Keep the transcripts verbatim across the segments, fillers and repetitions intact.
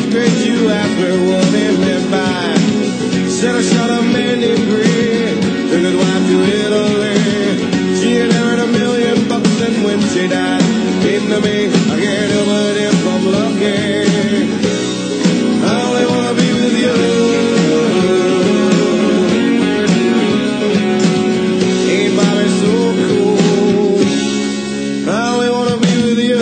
great, you asked me what it meant by. Said I shot a man named Greg, took his wife to Italy. She had earned a million bucks, and when she died, came to me. I can't help it if I'm lucky. I only wanna be with you. Ain't Bobby so cool? I only wanna be with you.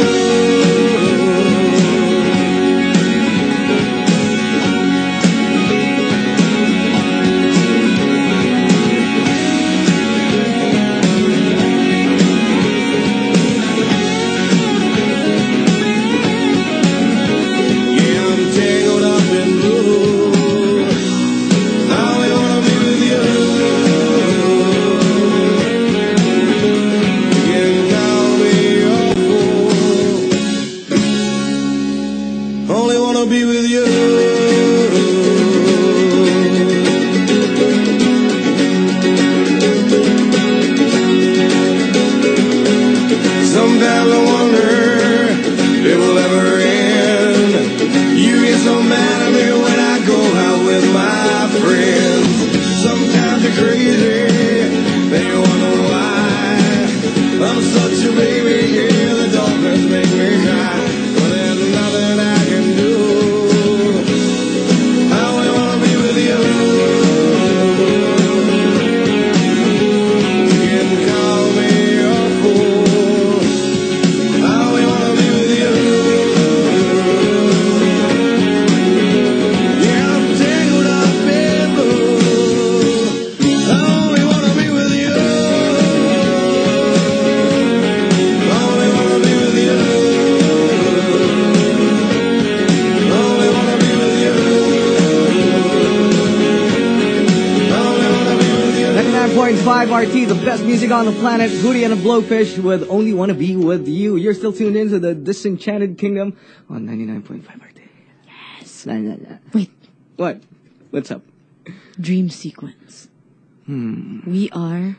R T, the best music on the planet. Hootie and the Blowfish with Only Wanna Be With You. You're still tuned in to the Disenchanted Kingdom on ninety-nine point five R T. Yes. La, la, la. Wait. What? What's up? Dream sequence. Hmm. We are...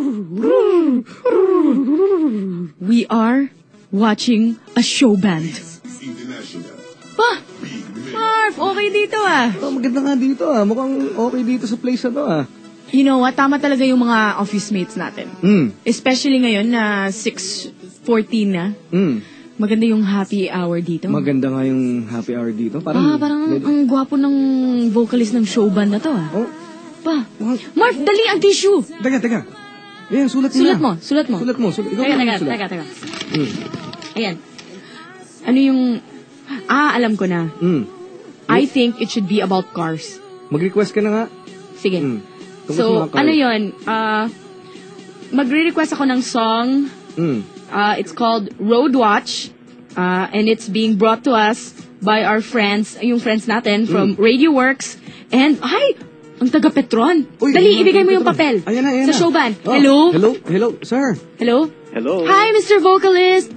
we are watching a show band. Pa! Marv, okay dito ah. Oh, maganda nga dito ah. Mukhang okay dito sa place na to ah. You know what? Tama talaga yung mga office mates natin. Mm. Especially ngayon na six fourteen na. Mm. Maganda yung happy hour dito. Maganda nga yung happy hour dito. Parang, ah, parang med- ang gwapo ng vocalist ng show band na to ah. Oh. Pa. Marv, dali ang tissue. Teka, teka. Ayan, sulat nila. Sulat mo, sulat mo. Sulat mo. Sulat. Ikaw teka, teka, sulat. teka, teka. Mm. Ayan. Ano yung... Ah, alam ko na. Mm. I think it should be about cars. Mag-request ka na nga. Sige. Mm. So, ano yun? Uh, magre-request ako ng song. Mm. Uh, it's called Road Watch. Uh, and it's being brought to us by our friends, yung friends natin from mm. Radio Works. And, ay! Ang taga-Petron. Uy, dali, ibigay mo yung papel. Ayan na, ayan sa na. show band. Oh, hello? Hello? Hello, sir. Hello? Hello. Hi, Mister Vocalist.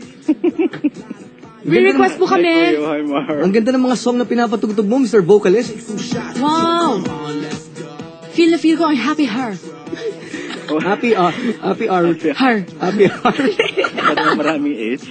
Re-request po kami. Hi, Mar. Ang ganda ng mga song na pinapatugtog mo, Mister Vocalist. Wow. Feel na feel ko ang happy her. Oh, happy uh, happy hour. Her. Happy hour. Parang maraming H.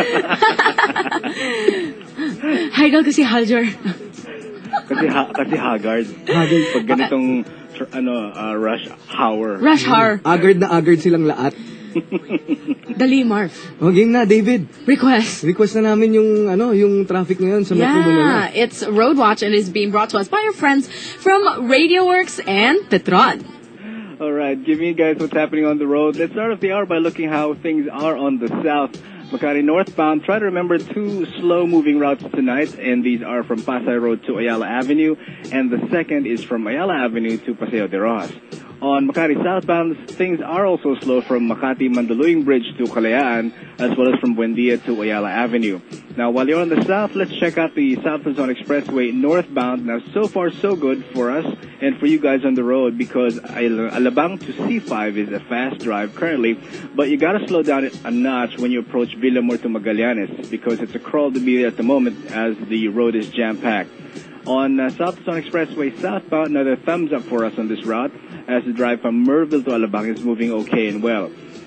Hagal ko si Halger. kasi ha, kasi Haggard. Haggard. Pag ganitong ano uh, rush hour. Rush hour. Agard na agard silang lahat. Dali, Marv. Oh, game na, David. Request. Request na namin yung ano, yung traffic ngayon sa Metro Manila. Yeah, it's Road Watch and is being brought to us by our friends from Radio Works and Petron. All right, give me guys what's happening on the road. Let's start off the hour by looking how things are on the south. Makati northbound, try to remember two slow-moving routes tonight, and these are from Pasay Road to Ayala Avenue, and the second is from Ayala Avenue to Paseo de Rojas. On Makati southbound, things are also slow from Makati Mandaluyong Bridge to Kalayaan, as well as from Buendia to Ayala Avenue. Now, while you're on the south, let's check out the South Luzon Expressway northbound. Now, so far, so good for us and for you guys on the road, because Alabang to C five is a fast drive currently, but you gotta slow down a notch when you approach Villamor to Magallanes, because it's a crawl to be there at the moment as the road is jam-packed. On uh, South Luzon Expressway southbound, another thumbs up for us on this route, as the drive from Merville to Alabang is moving okay and well.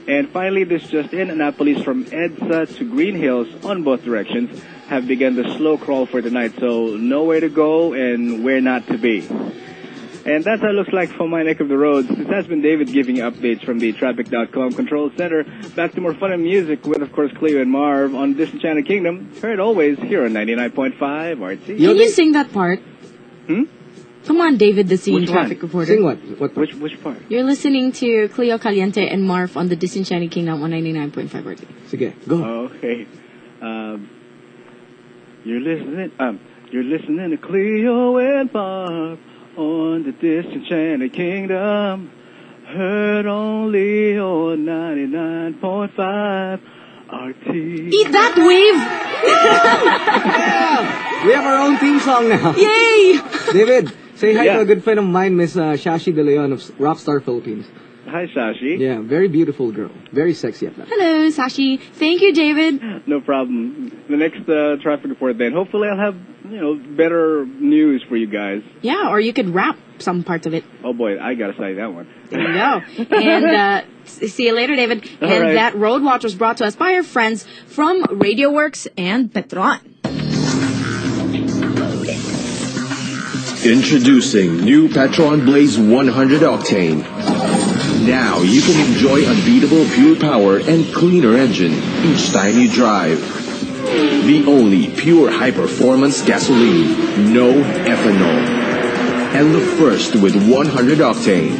And finally, this just in, Annapolis from EDSA to Green Hills on both directions have begun the slow crawl for tonight, so nowhere to go and where not to be. And that's how it looks like for my neck of the roads. This has been David giving you updates from the traffic dot com control center. Back to more fun and music with, of course, Cleo and Marv on Disenchanted Kingdom. Heard always here on ninety-nine point five R T. Can you sing that part? Hmm? Come on, David, the scene Which traffic one? reporter. Sing what? What? Which which part? You're listening to Cleo Caliente and Marv on the Disenchanted Kingdom on ninety-nine point five R T. Sige, go. Okay. Um, you're listening. Um, you're listening to Cleo and Marv on the Disenchanted Kingdom. Heard only on ninety-nine point five R T. Eat that wave! Yeah! We have our own theme song now. Yay! David, say hi Yeah. to a good friend of mine, Miss uh, Shashi De Leon of Rockstar Philippines. Hi, Shashi. Yeah, very beautiful girl. Very sexy at that. Hello, Sashi. Thank you, David. No problem. The next uh, traffic report then. Hopefully I'll have, you know, better news for you guys. Yeah, or you could rap some part of it. Oh boy, I gotta say that one. There you go. And uh, s- see you later, David. All and right. that Road Watch was brought to us by our friends from RadioWorks and Petron. Introducing new Petron Blaze one hundred Octane. Now you can enjoy unbeatable pure power and cleaner engine each time you drive. The only pure high-performance gasoline, no ethanol. And the first with one hundred Octane.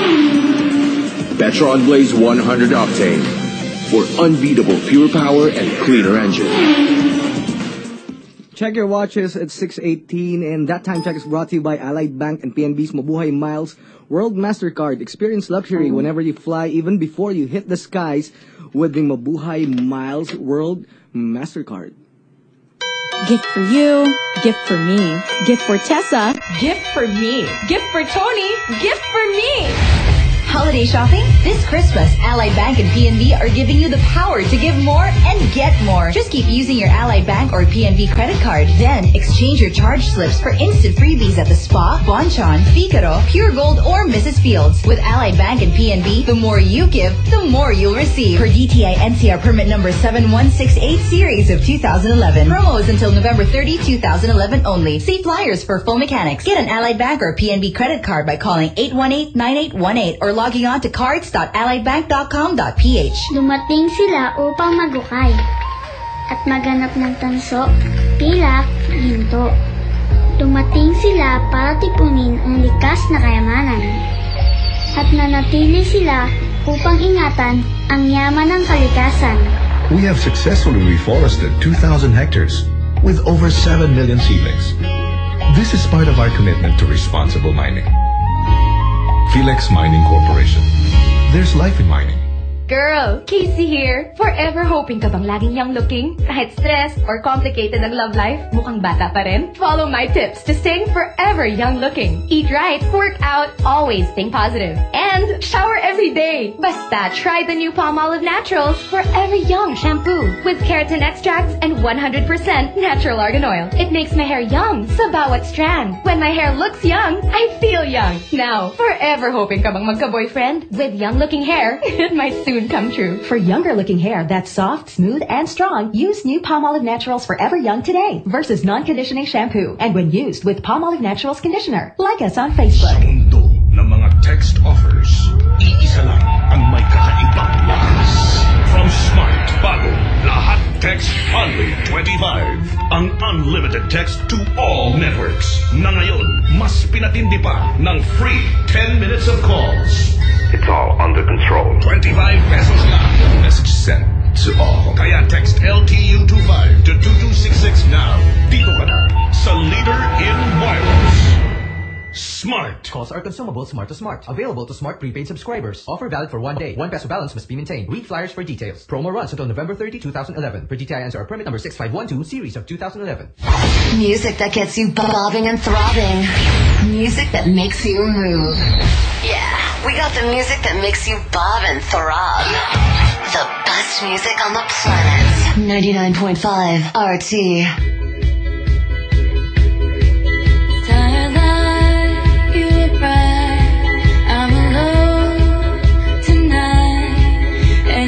Petron Blaze one hundred Octane. For unbeatable pure power and cleaner engine. Check your watches at six eighteen, and that time check is brought to you by Allied Bank and P N B's Mabuhay Miles World Mastercard. Experience luxury whenever you fly, even before you hit the skies, with the Mabuhay Miles World Mastercard. Gift for you, gift for me, gift for Tessa, gift for me, gift for Tony, gift for me. Holiday shopping? This Christmas, Allied Bank and P N B are giving you the power to give more and get more. Just keep using your Allied Bank or P N B credit card. Then, exchange your charge slips for instant freebies at the Spa, Bonchon, Figaro, Pure Gold, or Missus Fields. With Allied Bank and P N B, the more you give, the more you'll receive. Per D T I N C R permit number seven one six eight series of two thousand eleven. Promos until November thirtieth, twenty eleven only. See flyers for full mechanics. Get an Allied Bank or P N B credit card by calling eight one eight, nine eight one eight or logging on to cards dot allied bank dot com dot p h. Dumating sila upang magukay at maganap ng tanso, pilak, ginto. Dumating sila para tipunin ang likas na kayamanan. At nanatili sila upang ingatan ang yaman ng kalikasan. We have successfully reforested two thousand hectares with over seven million seedlings. This is part of our commitment to responsible mining. Philex Mining Corporation. There's life in mining. Girl, Casey here. Forever hoping ka bang laging young looking? Kahit stress or complicated ang love life, mukhang bata pa rin? Follow my tips to staying forever young looking. Eat right, work out, always think positive. And shower every day. Basta try the new Palmolive Naturals Forever Young shampoo with keratin extracts and one hundred percent natural argan oil. It makes my hair young sa bawat strand. When my hair looks young, I feel young. Now, forever hoping ka bang magka-boyfriend? With young looking hair, it might soon come true. For younger looking hair that's soft, smooth, and strong, use new Palmolive Naturals Forever Young today versus non-conditioning shampoo. And when used with Palmolive Naturals conditioner, like us on Facebook. Sa mundo ng mga text offers, iisa lang ang may kakaibang lakas. From Smart, bago, lahat text only twenty-five. Ang unlimited text to all networks. Na ngayon, mas pinatindi pa ng free ten minutes of calls. It's all under control. twenty-five pesos lang. Message sent to all. Kaya text L T U twenty-five to two two six six now. Dito ka na sa leader in wireless. Smart. Calls are consumable smart to smart. Available to smart prepaid subscribers. Offer valid for one day. One peso balance must be maintained. Read flyers for details. Promo runs until November thirtieth, twenty eleven. Per D T I N C R permit number six five one two series of two thousand eleven. Music that gets you bobbing and throbbing. Music that makes you move. Yeah, we got the music that makes you bob and throb. The best music on the planet. ninety-nine point five R T. I'm alone tonight.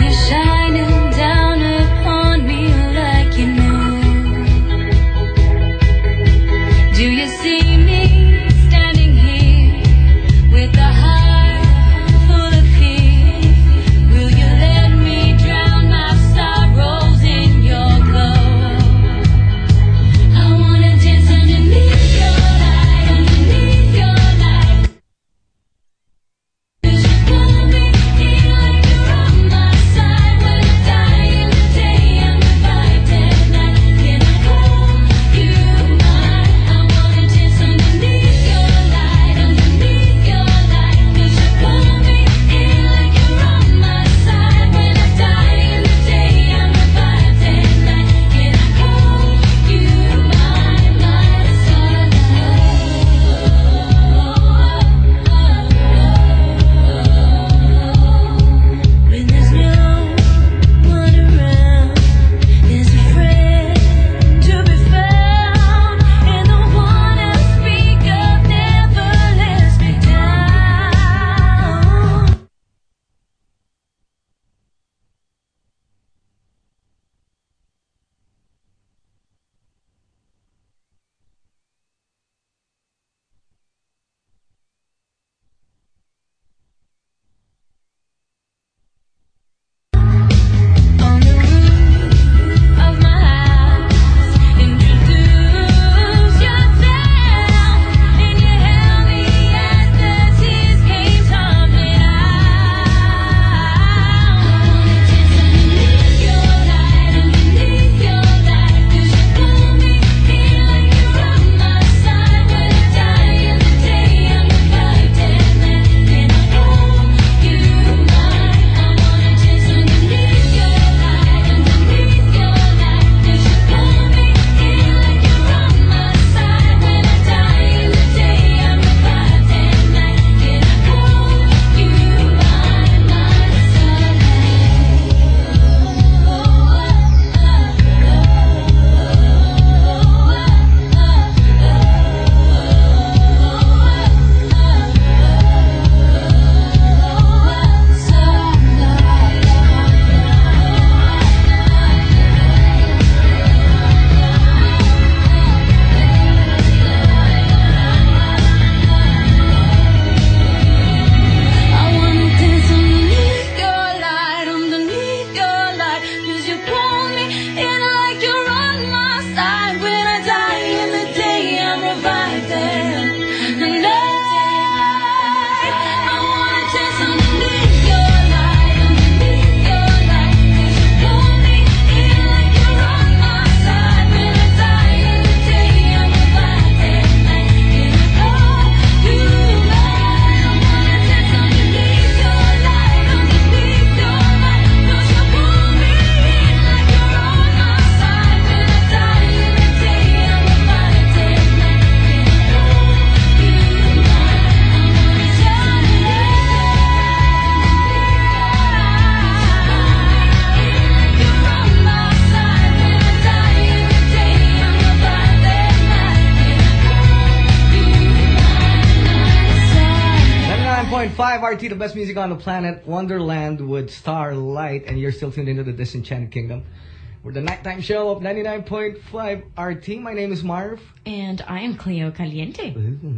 point five R T, the best music on the planet. Wonderland with Starlight, and you're still tuned into the Disenchanted Kingdom. We're the nighttime show of ninety-nine point five R T. My name is Marv. And I am Cleo Caliente.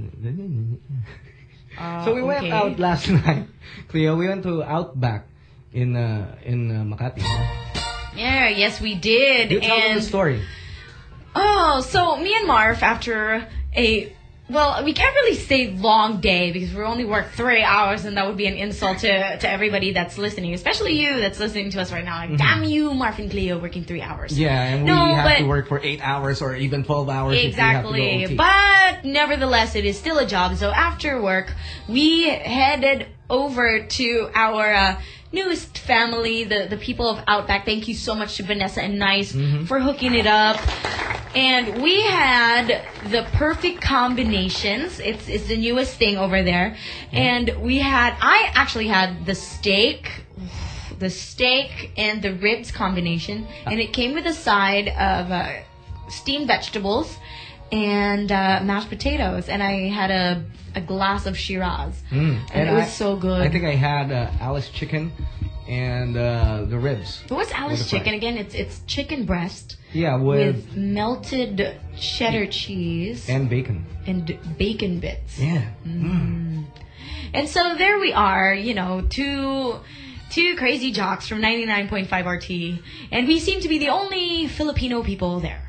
Uh, so we went okay. out last night, Cleo. We went to Outback in uh, in uh, Makati. Yeah, yes we did. You tell and them the story. Oh, so me and Marv, after a well, we can't really say long day because we only work three hours, and that would be an insult to to everybody that's listening, especially you that's listening to us right now. Like, mm-hmm. Damn you, Marv and Cleo, working three hours. Yeah, and we no, have but, to work for eight hours or even twelve hours. Exactly, if we have to go O T. But nevertheless, it is still a job. So after work, we headed over to our uh, newest family, the the people of Outback. Thank you so much to Vanessa and Nice mm-hmm. for hooking it up. And we had the perfect combinations. It's it's the newest thing over there. And we had, I actually had the steak, the steak and the ribs combination. And it came with a side of uh, steamed vegetables and uh, mashed potatoes. And I had a, a glass of Shiraz. Mm. And, and it was I, so good. I think I had uh, Alice chicken and uh, the ribs. What's Alice chicken again? It's it's chicken breast. Yeah, with, with melted cheddar cheese and bacon and bacon bits. Yeah. Mm. Mm. And so there we are, you know, two two crazy jocks from ninety-nine point five R T, and we seem to be the only Filipino people there.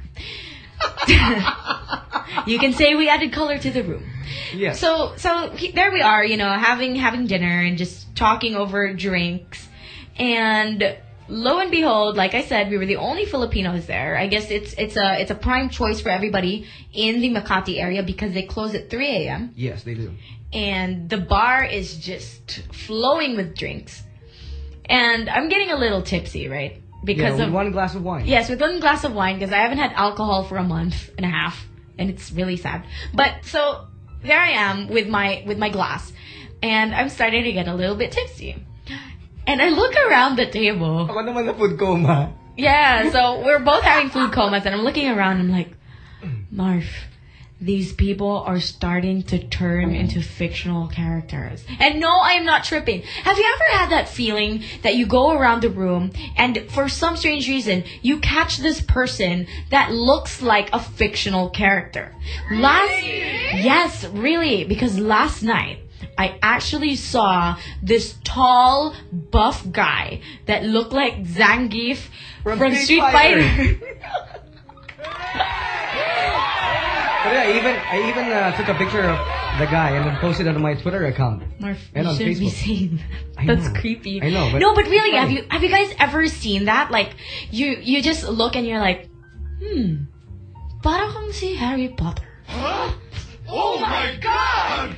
You can say we added color to the room. Yeah. So so he, there we are, you know, having having dinner and just talking over drinks. And lo and behold, like I said, we were the only Filipinos there. I guess it's it's a it's a prime choice for everybody in the Makati area because they close at three a.m. Yes, they do. And the bar is just flowing with drinks. And I'm getting a little tipsy, right? Because yeah, with of one glass of wine. Yes, with one glass of wine because I haven't had alcohol for a month and a half, and it's really sad. But so there I am with my with my glass, and I'm starting to get a little bit tipsy. And I look around the table. Ako naman na food coma. Yeah, so we're both having food comas, and I'm looking around. And I'm like, Marv, these people are starting to turn into fictional characters. And no, I am not tripping. Have you ever had that feeling that you go around the room and for some strange reason you catch this person that looks like a fictional character? Last, yes, really, because last night I actually saw this tall, buff guy that looked like Zangief from, from Street Fighter. Fighter. But yeah, I even I even uh, took a picture of the guy and then posted it on my Twitter account. Marv, and you on shouldn't Facebook. be seen. I That's know. creepy. I know. But no, but really, have you have you guys ever seen that? Like, you you just look and you're like, hmm, parang kang si Harry Potter. Huh? Oh my God!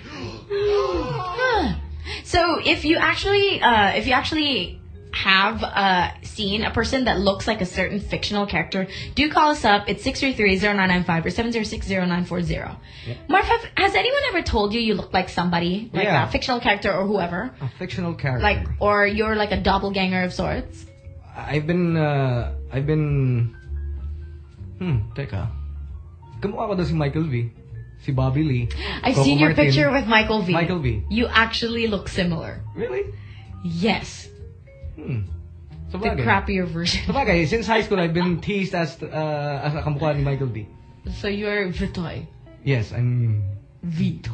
So if you actually, uh, if you actually have uh, seen a person that looks like a certain fictional character, do call us up. It's six three three, zero nine nine five or seven zero six, zero nine four zero. Yeah. Marv, have, has anyone ever told you you look like somebody, like yeah. a fictional character or whoever? A fictional character. Like, or you're like a doppelganger of sorts? I've been, uh, I've been, hmm, teka. Kamukha ko daw si Michael V. Si Bobby Lee. I've Coco seen your Martin, picture with Michael V. Michael V. You actually look similar. Really? Yes. Hmm. So the bagay. crappier version. So bagay, since high school, I've been teased as uh, as a kamukha ni Michael V. So you're Vitoy. Yes, I'm Vito.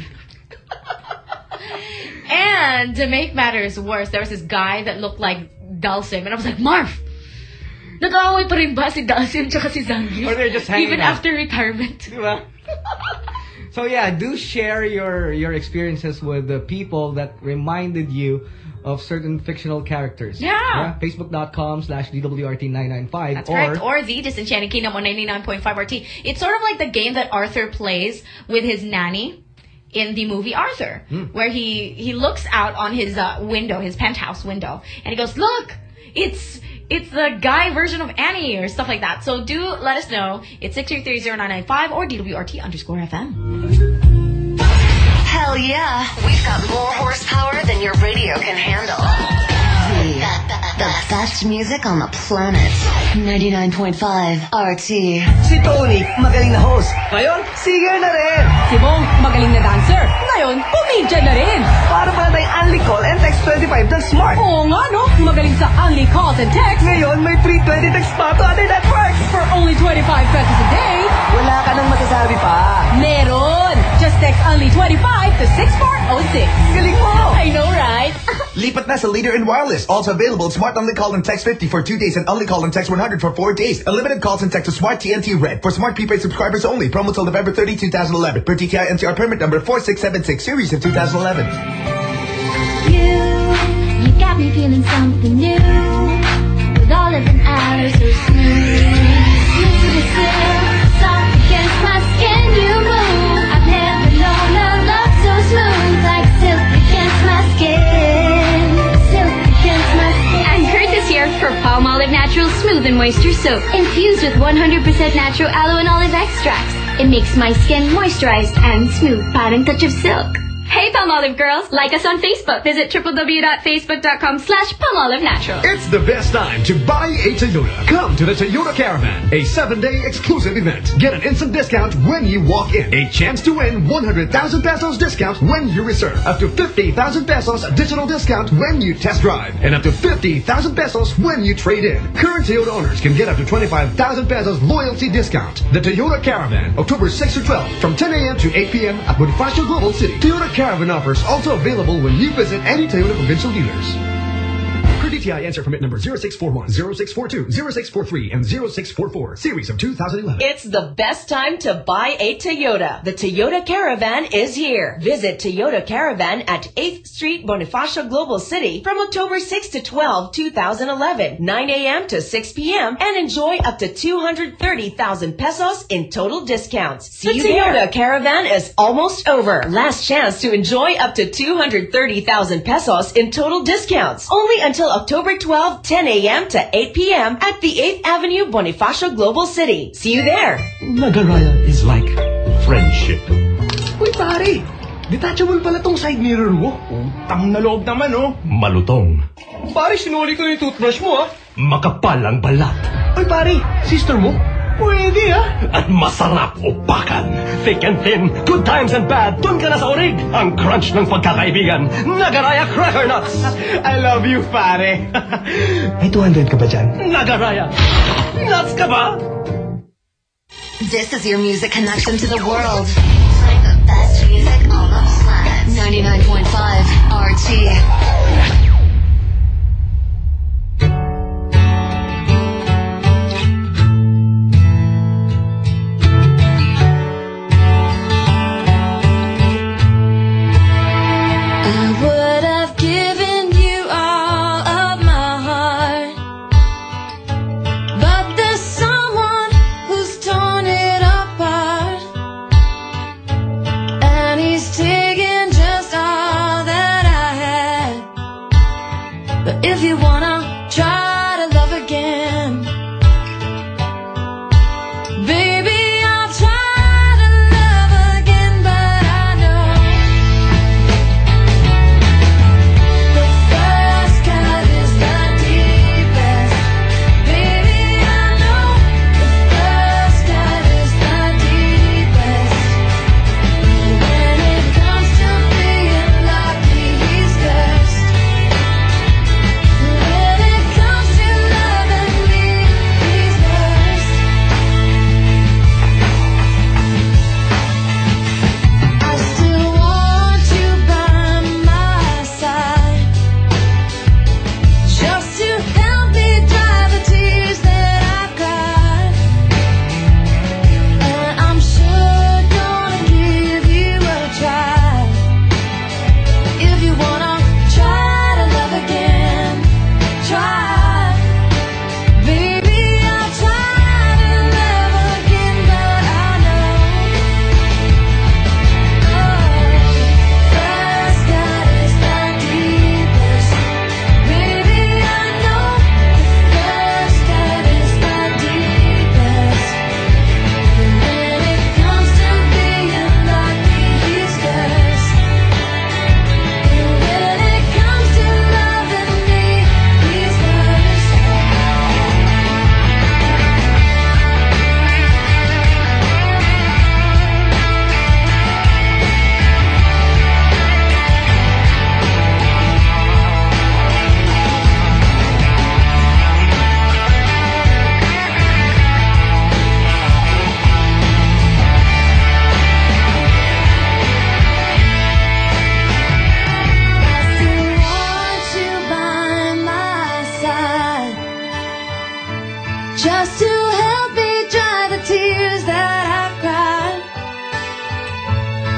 And to make matters worse, there was this guy that looked like Dalsim, and I was like, Marv, nag-aaway pa rin ba si Dalsim tsaka si Zangief? Or they're just hanging even out. after retirement. Diba? So yeah, do share your your experiences with the people that reminded you of certain fictional characters. Yeah. yeah? Facebook.com slash DWRT nine nine five. That's or, correct. Or the Disenchanted Kingdom on ninety-nine point five R T. It's sort of like the game that Arthur plays with his nanny in the movie Arthur, mm. where he, he looks out on his uh, window, his penthouse window, and he goes, look, it's it's the guy version of Annie or stuff like that. So do let us know. It's six three three, zero nine nine five or D W R T underscore F M. Hell yeah. We've got more horsepower than your radio can handle. That The best music on the planet. ninety-nine point five R T. Si Tony, magaling na host. Ngayon, singer na rin. Si Bong, magaling na dancer. Ngayon, comedian na rin. Para pala tayong Only Call and Text twenty-five ng Smart. Oo nga, no? Magaling sa Only Calls and Text. Ngayon, may free twenty text pa to other networks. For only twenty-five pesos a day. Wala ka nang masasabi pa. Meron. Just text Only twenty-five to six four zero six. Galing mo. I know, right? Lipat na sa leader in wireless. Also available at Smart Only Call and Text fifty for two days and Only Call and Text one hundred for four days. Unlimited calls and text to Smart T N T Red for Smart prepaid subscribers only. Promo till November thirtieth, twenty eleven. Per T T I N C R permit number four six seven six series of two thousand eleven. You, you got me feeling something new. With all of an hours so smooth. Smooth as silk, soft against my skin you move. I've never known a love so smooth. Like silk against my skin. Silk against my skin. I'm heard this year for Palmolive Natural Smooth and Moisture Soap. Infused with one hundred percent natural aloe and olive extracts. It makes my skin moisturized and smooth. Parang touch of silk. Hey Palmolive girls, like us on Facebook. Visit w w w dot facebook dot com slash Palmolive Natural. It's the best time to buy a Toyota. Come to the Toyota Caravan, a seven-day exclusive event. Get an instant discount when you walk in. A chance to win one hundred thousand pesos discount when you reserve. Up to fifty thousand pesos additional discount when you test drive. And up to fifty thousand pesos when you trade in. Current Toyota owners can get up to twenty-five thousand pesos loyalty discount. The Toyota Caravan, October sixth to twelfth, from ten a m to eight p m at Bonifacio Global City. Toyota Caravan offers also available when you visit any Toyota provincial dealers. Per D T I answer permit number zero six four one, zero six four two, zero six four three, and zero six four four, series of two thousand eleven. It's the best time to buy a Toyota. The Toyota Caravan is here. Visit Toyota Caravan at eighth Street, Bonifacio Global City from October sixth to twelfth, two thousand eleven, nine a m to six p m and enjoy up to two hundred thirty thousand pesos in total discounts. See the you Toyota there. Caravan is almost over. Last chance to enjoy up to two hundred thirty thousand pesos in total discounts. Only until October twelfth, ten a m to eight p m at the eighth Avenue, Bonifacio Global City. See you there. Nagaraya is like friendship. Uy pare, detachable pala tong side mirror mo. Utang na loob naman oh. Malutong. Pare, sinuli ko yung toothbrush mo ah. Makapal ang balat. Uy pare, sister mo? Pwede ah. At masarap upakan. Thick and thin, good times and bad, dun ka na sa orig. Ang crunch ng pagkakaibigan. Nagaraya Cracker Nuts. I love you, pare. May two hundred ka ba dyan? Nagaraya. Nuts ka ba? This is your music connection to the world. Playing the best music on the planet. ninety-nine point five R T.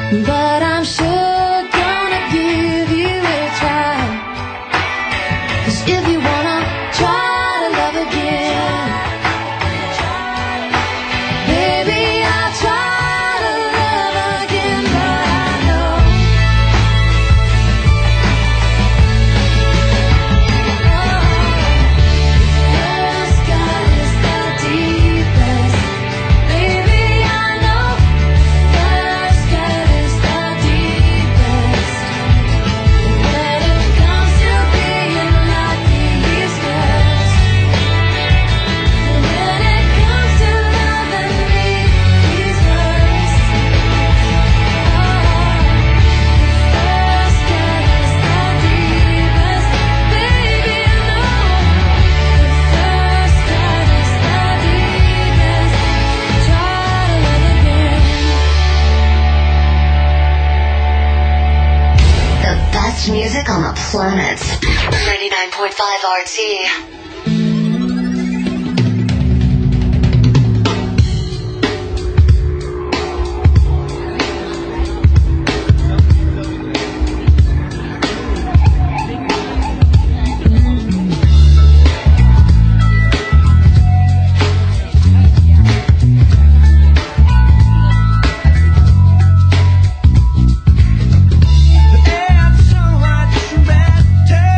but I'm sure gonna give you a try. 'Cause if you wanna try to love again, baby, I'll try to love again, but I know first cut is the deepest. Baby, I know first cut is the deepest. When it comes to being like these girls, when it comes to loving me, these words, first cut is the deepest. Baby, I know first cut is the deepest. Try to love again. The best music on the planet. ninety-nine point five R T. It's so much better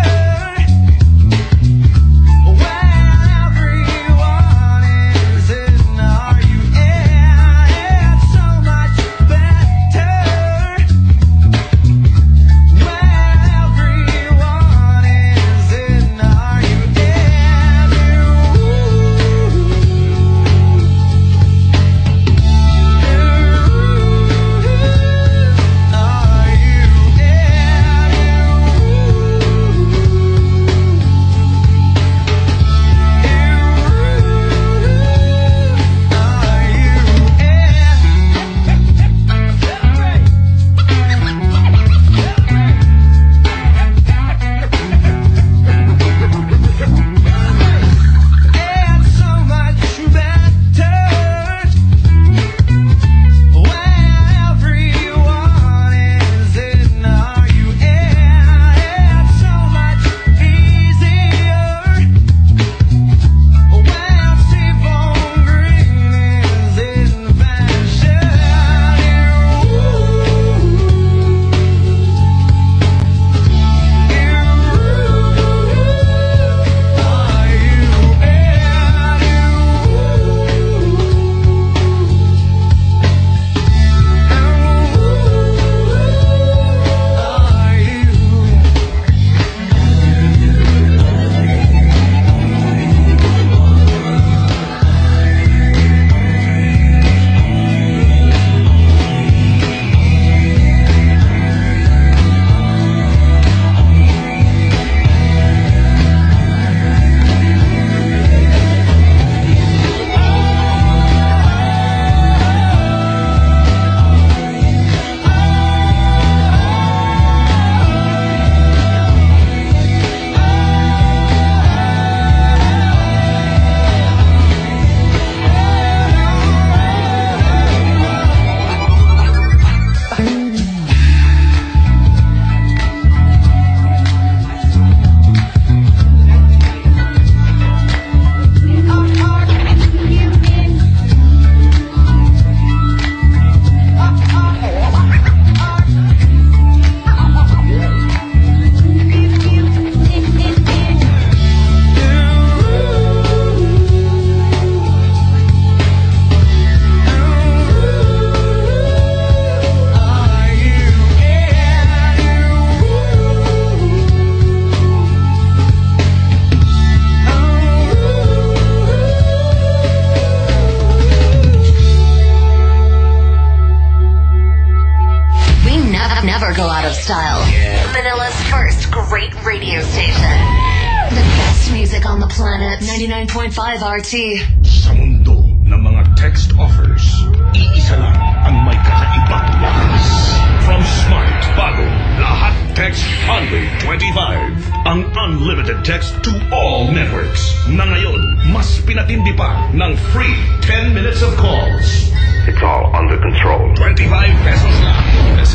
style. Manila's first great radio station. The best music on the planet. ninety-nine point five R T. Sa mundo ng mga text offers, iisa lang ang may kakaibang lakas. From Smart, bago, lahat text only twenty-five. Ang unlimited text to all networks. Na ngayon, mas pinatindi pa ng free ten minutes of calls. It's all under control. twenty-five pesos lang.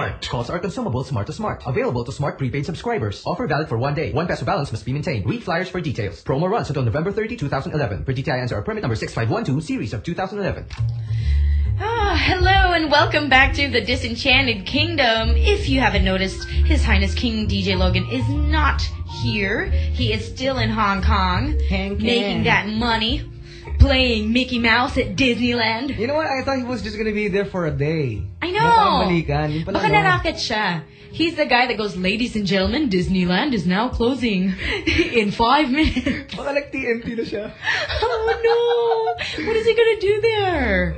Smart. Calls are consumable Smart to Smart. Available to Smart prepaid subscribers. Offer valid for one day. One peso balance must be maintained. Read flyers for details. Promo runs until November thirtieth, twenty eleven. Per D T I answer permit number six five one two, series of two thousand eleven. Ah, hello and welcome back to the Disenchanted Kingdom. If you haven't noticed, His Highness King D J Logan is not here. He is still in Hong Kong, making that money, playing Mickey Mouse at Disneyland. You know what? I thought he was just gonna be there for a day. I know. Mukhang balikan. Yun pala, Baka no? naraket siya. He's the guy that goes, ladies and gentlemen, Disneyland is now closing in five minutes. Baka like T N T na siya. Oh no! What is he gonna do there?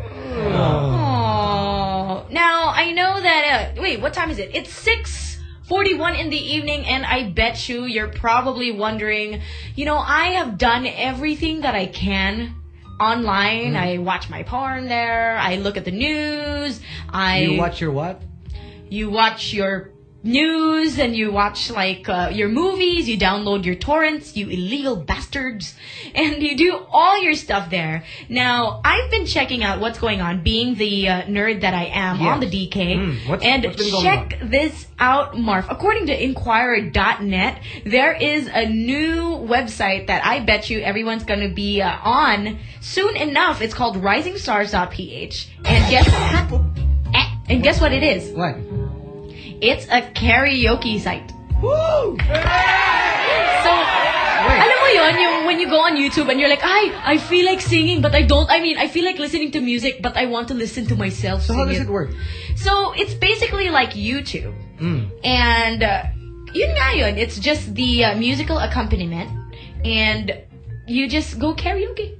Oh. Now, I know that, uh, wait, what time is it? It's six forty-one in the evening, and I bet you you're probably wondering, you know, I have done everything that I can online. Mm. I watch my porn there. I look at the news. I You watch your what? You watch your news and you watch like uh, your movies, you download your torrents, you illegal bastards, and you do all your stuff there. Now, I've been checking out what's going on, being the uh, nerd that I am Yes. on the D K, Mm, what's- and what's been going check this out, Marf. According to Inquirer dot net, there is a new website that I bet you everyone's going to be uh, on soon enough. It's called rising stars dot p h, and guess eh, and guess what it is? What? It's a karaoke site. Woo! So, alam mo yun, yung when you go on YouTube and you're like, I, I feel like singing, but I don't, I mean, I feel like listening to music, but I want to listen to myself So sing how does it. it work? So, it's basically like YouTube. Mm. And, uh, yun nga yun, it's just the uh, musical accompaniment, and you just go karaoke.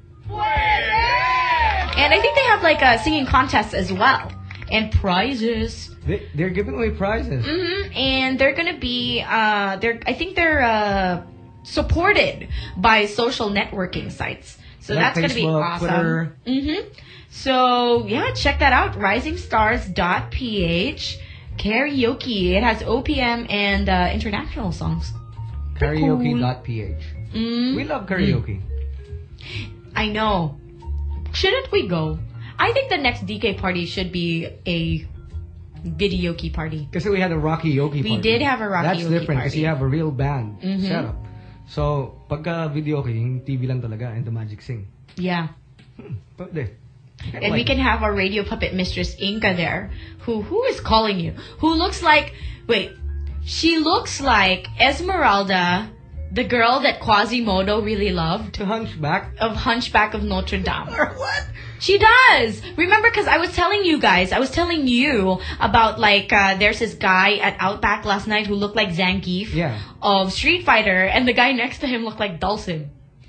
And I think they have like a singing contest as well, and prizes. They, they're giving away prizes. Mm-hmm. And they're gonna be, uh, they're, I think they're uh, supported by social networking sites. So Like that's gonna be Facebook, awesome. Twitter. Mm-hmm. So yeah, check that out. rising stars dot p h karaoke. It has O P M and uh, international songs. Karaoke dot p h. Mm. We love karaoke. I know. Shouldn't we go? I think the next D K party should be a videoke party. Kasi we had a Rocky Yoki party. We did have a Rocky That's Yoki different because party. you have a real band Mhm. setup. So, pagka videoke, yung T V lang talaga and the Magic Sing. Yeah. Pwede. And we can have our radio puppet mistress Inka there, who who is calling you? Who looks like, wait, she looks like Esmeralda, the girl that Quasimodo really loved. The Hunchback? Of Hunchback of Notre Dame. What? She does. Remember, because I was telling you guys, I was telling you about like, uh, there's this guy at Outback last night who looked like Zangief Yeah. of Street Fighter, and the guy next to him looked like Dulcim.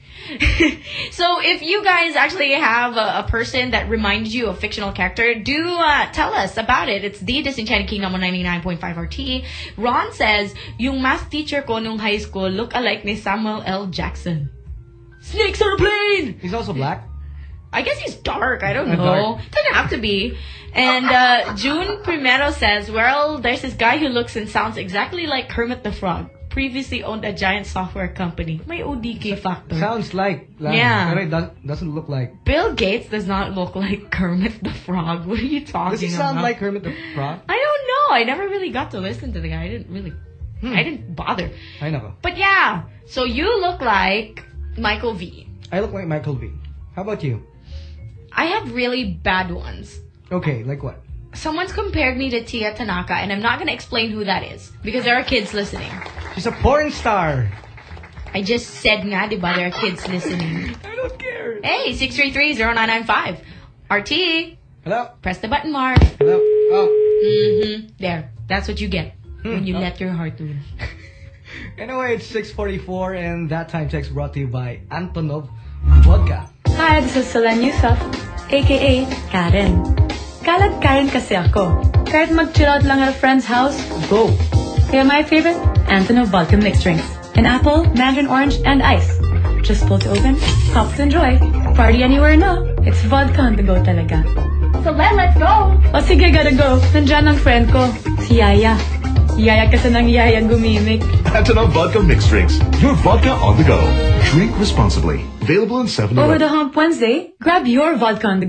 So if you guys actually have a, a person that reminds you of fictional character, do uh, tell us about it. It's the Disenchanted Kingdom on ninety-nine point five R T. Ron says, yung math teacher ko nung high school look alike ni Samuel L. Jackson. Snakes on a plane! He's also black? I guess he's dark. I don't Uh, know. dark. Doesn't have to be. And uh, June Primero says, well, there's this guy who looks and sounds exactly like Kermit the Frog. Previously owned a giant software company. May O D K factor. Sounds like. lang. Yeah. Pero it does, doesn't look like. Bill Gates does not look like Kermit the Frog. What are you talking about? Does he sound like Kermit the Frog? I don't know. I never really got to listen to the guy. I didn't really. I didn't bother. I know. But yeah. So you look like Michael V. I look like Michael V. How about you? I have really bad ones. Okay, like what? Someone's compared me to Tia Tanaka, and I'm not going to explain who that is because there are kids listening. She's a porn star. I just said nga, diba? There are kids listening. I don't care. Hey, six three three, zero nine nine five. R T. Hello. Press the button, Mark. Hello. Oh. Mm-hmm. There. That's what you get when you Oh. let your heart rule. Anyway, it's six forty-four, and that time text brought to you by Antonov Vodka. Hi, this is Solen Yusuf, aka Karen. Kalat Karen kasi ako. Kahit mag-chill out lang at a friend's house, go! Kaya my favorite, Antonov Vodka Mixed Drinks. An apple, mandarin orange, and ice. Just pull to open, pop to enjoy. Party anywhere na. It's vodka on the go talaga. So then, let's go! O sige, gotta go. Nandyan ang friend ko, si Yaya. Yaya kasi ng Yaya gumimik. Antonov Vodka Mixed Drinks. Your vodka on the go. Drink responsibly. Available in seven Over eleven. the Hump Wednesday, grab your vodka on the go.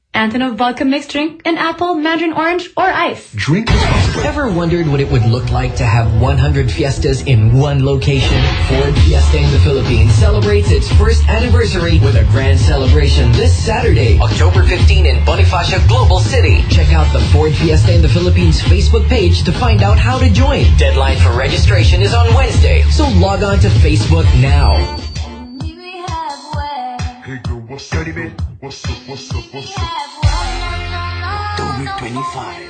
Antonov Vodka Mixed Drink in apple, mandarin orange, or ice. Drink responsibly. Ever wondered what it would look like to have one hundred Fiestas in one location? Ford Fiesta in the Philippines celebrates its first anniversary with a grand celebration this Saturday, October fifteenth in Bonifacio Global City. Check out the Ford Fiesta in the Philippines Facebook page to find out how to join. Deadline for registration is on Wednesday, so log on to Facebook now. Hey girl, what's up? What's up, what's up, what's up? October twenty-fifth.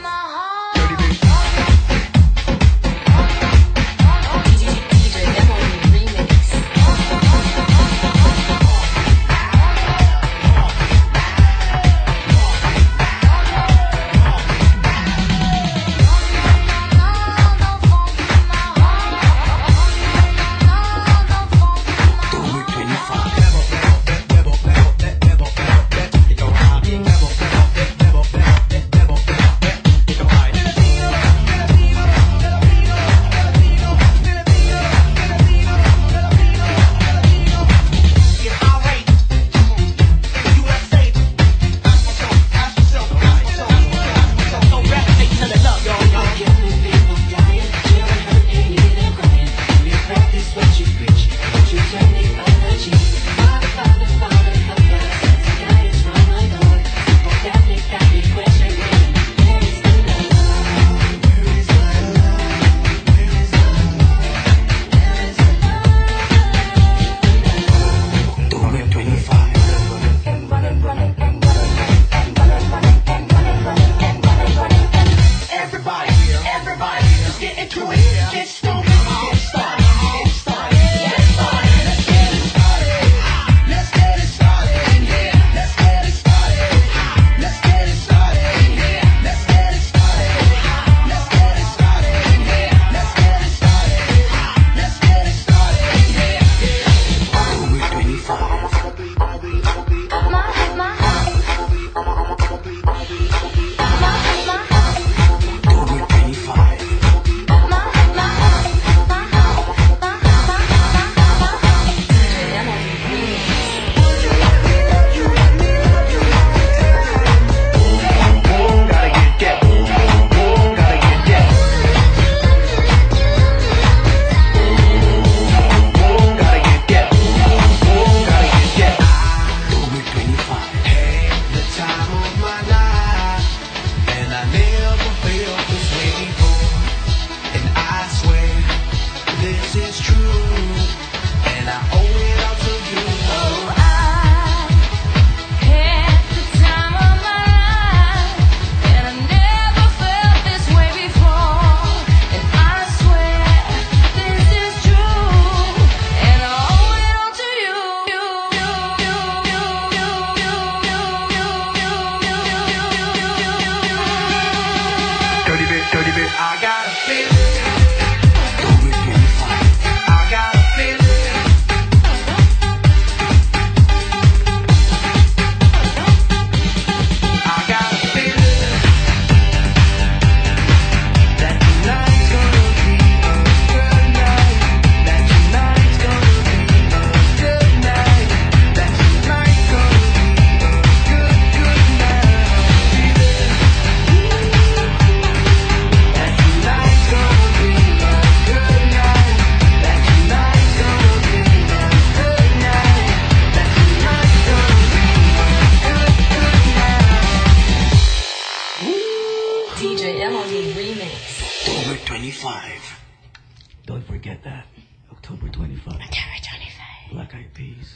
Don't forget that. October twenty-fifth. October twenty-fifth. Black Eyed Peas.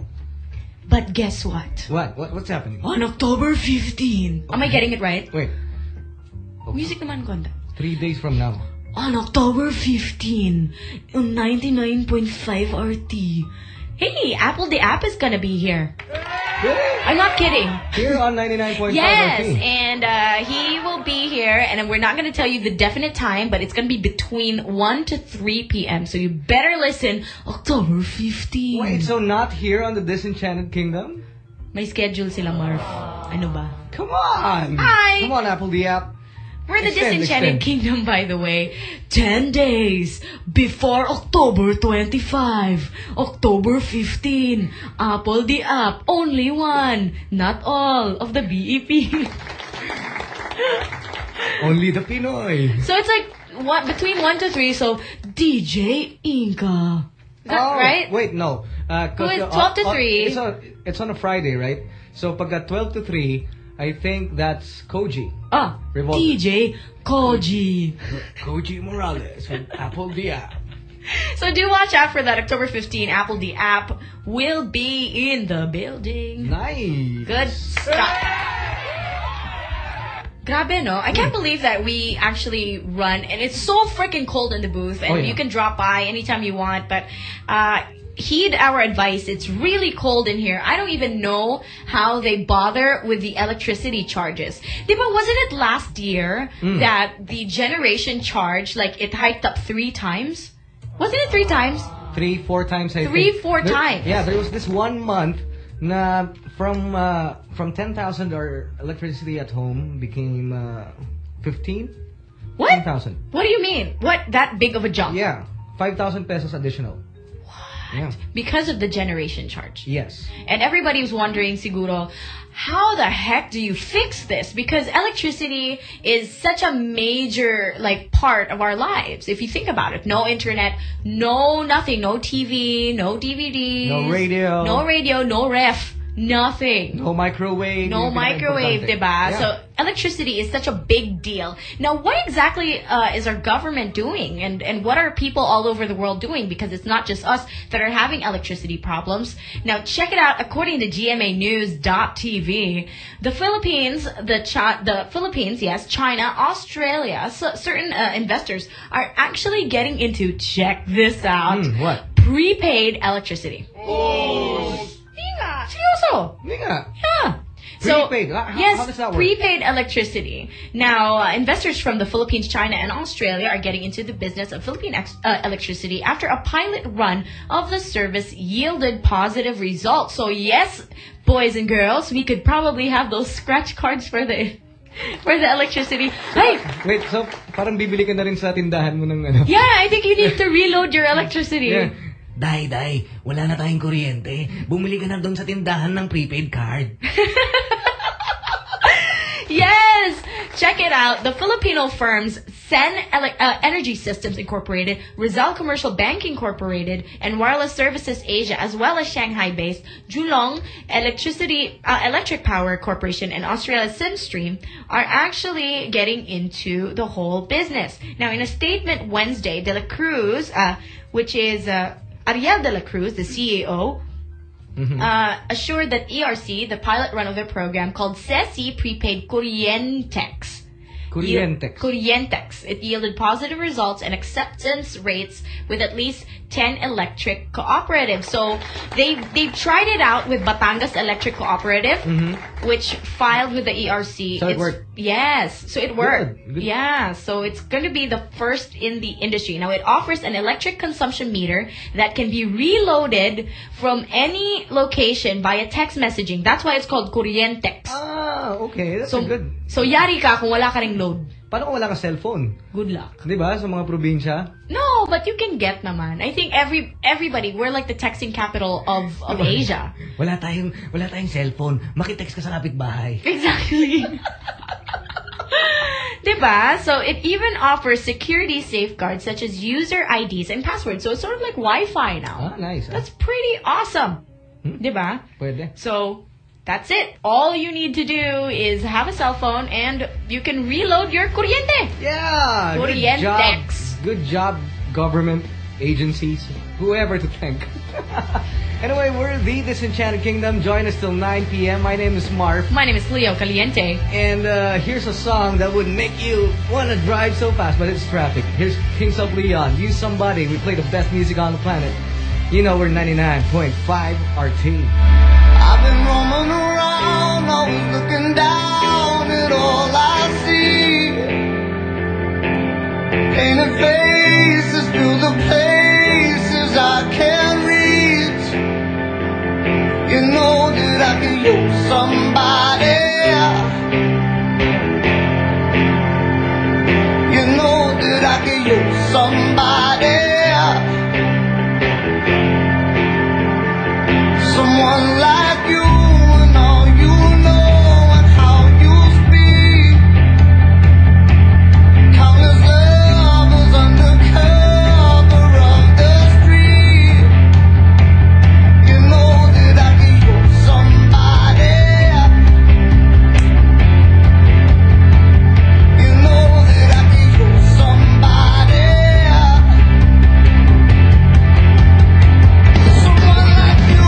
But guess what? What? What? What's happening? On October fifteenth. Am I getting it right? Wait. Music naman konta. Three days from now. On October fifteenth, on ninety-nine point five R T. Hey, Apple the App is gonna be here. Really? I'm not kidding. Here on ninety-nine point five Yes, R T. and uh, he will be here, and we're not going to tell you the definite time, but it's going to be between one to three p.m. So you better listen October fifteenth. Wait, so not here on the Disenchanted Kingdom? May schedule sila, Marv. Ano ba? Come on! Hi! Come on, Apple the App. We're the Extend, Disenchanted extend. Kingdom, by the way. Ten days before October twenty-fifth, October fifteenth, Apple the app, only one, not all of the B E P. Only the Pinoy. So it's like what between one to three. So D J Inca, is that Oh, right? Wait, no. Uh, 'cause Who is the- twelve to uh, uh, three? It's on, it's on a Friday, right? So pagka twelve to three, I think that's Koji. Ah, Revolver. D J Koji. Koji Morales with Apple the app. So do watch out for that. October fifteenth, Apple the app will be in the building. Nice. Good stuff. Grabe, no? I can't believe that we actually run, and it's so freaking cold in the booth, and Oh, yeah. you can drop by anytime you want, but uh, heed our advice. It's really cold in here. I don't even know how they bother with the electricity charges. Diba, wasn't it last year Mm. that the generation charge, like, it hiked up three times? Wasn't it three times? Three, four times, I Three, think. four There- times. Yeah, there was this one month na from uh, from ten thousand our electricity at home became uh, fifteen? What? ten thousand. What do you mean? What, that big of a jump? Yeah, five thousand pesos additional. Yeah. Because of the generation charge. Yes. And everybody was wondering, siguro, how the heck do you fix this? Because electricity is such a major, like, part of our lives. If you think about it, no internet, no nothing, no T V, no D V Ds, No radio. no radio, no ref, nothing. No microwave. No yung microwave, pinaka-importante. diba? Yeah. So electricity is such a big deal. Now, what exactly uh, is our government doing, and and what are people all over the world doing? Because it's not just us that are having electricity problems. Now, check it out. According to G M A News dot T V, the Philippines, the Chi- the Philippines, yes, China, Australia, so certain uh, investors are actually getting into, check this out, Mm, what? prepaid electricity. Seryoso. Yeah. Yeah. So, Prepaid. How- how- yes, how does that work? prepaid electricity. Now, uh, investors from the Philippines, China, and Australia are getting into the business of Philippine ex- uh, electricity after a pilot run of the service yielded positive results. So, yes, boys and girls, we could probably have those scratch cards for the for the electricity. Hey, Wait, so parang bibili ka na rin sa tindahan mo ng ano? yeah, I think you need to reload your electricity. Yeah. Day, day, wala na tayong kuryente. Bumili ka na doon sa tindahan ng prepaid card. Yes! Check it out. The Filipino firms Sen Ele- uh, Energy Systems Incorporated, Rizal Commercial Bank Incorporated, and Wireless Services Asia, as well as Shanghai-based Julong Electricity uh, Electric Power Corporation and Australia's Simstream, are actually getting into the whole business. Now, in a statement Wednesday, De La Cruz, uh, which is uh, Ariel De La Cruz, the C E O, uh, assured that E R C, the pilot run of their program called CESI Prepaid Corrientex. Corrientex. Corrientex. It yielded positive results and acceptance rates with at least ten electric cooperatives. So they they tried it out with Batangas Electric Cooperative, which filed with the E R C. So it It's- worked? Yes. So it worked. Good, good. Yeah. So it's going to be the first in the industry. Now it offers an electric consumption meter that can be reloaded from any location via text messaging. That's why it's called Corrientex. Ah, okay. That's So, good. so yari ka kung wala ka ring load. Paano kung wala ka cellphone? Good luck. Di ba? Sa mga probinsya? No, but you can get naman. I think every everybody, we're like the texting capital of, of Asia. Wala tayong, wala tayong cellphone. Makitext ka sa kapitbahay. Exactly. Diba? So it even offers security safeguards such as user I Ds and passwords. So it's sort of like Wi-Fi now. Ah, nice. That's pretty awesome. Diba? Pwede. So that's it. All you need to do is have a cell phone and you can reload your corriente. Yeah! Good job. Corrientex. Good job, government agencies. Whoever to thank. Anyway, we're the Disenchanted Kingdom. Join us till nine p.m. My name is Marv. My name is Leo Caliente. And uh, here's a song that would make you want to drive so fast, but it's traffic. Here's Kings of Leon. Use Somebody. We play the best music on the planet. You know we're ninety-nine point five R T. I've been roaming around, always looking down at all I see. Painted faces fill the places I can't reach. You know that I can use somebody. somebody, someone like you and all you know and how you speak. Countless lovers under cover of the street. You know that I be your somebody. You know that I be your somebody. Someone like you.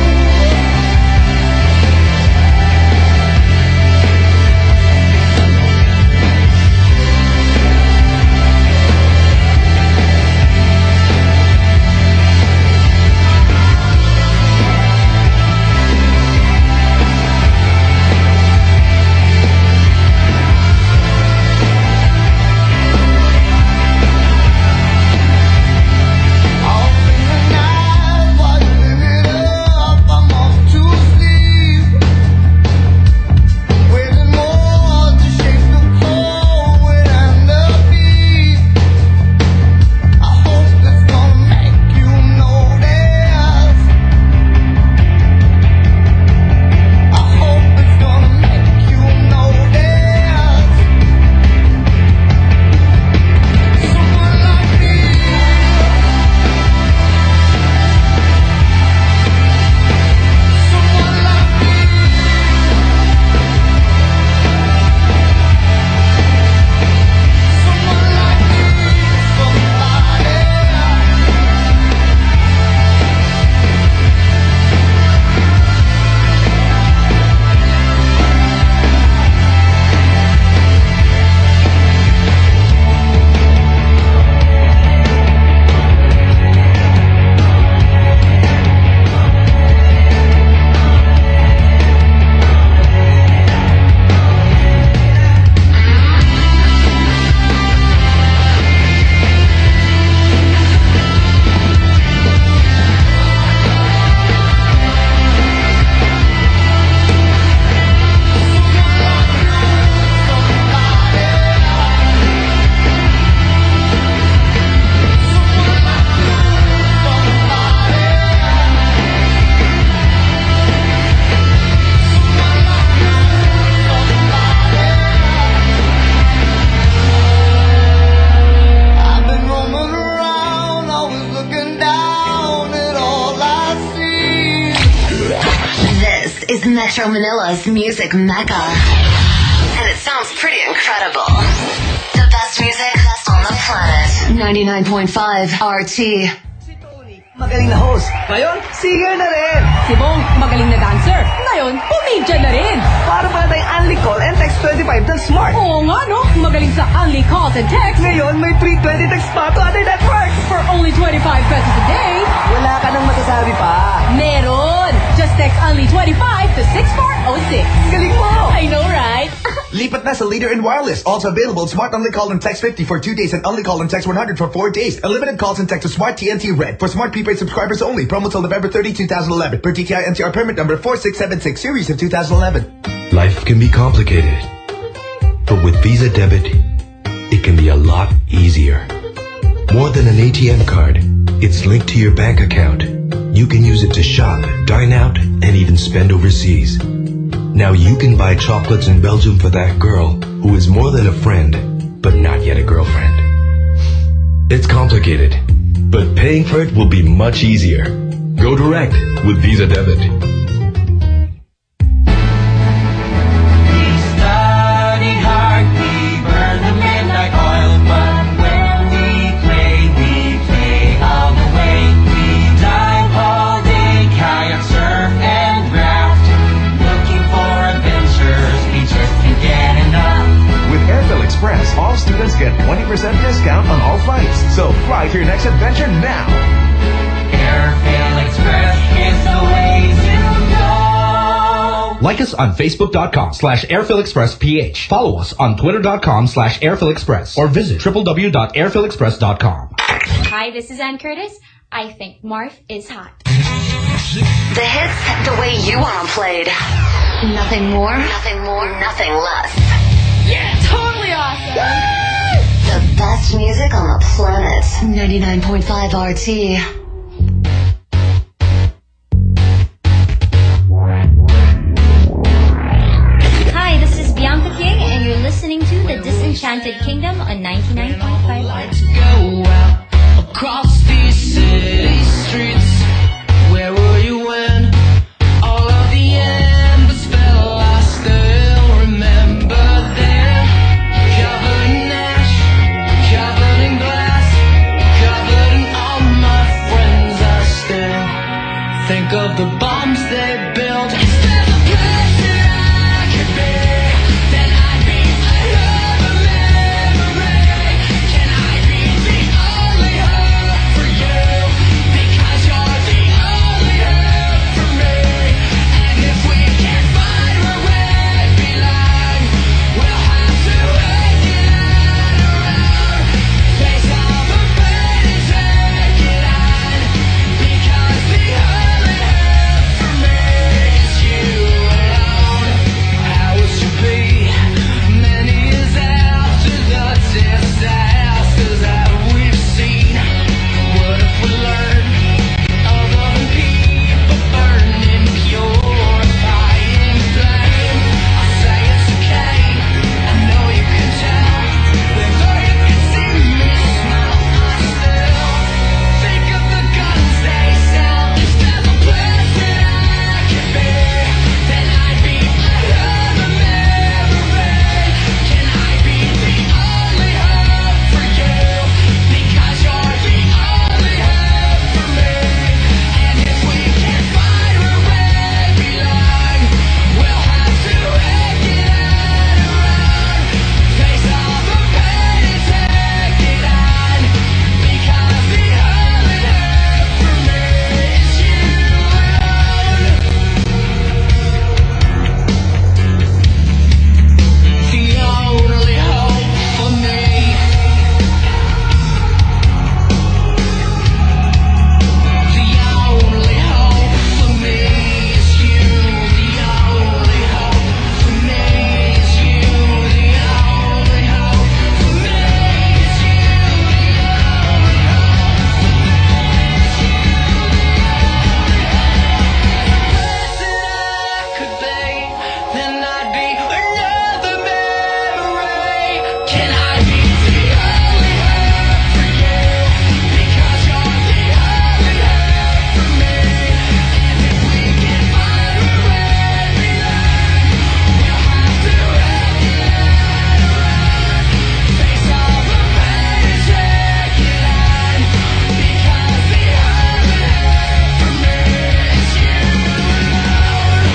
Is Metro Manila's music mecca. And it sounds pretty incredible. The best music on the planet. ninety-nine point five R T. Magaling na host. Ngayon, singer na rin. Si Bong, magaling na dancer. Ngayon, comedian na rin. Para ba tayong Only Call and Text twenty-five ng Smart? Oo nga, no? Magaling sa Only Calls and Text. Ngayon, may three twenty text pa to other networks. For only twenty-five pesos a day. Wala ka nang masasabi pa. Meron. Just text Only twenty-five to six four zero six. Galing mo. I know, right? Lipat na sa leader in wireless. Also available Smart Only Call and Text fifty for two days and Only Call and Text one hundred for four days. Unlimited calls and text to Smart T N T Red for Smart prepaid subscribers only. Promo till November thirtieth, twenty eleven. Per T T I N C R permit number four six seven six series of two thousand eleven. Life can be complicated, but with Visa Debit, it can be a lot easier. More than an A T M card, it's linked to your bank account. You can use it to shop, dine out, and even spend overseas. Now you can buy chocolates in Belgium for that girl who is more than a friend, but not yet a girlfriend. It's complicated, but paying for it will be much easier. Go direct with Visa Debit. Express, all students get twenty percent discount on all flights. So fly to your next adventure now. Airfield Express is the way to go. Like us on Facebook.com slash AirfieldExpressPH. Follow us on Twitter.com slash AirfieldExpress or visit w w w dot airfield express dot com. Hi, this is Ann Curtis. I think Marf is hot. The hits the way you want them played. Nothing more, nothing more, nothing less. Yeah, totally awesome. The best music on the planet. ninety-nine point five R T. Hi, this is Bianca King, and you're listening to The Disenchanted Kingdom on ninety-nine point five. Go out across these city streets. Where were you when all of the embers fell? I still remember them, covered in ash, covered in glass, covered in all my friends. I still think of the bombs they built. Is there a place that I could be? Then I'd be another memory. Can I be the only hope for you? Because you're the only hope for me. And if we can't find where we belong, we'll have to work it out around. Face all the pain and take it on. Because the only hope for me is you alone. How would you be many years after the disasters that we've seen? What if we learned other than people burning, purifying flame? I say it's okay, I know you can tell, but though you can see me smile, I still think of the guns they sell. If there's a place that I could be, then I'd be another memory. Can I be the only hope for you? Because you're the only hope for me. And if we can't find where we belong, we'll have to work it out around. Face all the pain and take it on. Because the only hope for me is you alone. The only hope for me. The only hope for me is you. The only hope for me is you. The only hope for me is you. Could be, then I'd be another memory. Can I be the only hope for you? Because you're the only hope for me. And if we can find where we belong, we'll have to work it out around. Face all the pain and take it on. Because the only hope for me is you alone.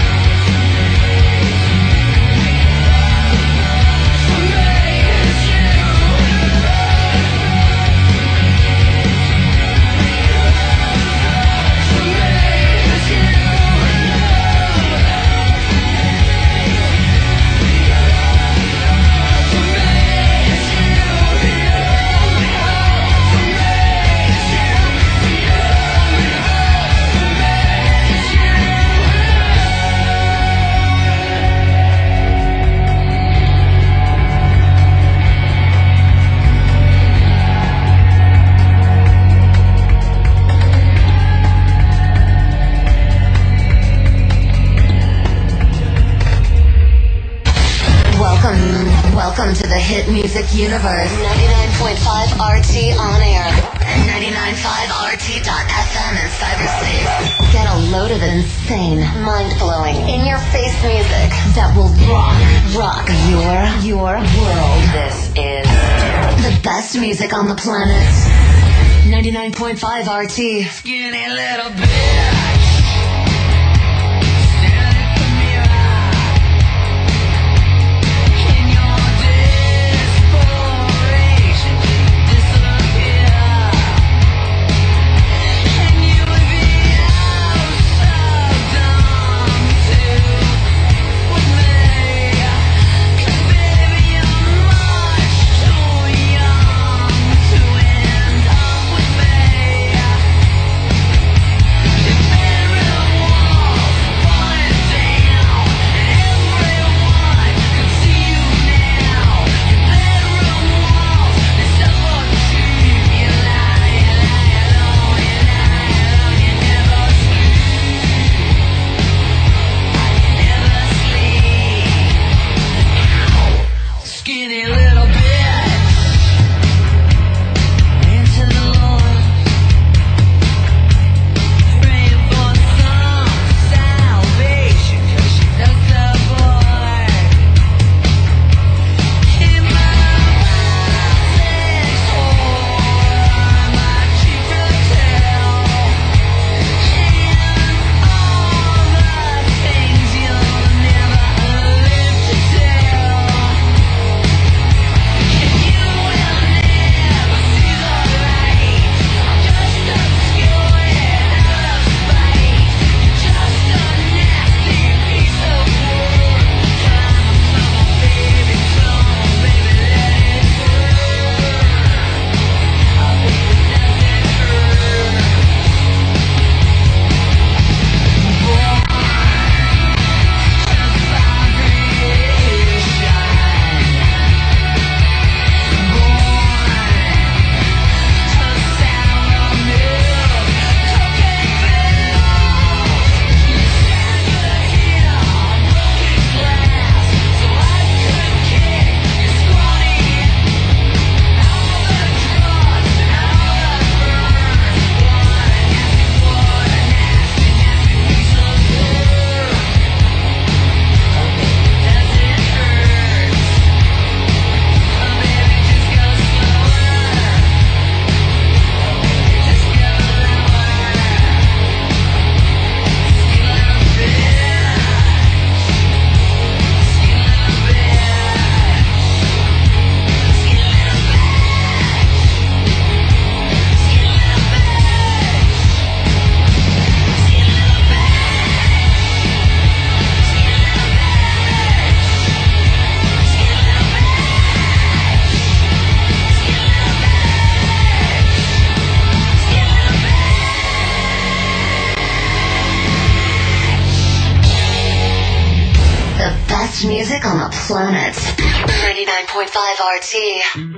For me is you Welcome, welcome to the hit music universe. ninety-nine point five R T on air. ninety-nine point five R T dot F M in cyberspace. Get a load of insane, mind-blowing, in-your-face music that will rock, rock your, your world. This is the best music on the planet. ninety-nine point five R T. Skinny little bitch. Too young to end up with me. best music on the planet. ninety-nine point five R T.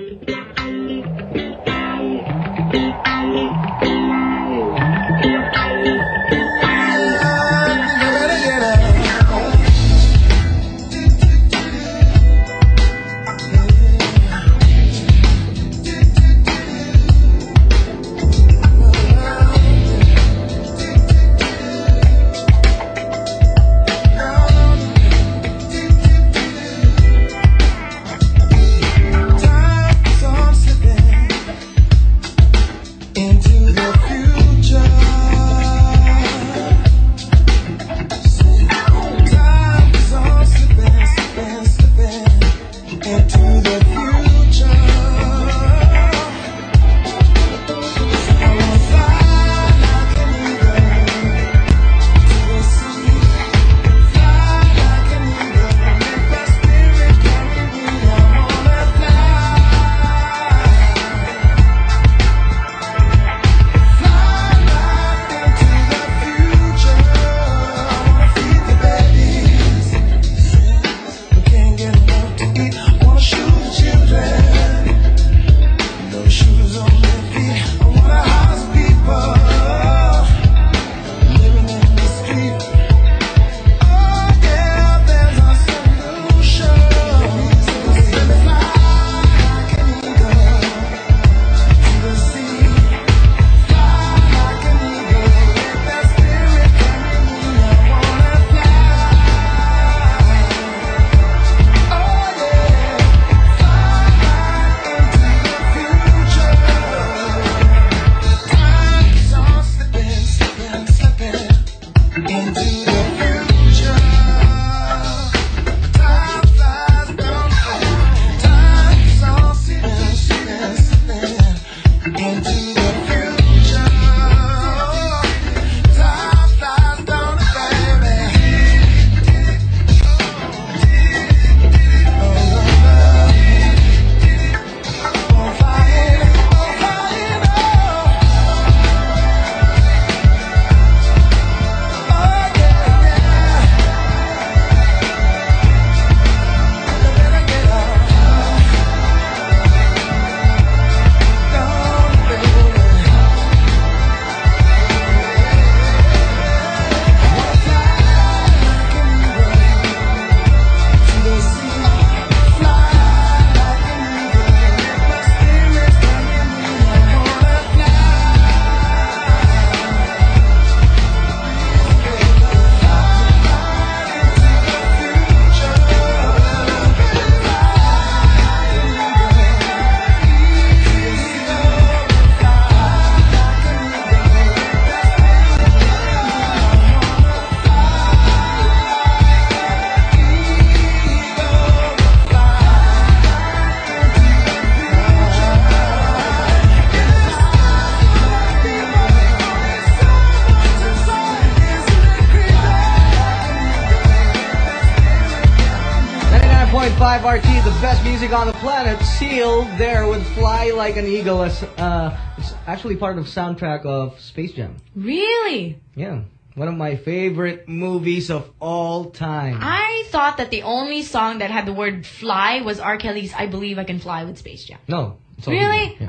five R T, the best music on the planet, sealed there with Fly Like an Eagle. As, uh, it's actually part of the soundtrack of Space Jam. Really? Yeah. One of my favorite movies of all time. I thought that the only song that had the word fly was R. Kelly's I Believe I Can Fly with Space Jam. No. It's all Really? music. Yeah.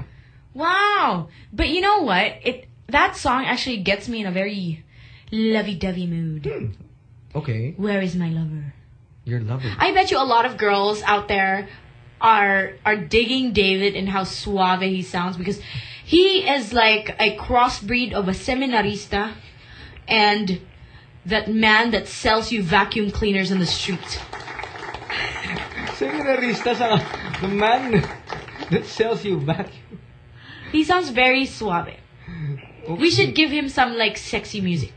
Wow. But you know what? It that song actually gets me in a very lovey-dovey mood. Hmm. Okay. Where is my lover? Your lover. I bet you a lot of girls out there are are digging David and how suave he sounds, because he is like a crossbreed of a seminarista and that man that sells you vacuum cleaners in the street. Seminarista sa the man that sells you vacuum. He sounds very suave. Okay. We should give him some like sexy music.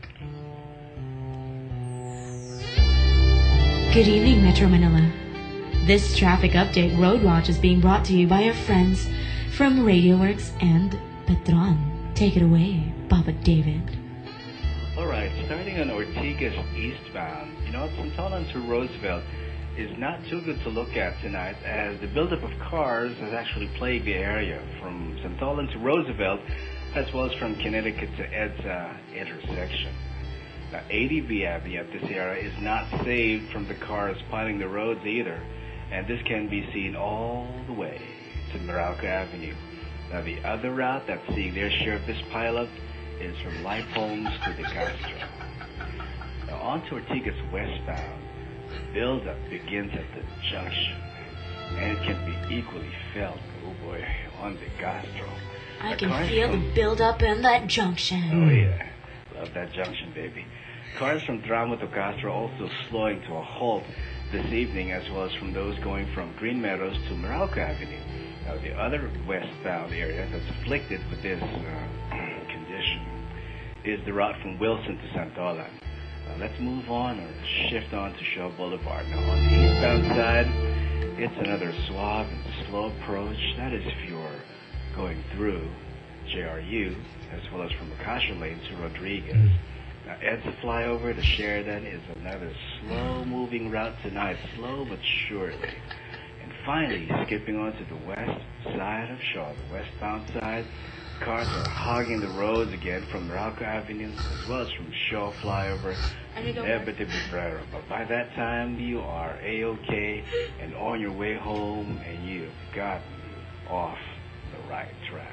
Good evening, Metro Manila. This traffic update Road Watch is being brought to you by our friends from RadioWorks and Petron. Take it away, Papa David. Alright, starting on Ortigas eastbound, you know, Santolan to Roosevelt is not too good to look at tonight, as the buildup of cars has actually plagued the area from Santolan to Roosevelt, as well as from Connecticut to EDSA intersection. Now, A D V Avenue at this area is not saved from the cars piling the roads either, and this can be seen all the way to Meralco Avenue. Now, the other route that's seeing their share of this pileup is from Life Homes to De Castro. Now, on to Ortigas westbound, the buildup begins at the junction, and it can be equally felt, oh boy, on De Castro. I Now, can cars feel from- the build-up in that junction. Oh, yeah. Love that junction, baby. Cars from Drama to Castro also slowing to a halt this evening, as well as from those going from Green Meadows to Meralco Avenue. Now, the other westbound area that's afflicted with this uh, condition is the route from Wilson to Santolan. Now, let's move on or shift on to Shaw Boulevard. Now, on the eastbound side, it's another suave and slow approach. That is if you're going through J R U, as well as from Acacia Lane to Rodriguez. Now, Edsa flyover to Sheridan is another slow-moving route tonight, slow but surely. And finally, skipping on to the west side of Shaw, the westbound side, cars are hogging the roads again from Meralco Avenue, as well as from Shaw flyover And to Ebete Bibrera. But by that time, you are A-OK and on your way home, and you've gotten off the right track.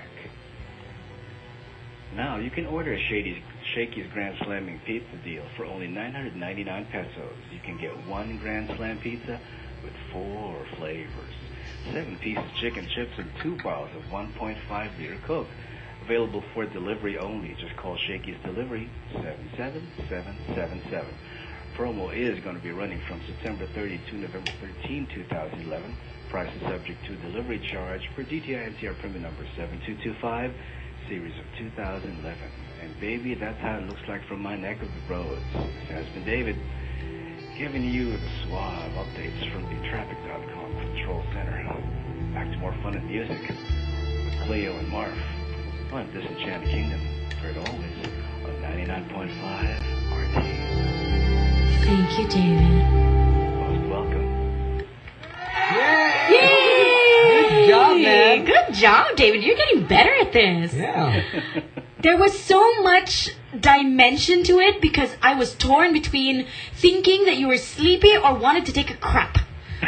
Now, you can order a Shady's, Shakey's Grand Slamming Pizza deal for only nine hundred ninety-nine pesos. You can get one Grand Slam pizza with four flavors, seven pieces chicken chips, and two bottles of one point five liter Coke. Available for delivery only. Just call Shakey's Delivery, seven seven seven seven seven. Promo is going to be running from September thirtieth to November thirteenth, two thousand eleven. Price is subject to delivery charge per D T I N C R permit number seven two two five. Series of two thousand eleven. And baby, that's how it looks like from my neck of the roads. This has been David, giving you the suave updates from the traffic dot com control center. Back to more fun and music with Cleo and Marv on Disenchanted Kingdom, heard always on ninety-nine point five R T. Thank you, David. Most welcome. Yay! Good job, man. Good job, David. You're getting better at this. Yeah. There was so much dimension to it because I was torn between thinking that you were sleepy or wanted to take a crap.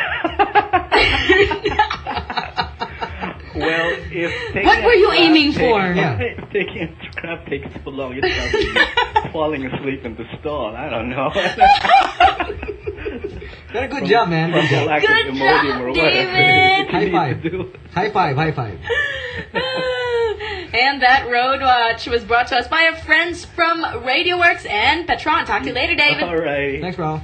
Well, if taking What were you a crap aiming takes- for? If taking a crap takes so long, it's probably falling asleep in the stall. I don't know. Got a good job, man. Good job. Lack of Good Imodium job, or whatever David. you High need five. to do. High five, high five. And that Road Watch was brought to us by our friends from RadioWorks and Petron. Talk to you later, David. All right. Thanks, bro.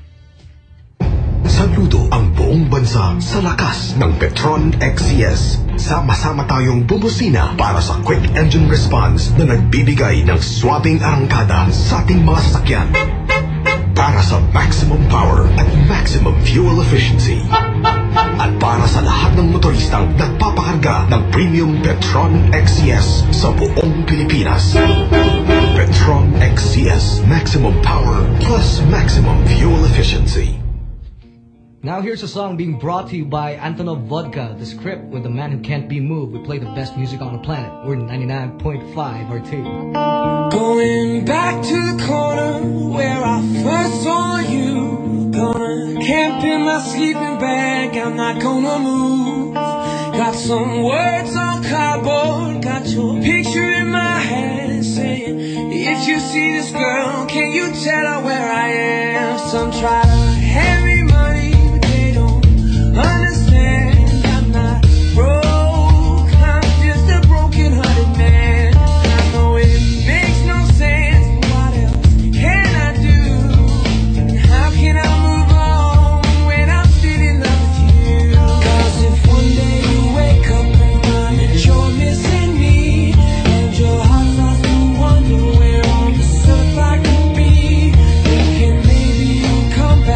Saludo ang buong bansa sa lakas ng Petron X C S. Sama-sama tayong bumusina para sa quick engine response na nagbibigay ng swabing arangkada sa ating mga sasakyan. Para sa maximum power at maximum fuel efficiency. At para sa lahat ng motoristang nagpapakarga ng premium Petron X C S sa buong Pilipinas. Petron X C S, maximum power plus maximum fuel efficiency. Now here's a song being brought to you by Antonov Vodka, The Script with The Man Who Can't Be Moved. We play the best music on the planet. We're ninety-nine point five R T. Going back to the corner where I first saw you. Gonna camp in my sleeping bag, I'm not gonna move. Got some words on cardboard, got your picture in my head, saying, if you see this girl, can you tell her where I am? Some try to hand me money, but they don't understand. I'm not broke, I'm just a broken-hearted man. I know it makes no sense, but what else can I do? And how can I move on when I'm still in love with you? 'Cause if one day you wake up and find that you're missing me, and your heart starts to wonder where on this earth I could be, thinking maybe you'll come back.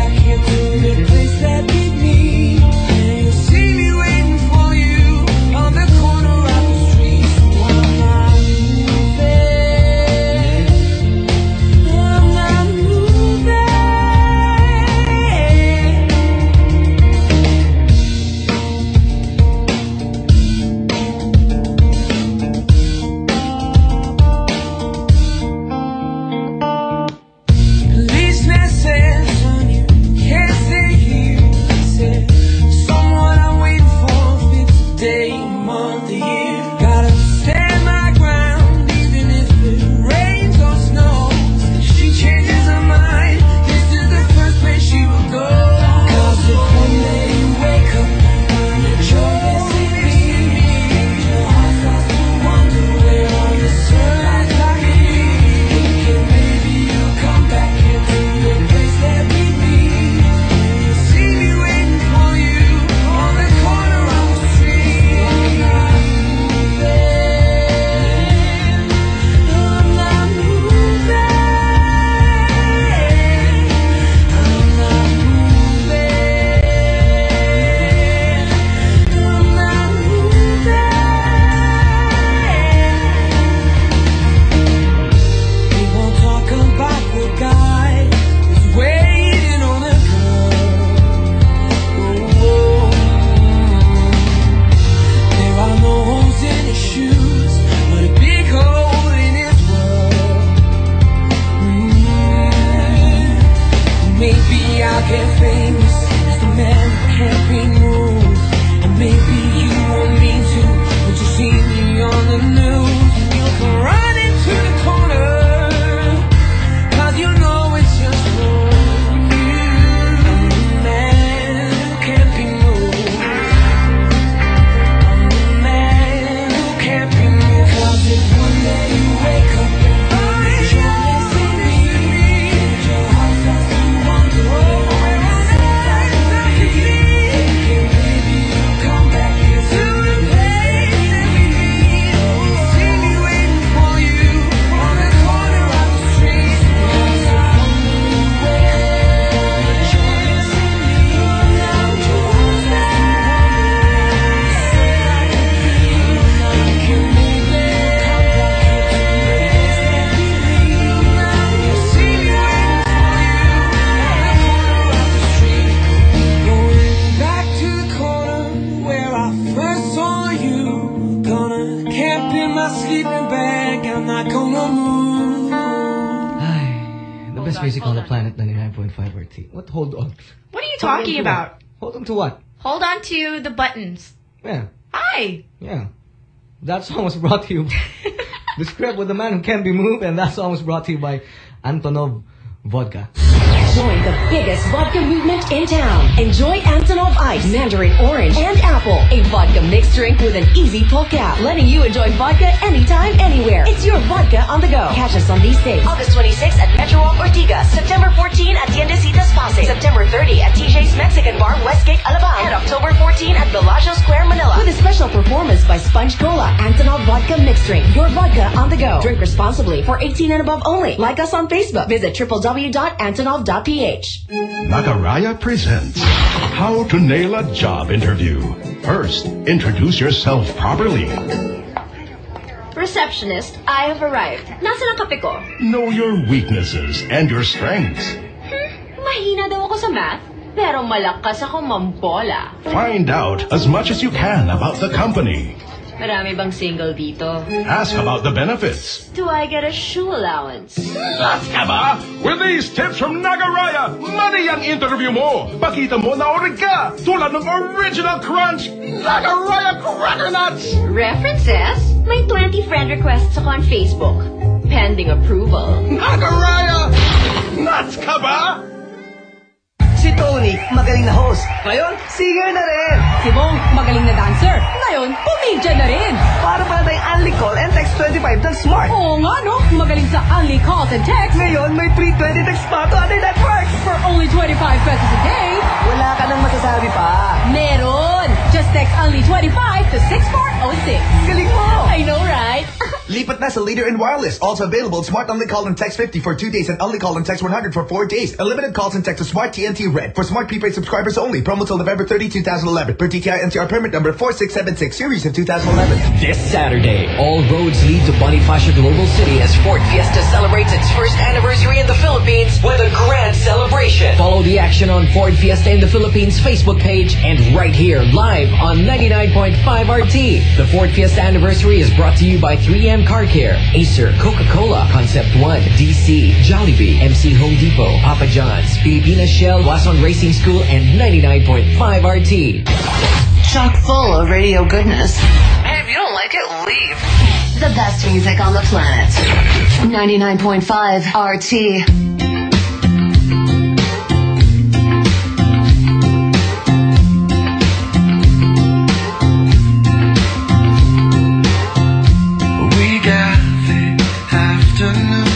get famous as the man who can't be moved. And maybe you want me to, but you see me on the news. You come right into the corner, cause you know it's just for you. I'm the man who can't be moved. I'm the man who can't be moved. Cause if one day you wake up and find you're missing me, your heart starts to wonder where I'm at. Maybe you'll come back here to the place that we meet. You see me waiting for you on the corner of the street. Cause if one day you wake up and you're missing me, your heart starts to wonder where can maybe come back here to the place that we meet. You see me waiting for you on the corner of the street. Going back to the corner where I first saw you. Gonna camp in my sleeping bag. I'm not gonna move. The best music on the planet, ninety-nine point five R T. What? Hold on. What are you Hold on talking to about? what? Hold on to what? Hold on to the buttons. Yeah. Hi. Yeah. That song was brought to you The Script with the Man Who Can't Be Moved, and that song was brought to you by Antonov Vodka. Join the biggest vodka movement in town. Enjoy Antonov Ice, Mandarin Orange, and Apple. A vodka mixed drink with an easy pull cap, letting you enjoy vodka anytime, anywhere. It's your vodka on the go. Catch us on these days. August twenty-sixth at Metro Walk Ortigas. September fourteenth at Tiendesitas Pasig. September thirtieth at T J's Mexican Bar, Westgate, Alabang. And October fourteenth at Bellagio Square, Manila. With a special performance by Sponge Cola, Antonov Vodka Mixed Drink. Your vodka on the go. Drink responsibly for eighteen and above only. Like us on Facebook. Visit w w w dot antonov dot p h. Nagaraya presents How to Nail a Job Interview. First, introduce yourself properly. Receptionist, I have arrived. Nasaan ang kape ko? Know your weaknesses and your strengths. Hmm, mahina daw ako sa math, pero malakas ako mambola. Find out as much as you can about the company. Marami bang single dito? Ask about the benefits. Do I get a shoe allowance? Lots ka ba? With these tips from Nagaraya, money ang interview mo. Pakita mo na orig ka, tulad ng original crunch, Nagaraya Cracker Nuts. References? May twenty friend requests ako on Facebook. Pending approval. Nagaraya! Nuts ka ba? Si Tony, magaling na host. Ngayon, singer na rin. Si Bong, magaling na dancer. Ngayon, pumidya na rin. Para pala tayong Only Call and Text twenty-five ng Smart. Oo nga no, magaling sa Only Calls and Text. Ngayon, may free twenty text pa to other networks. For only twenty-five pesos a day. Wala ka nang masasabi pa. Meron. Just text Only twenty-five to six four zero six. Galing mo. I know, right? Lipat na sa leader in wireless. Also available at Smart Only Call and Text fifty for two days and Only Call and Text one hundred for four days. Unlimited calls and text to Smart T N T Red for Smart prepaid subscribers only. Promo till November thirtieth, twenty eleven. Per T T I N C R permit number four six seven six series of two thousand eleven. This Saturday, all roads lead to Bonifacio Global City as Ford Fiesta celebrates its first anniversary in the Philippines with a grand celebration. Follow the action on Ford Fiesta in the Philippines Facebook page and right here live on ninety-nine point five R T. The Ford Fiesta anniversary is brought to you by three M Car Care, Acer, Coca-Cola, Concept One, D C, Jollibee, M C Home Depot, Papa John's, Pilipinas Shell, Wason Racing School, and ninety-nine point five R T. Chock full of radio goodness. Hey, if you don't like it, leave. The best music on the planet. ninety-nine point five R T. We got the afternoon.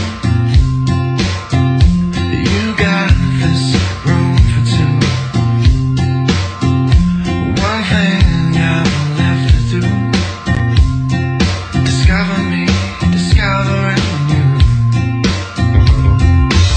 You got this room for two. One thing I've left to do. Discover me, discovering you.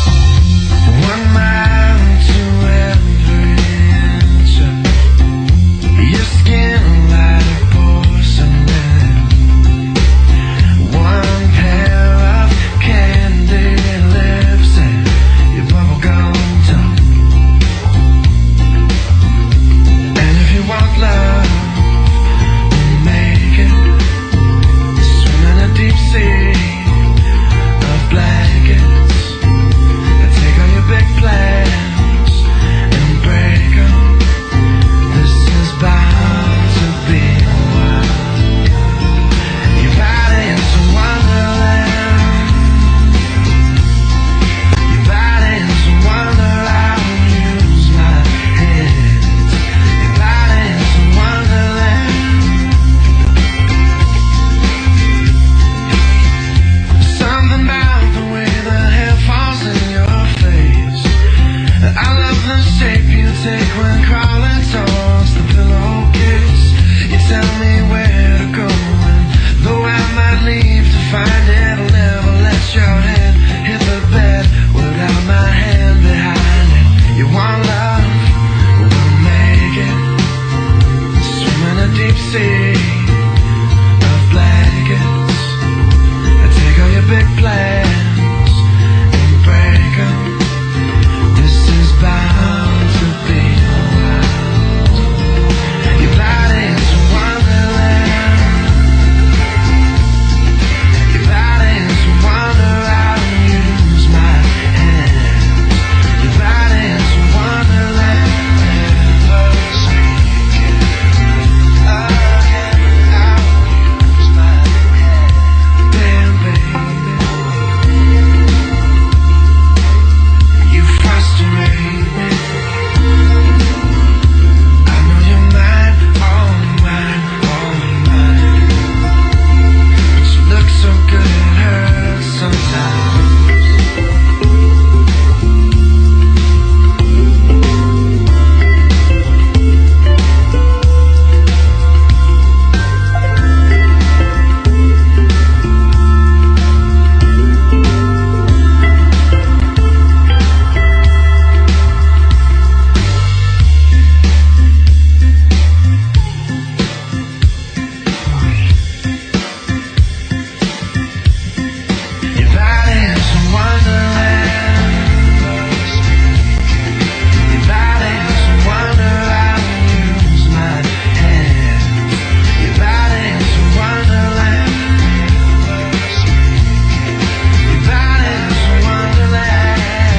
take when crawling towards the pillowcase. You tell me where to go, and though I might leave to find it, I'll never let your hand hit the bed without my hand behind it. You want love, we'll make it. Swim in a deep sea of blankets. I take all your big plans and break them. This is bound to be wild. Your body's a wonderland. Your body's a wonder. I use my hands. Your body's a wonderland. Never speak it again. I'll use my hands. Damn, baby, you frustrate me. I know you're mine, all mine, all mine. But you look so good it hurts sometimes. Your body's a wonderland. Your body's a wonder. I use my hands. Your body's a wonderland. Your body's a wonderland.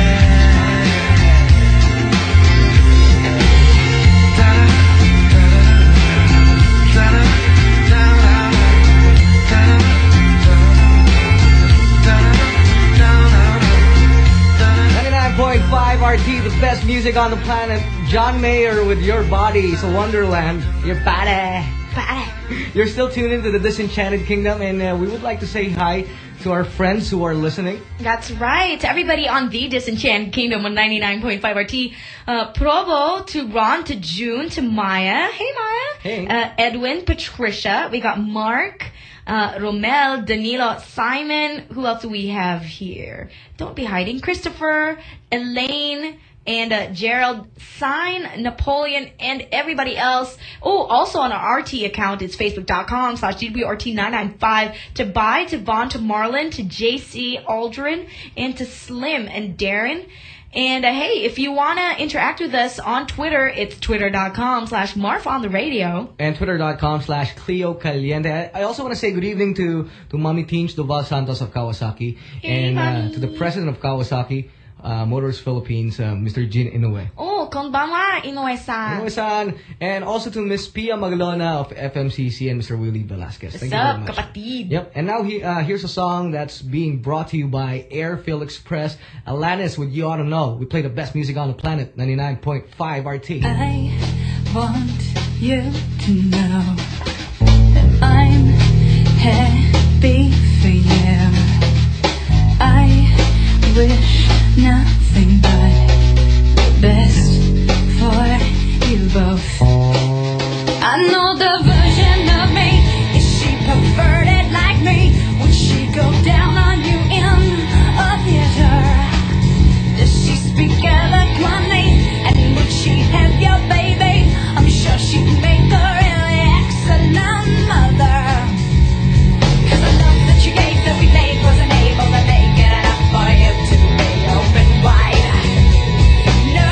ninety-nine point five R T, the best music on the planet. John Mayer with Your Body. It's a wonderland. Your body. You're still tuned into the Disenchanted Kingdom, and uh, we would like to say hi to our friends who are listening. That's right. To everybody on the Disenchanted Kingdom on ninety-nine point five R T. Uh, Provo, to Ron, to June, to Maya. Hey, Maya. Hey. Uh, Edwin, Patricia. We got Mark, uh, Romel, Danilo, Simon. Who else do we have here? Don't be hiding. Christopher, Elaine, and uh, Gerald, Sign, Napoleon, and everybody else. Oh, also on our R T account, it's facebook.com slash GWRT995. To Buy, to Vaughn, to Marlon, to J C, Aldrin, and to Slim and Darren. And uh, hey, if you want to interact with us on Twitter, it's twitter.com slash Marf on the radio. And twitter.com slash Cleo Caliente. I I also want to say good evening to, to Mami Teens Duval Santos of Kawasaki. Hey, and uh, Mami. to the president of Kawasaki uh, Motors Philippines, uh, Mister Jin Inoue. Oh, konbanwa, Inoue-san. Inoue-san. And also to Miss Pia Magalona of F M C C and Mister Willie Velasquez. Thank What's you up, very much. kapatid? Yep. And now he, uh, here's a song that's being brought to you by Airfield Express. Alanis with You Ought to Know. We play the best music on the planet, ninety-nine point five R T. I want you to know that I'm happy for you. I wish nothing but the best for you both. I know the version of me. Is she perverted like me? Would she go down on you in a theater? Does she speak eloquently? And would she have your baby? I'm sure she'd make a really excellent mother. 'Cause the love that you gave that we made wasn't able to make it enough for you to be open wide. No.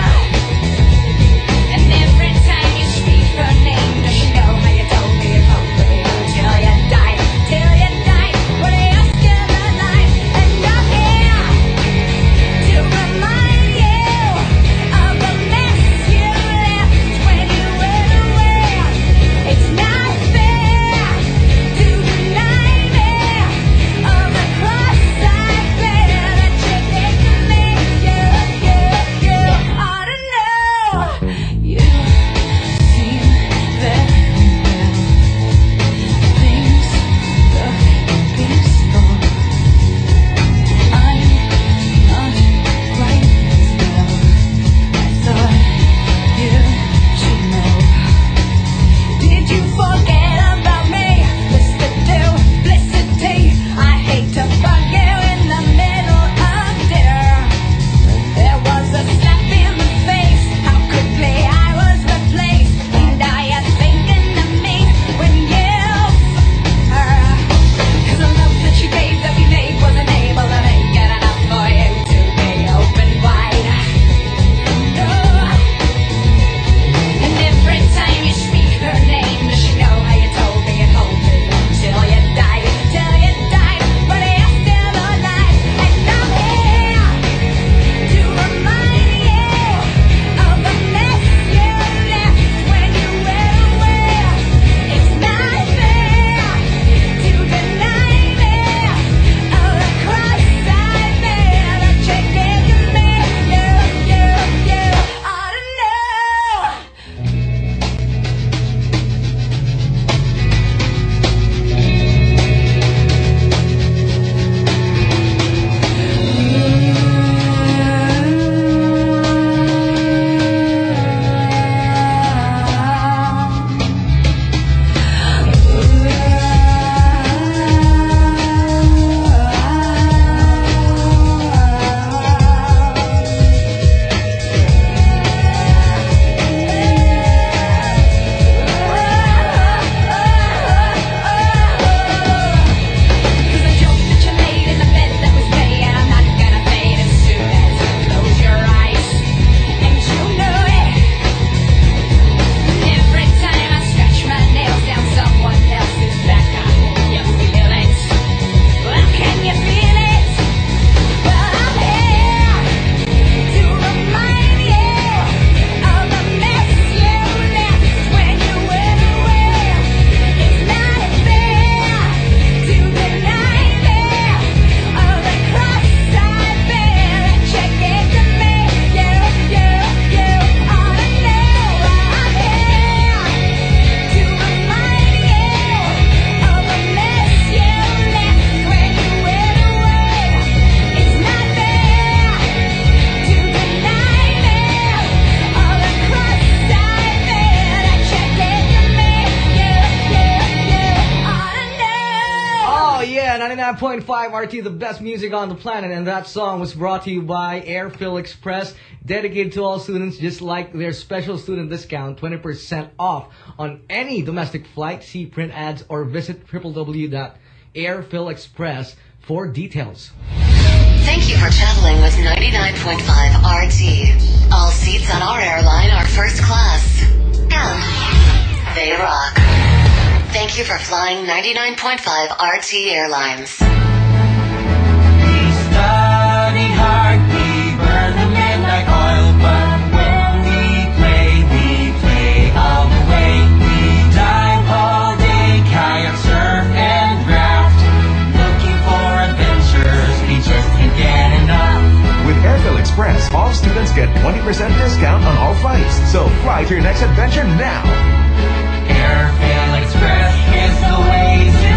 And every time you speak her name, does she know how you told me you told me till you died, till you died, when you're still alive, and you're here to remind you of the mess you left when you went away. ninety-nine point five R T, the best music on the planet, and that song was brought to you by Airfill Express, dedicated to all students, just like their special student discount, twenty percent off on any domestic flight. See print ads or visit w w w dot airfill express for details. Thank you for traveling with ninety-nine point five R T. All seats on our airline are first class. And they rock. Thank you for flying ninety-nine point five R T Airlines. We study hard, we burn the midnight oil, but when we play, we play all the way. We dive all day, kayak, surf, and raft. Looking for adventures, we just can't get enough. With Airfill Express, all students get twenty percent discount on all flights. So fly to your next adventure now. Airfill Express is the way to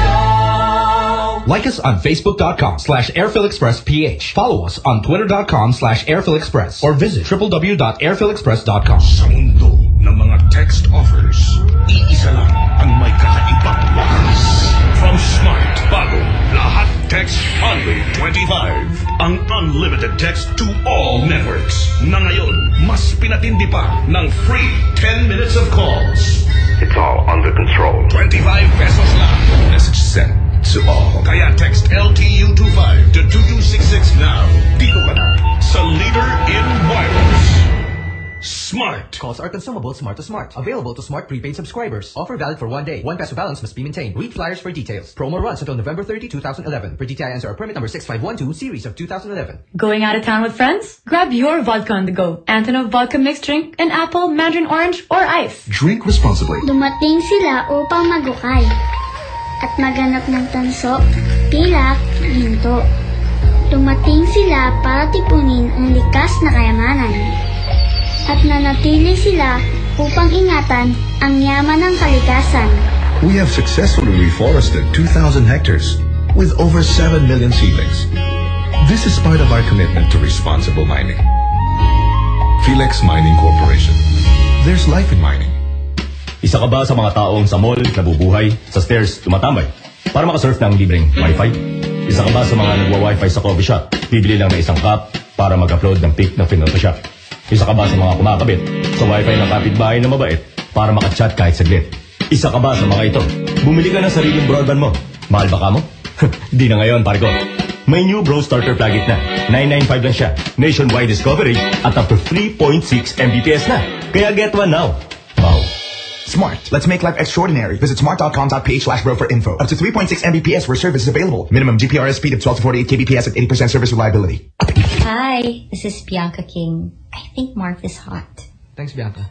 go. Like us on Facebook.com slash AirfillExpressPH. Follow us on Twitter.com slash AirfillExpress or visit w w w dot airfill express dot com. Sa mundo ng mga text offers, iisa lang ang may kakaibang lakas. From Smart, bago, lahat text only twenty-five. Ang unlimited text to all networks. Na ngayon, mas pinatindi pa ng free ten minutes of calls. It's all under control. twenty-five pesos lang. Message sent to all. Kaya text L T U twenty-five to two two six six now. Dito ka na sa leader in wireless. Smart. Calls are consumable smart to smart. Available to smart prepaid subscribers. Offer valid for one day. One peso balance must be maintained. Read flyers for details. Promo runs until November thirtieth, twenty eleven. Per D T I answer or permit number six five one two, series of two thousand eleven. Going out of town with friends? Grab your vodka on the go. Antonov Vodka Mixed Drink in apple, mandarin orange, or ice. Drink responsibly. Dumating sila upang magukay at maganap ng tanso, pilak, ginto. Dumating sila para tipunin ang likas na kayamanan. At nanatili sila upang ingatan ang yaman ng kalikasan. We have successfully reforested two thousand hectares with over seven million seedlings. This is part of our commitment to responsible mining. Philex Mining Corporation. There's life in mining. Isa ka ba sa mga taong sa mall nabubuhay, sa stairs tumatambay para makasurf ng libreng wifi? Isa ka ba sa mga nagwa-wifi sa coffee shop, bibili lang ng isang cup para mag-upload ng pic na Photoshop? Isa ka ba sa mga kumakabit sa wifi ng kapitbahay na mabait para makachat kahit saglit? Isa ka ba sa mga ito? Bumili ka ng sariling broadband mo. Mahal ba ka mo? Di na ngayon, pare ko. May new Bro Starter Plugit na. nine ninety-five lang siya. Nationwide discovery at up to three point six megabits na. Kaya get one now. Wow. Smart. Let's make life extraordinary. Visit smart dot com dot p h slash bro for info. Up to three point six megabits where service is available. Minimum G P R S speed of twelve to forty-eight kbps at eighty percent service reliability. Hi, this is Bianca King. I think Mark is hot. Thanks, Bianca.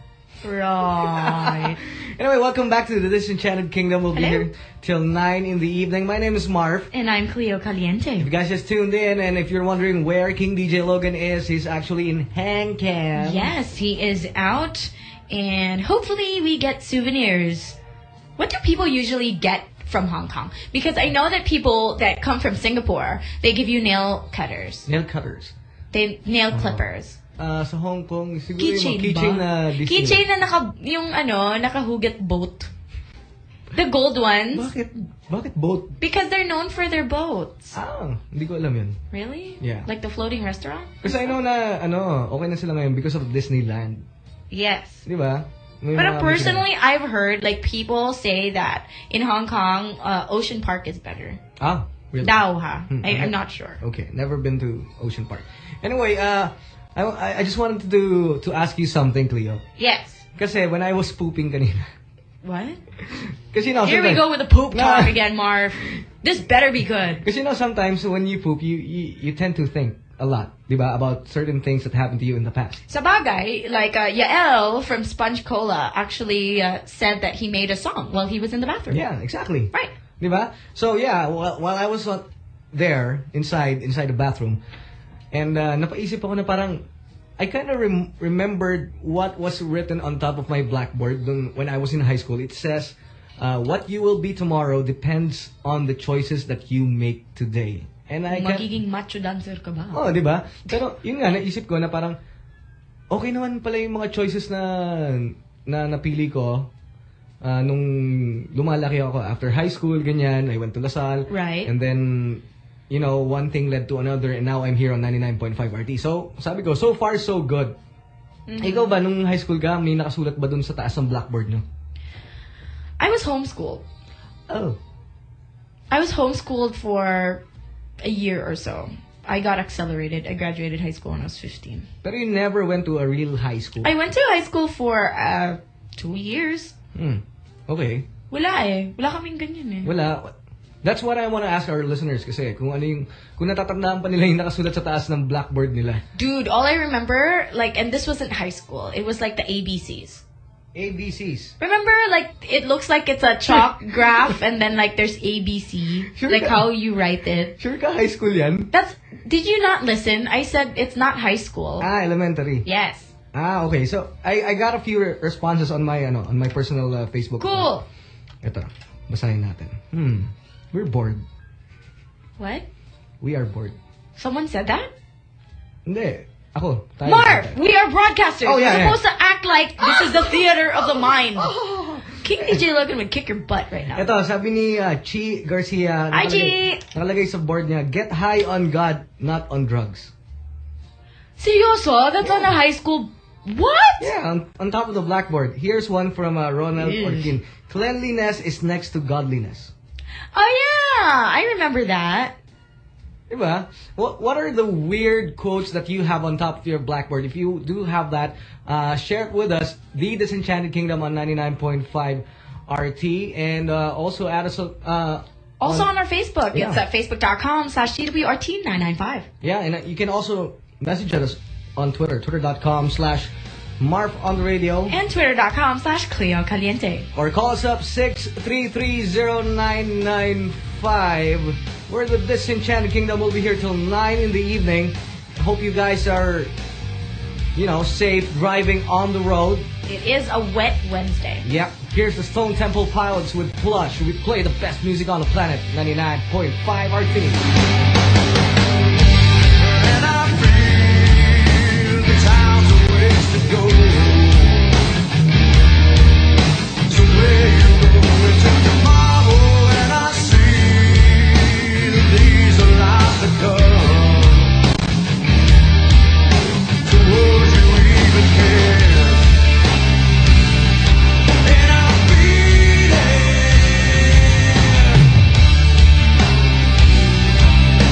Right. Anyway, welcome back to the Disenchanted Kingdom. We'll be Hello. here till nine in the evening. My name is Marv. And I'm Cleo Caliente. If you guys just tuned in, and if you're wondering where King D J Logan is, he's actually in Hang Cam. Yes, he is out, and hopefully we get souvenirs. What do people usually get from Hong Kong? Because I know that people that come from Singapore, they give you nail cutters. Nail cutters. They nail clippers. Uh, sa Hong Kong, siguro Keychain yung mga keychain ba? na Disney. Keychain na naka, yung ano, nakahugat boat. The gold ones. Bakit? Bakit boat? Because they're known for their boats. Ah, hindi ko alam yun. Really? Yeah. Like the floating restaurant? Kasi I know na, ano, okay na sila ngayon because of Disneyland. Yes. Di ba? May But mga- personally, I've heard like people say that in Hong Kong, uh, Ocean Park is better. Ah, really? Daw ha? Hmm, I, okay. I'm not sure. Okay, never been to Ocean Park. Anyway, uh, I, I just wanted to to ask you something, Cleo. Yes. Kasi when I was pooping kanina. What? Kasi you know, Here we sometimes- go with the poop Nah. talk again, Marv. This better be good. Because you know, sometimes when you poop, you, you, you tend to think a lot, diba, about certain things that happened to you in the past. Sa bagay, like uh, Yael from Sponge Cola actually uh, said that he made a song while he was in the bathroom. Yeah, exactly. Right. Diba? So yeah, while, while I was uh, there, inside, inside the bathroom, and uh, napaisip ako na parang, I kind of rem- remembered what was written on top of my blackboard dun, when I was in high school. It says, uh, what you will be tomorrow depends on the choices that you make today. And I can- Magiging macho dancer ka ba? Oh, di ba? Pero yun nga, naisip ko na parang, okay naman pala yung mga choices na na napili ko. uh, nung lumalaki ako after high school, ganyan, I went to LaSalle. Right. And then, you know, one thing led to another and now I'm here on ninety-nine point five R T. So, sabi ko, so far so good. Mm-hmm. Ikaw ba, nung high school ka, may nakasulat ba dun sa taas ng blackboard nyo? I was homeschooled. Oh. I was homeschooled for a year or so. I got accelerated. I graduated high school when I was fifteen. But you never went to a real high school? I went to high school for uh, two years. Hmm. Okay. Wala eh. Wala kaming ganyan eh. Wala. That's what I want to ask our listeners kasi kung ano yung, kung natatandaan pa nila yung nakasulat sa taas ng blackboard nila. Dude, all I remember, like, and this wasn't high school, it was like the A B Cs. A B Cs. Remember, like, it looks like it's a chalk graph and then, like, there's A B C. Sure like, ka? how you write it. Sure ka high school yan? That's, did you not listen? I said it's not high school. Ah, elementary. Yes. Ah, okay. So, I I got a few re- responses on my, ano, on my personal uh, Facebook. Cool. Ito, basahin natin. Hmm. We're bored. What? We are bored. Someone said that? Hindi. Ako. Tayo. Marv, we are broadcasters. Oh, yeah, We're yeah. supposed to act like this is the theater of the mind. King D J Logan would kick your butt right now. Ito, sabi ni uh, Chi Garcia. Hi, nakalagay, Chi! Nakalagay sa board niya, get high on God, not on drugs. Seryoso? That's on a high school... What? Yeah, on, on top of the blackboard. Here's one from uh, Ronald Ew. Orkin. Cleanliness is next to godliness. Oh, yeah. I remember that. Diba? What, what are the weird quotes that you have on top of your blackboard? If you do have that, uh, share it with us. The Disenchanted Kingdom on ninety-nine point five R T. And uh, also add us... Uh, Also on, on our Facebook. Yeah. It's at facebook.com slash TWRT nine nine five. Yeah, and uh, you can also message us on Twitter. Twitter.com slash Marf on the radio. And twitter.com slash Cleo Caliente. Or call us up six three three zero nine nine five. We're the Disenchanted Kingdom. We'll be here till nine in the evening. I hope you guys are, you know, safe driving on the road. It is a wet Wednesday. Yep. Here's the Stone Temple Pilots with Plush. We play the best music on the planet. ninety-nine point five R T. And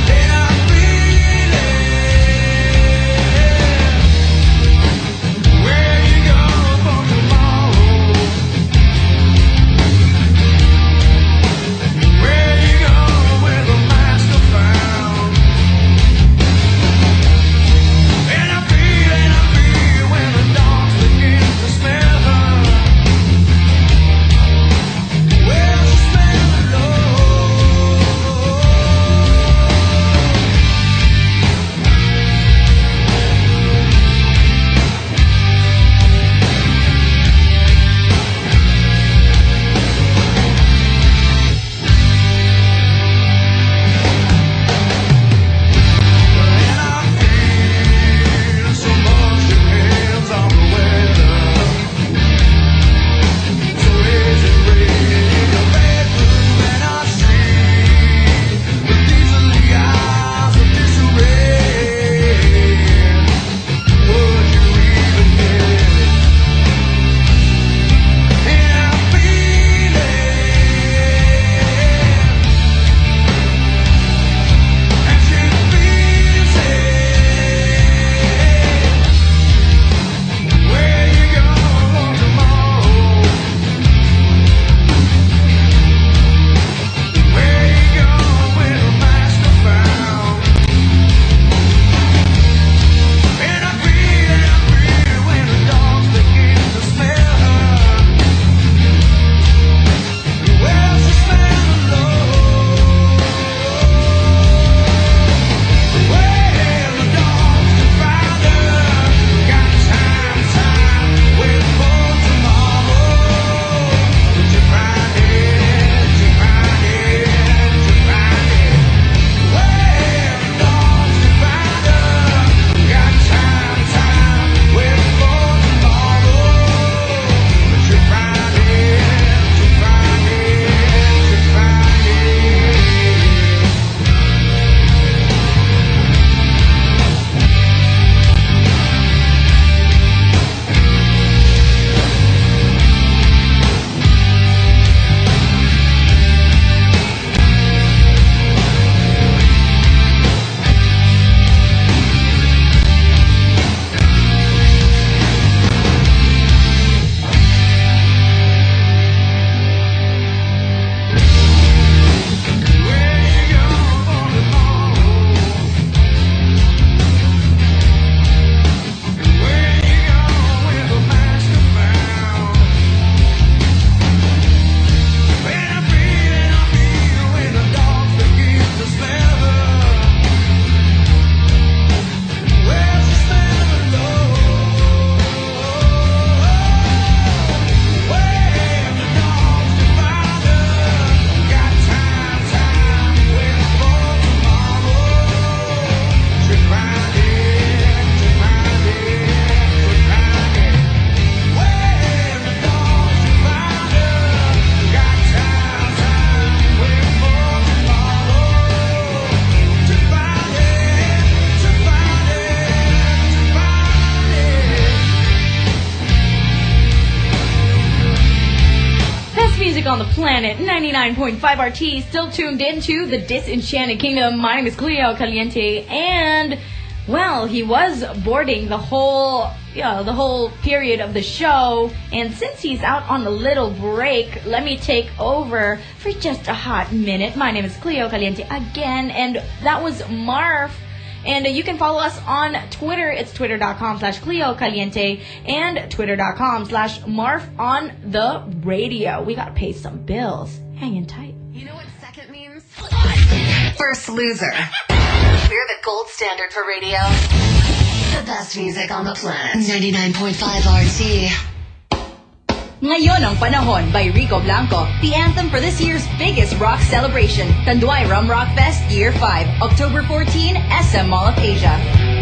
music on the planet, ninety-nine point five R T, still tuned into the Disenchanted Kingdom. My name is Cleo Caliente, and, well, he was boarding the whole, you know, the whole period of the show, and since he's out on a little break, let me take over for just a hot minute. My name is Cleo Caliente again, and that was Marf. And uh, you can follow us on Twitter. It's twitter.com slash Cleo Caliente and twitter.com slash Marf on the radio. We gotta pay some bills. Hanging tight. You know what second means? First loser. We're the gold standard for radio. The best music on the planet. ninety-nine point five R T. Ngayon ang Panahon by Rico Blanco, the anthem for this year's biggest rock celebration, Tanduay Rum Rock Fest Year five, October fourteenth, S M Mall of Asia.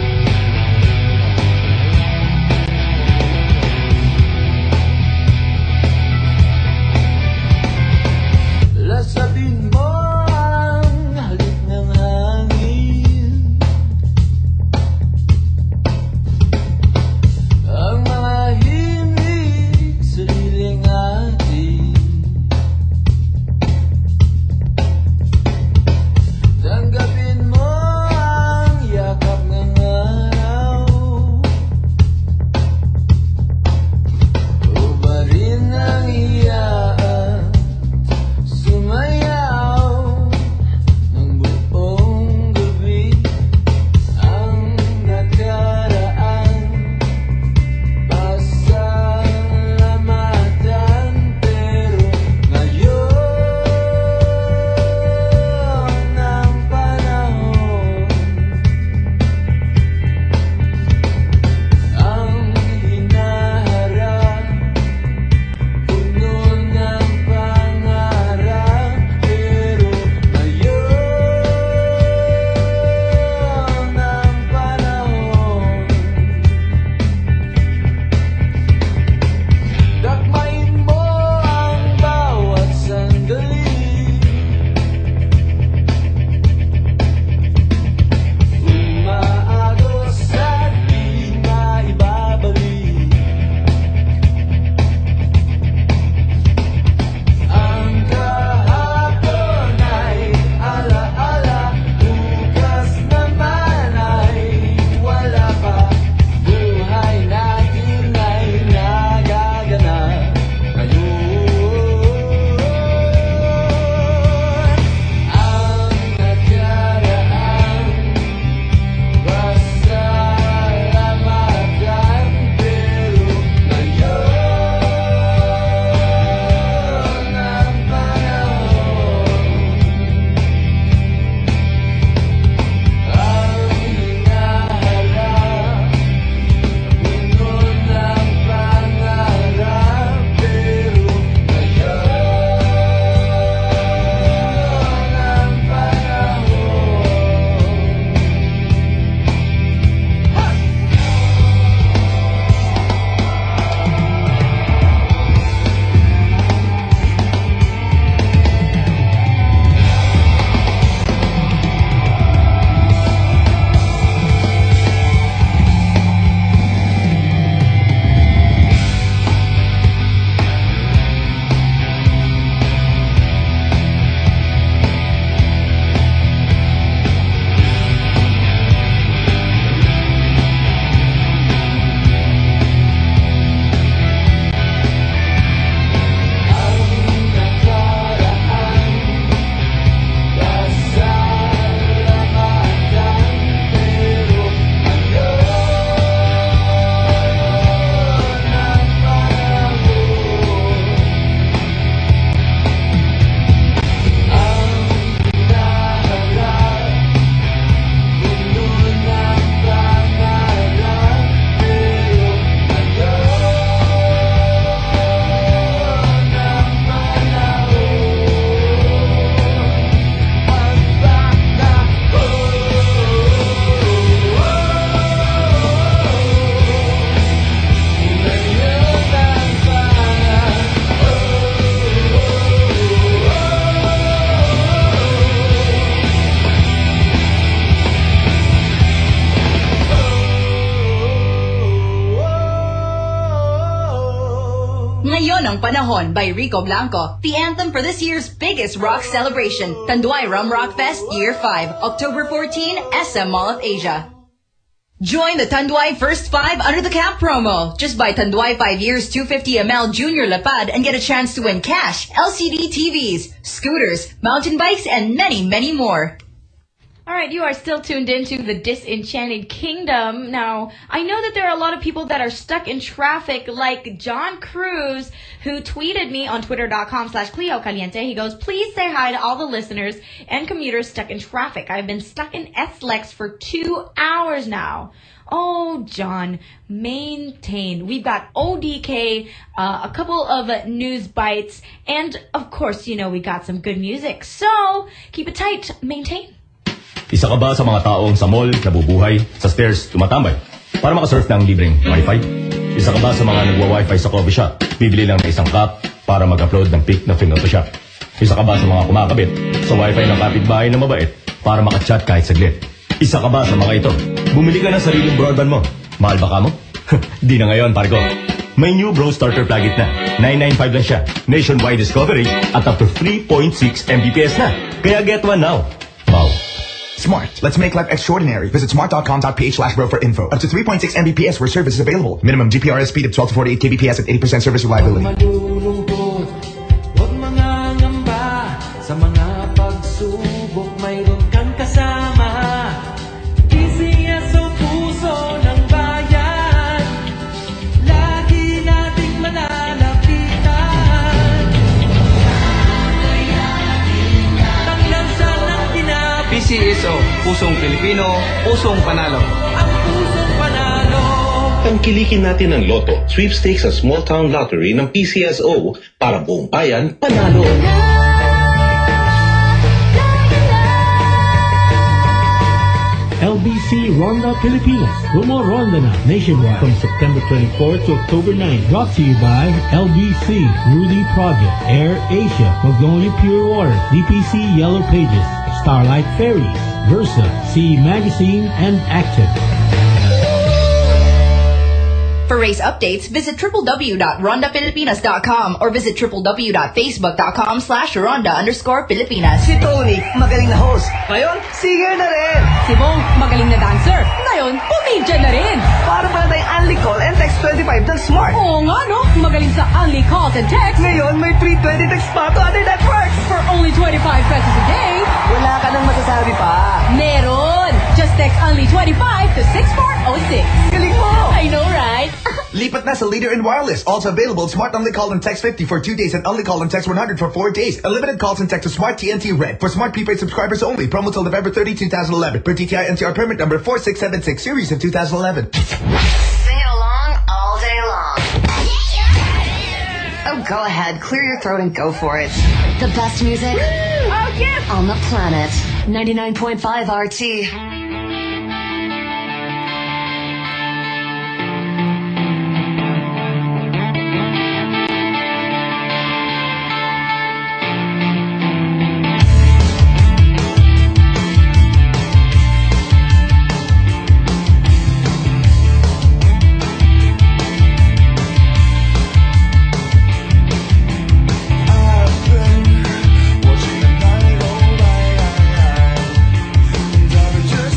Lasapin mo ang halik ng hangin, ang mga himig sariling atin, tanggapin mo ang yakap ng Ngayon ang Panahon by Rico Blanco, the anthem for this year's biggest rock celebration, Tanduay Rum Rock Fest Year five, October fourteenth, S M Mall of Asia. Join the Tanduay First Five Under the Cap promo. Just buy Tanduay five years two hundred fifty milliliters Junior Lapad and get a chance to win cash, L C D T Vs, scooters, mountain bikes, and many, many more. All right, you are still tuned into the Disenchanted Kingdom. Now, I know that there are a lot of people that are stuck in traffic, like John Cruz, who tweeted me on twitter.com slash Cleo Caliente. He goes, please say hi to all the listeners and commuters stuck in traffic. I've been stuck in S L E X for two hours now. Oh, John, maintain. We've got O D K, uh, a couple of uh, news bites, and of course, you know, we got some good music. So, keep it tight. Maintain. Isa ka ba sa mga taong sa mall, nabubuhay, sa stairs, tumatambay para makasurf ng libreng wifi? Isa ka ba sa mga nagwa-wifi sa coffee shop, bibili lang ng isang cup para mag-upload ng pic na Photoshop? Isa ka ba sa mga kumakabit sa wifi ng kapitbahay na mabait para makachat kahit saglit? Isa ka ba sa mga ito? Bumili ka ng sariling broadband mo. Mahal ba ka mo? Di na ngayon, pare ko. May new Bro Starter plugin na. nine ninety-five lang siya. Nationwide coverage at up to three point six megabits na. Kaya get one now. Wow. Smart. Let's make life extraordinary. Visit smart.com.ph slash bro for info. Up to three point six megabits where service is available. Minimum G P R S speed of twelve to forty-eight kilobits at eighty percent service reliability. Huwag mangangamba sa mga pagsubok, mayroon kang kasama. P C S O puso ng bayan, lagi nating malalapitan. Tanglansa ng tinapos. P C S O, pusong Pilipino, pusong panalo. Ang pusong panalo. Tangkilikin natin ang Lotto, sweepstakes at small town lottery ng P C S O para buong bayan panalo. L B C Ronda Pilipinas. Rumo Ronda na nationwide from September twenty-fourth to October ninth. Brought to you by L B C, Rudy Project, Air Asia, Magnolia Pure Water, D P C Yellow Pages, Starlight Ferries, Versa, C Magazine, and Active. For race updates, visit w w w dot ronda pilipinas dot com or visit w w w dot facebook dot com slash ronda underscore Pilipinas. Si Tony, magaling na host. Ngayon, singer na rin. Si Bong, magaling na dancer. Ngayon, comedian na rin. Para pala tayong only call and text twenty-five ng Smart. Oo nga no, magaling sa only calls and text. Ngayon, may three twenty text pa to other networks. For only twenty-five pesos a day. Wala ka nang masasabi pa. Meron. Just text only twenty-five to six four zero six. Galing mo. I know, right? Lipat na sa leader in wireless. Also available Smart Only Call and Text fifty for two days and Only Call and Text one hundred for four days. Unlimited calls and text to Smart T N T Red for Smart prepaid subscribers only. Promo till November thirtieth, twenty eleven. Per T T I N C R permit number four six seven six series of two thousand eleven. Sing it along all day long. Oh, go ahead. Clear your throat and go for it. The best music oh, yes. on the planet. ninety-nine point five R T. Watching the night go by, I, I, I.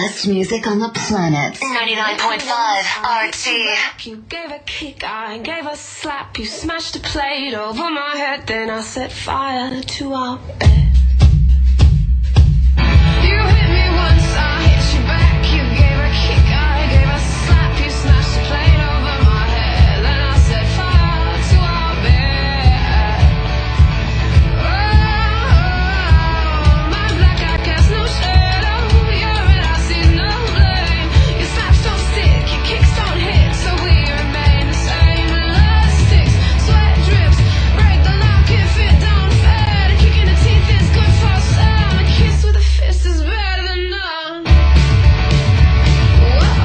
best music on the planet. ninety-nine point five R T. You gave a kick, I gave a slap. You smashed a plate over my head, then I set fire to our bed. You hit me once, I hit you back. You gave a kick, I gave a slap. You smashed a plate over my head, then I set fire to our bed. Oh, my black eye casts no shadow. Your red eye sees no blame. Your slaps don't stick, your kicks don't hit, so we remain the same. Blood sticks, sweat drips, break the lock if it don't fit. A kick in the teeth is good for some. A kiss with a fist is better than none. Whoa,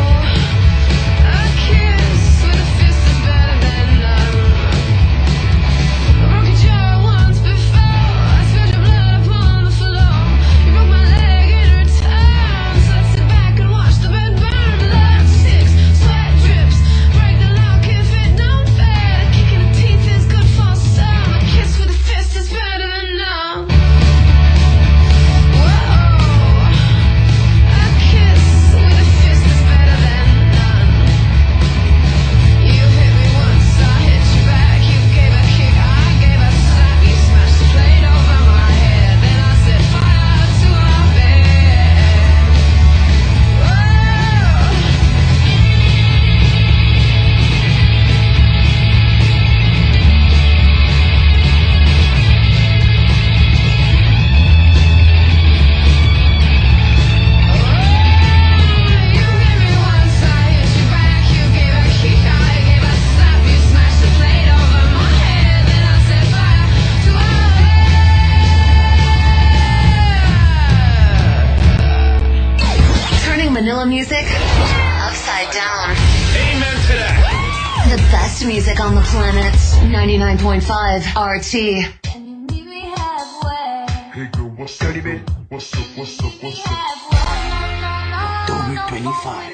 a kiss with a fist is better than none. I broke your jaw once before. I spilled your blood upon the floor. You broke my leg in return, so I sit back and watch the bed burn. Blood sticks, sweat drips, break the lock if it don't fit. A kick in the teeth is good for some. A kiss with a fist is better than none. Whoa, a kiss with a fist is better than none. You hit me once, I hit you back. You gave a kick, I gave a slap. You smashed the plate over my head, then I set fire to our bed. Turning Manila music upside down. Amen to that. The best music on the planet. ninety-nine point five R T. Hey girl, what's up, baby? What's up, what's up, what's up? Don't make twenty-five.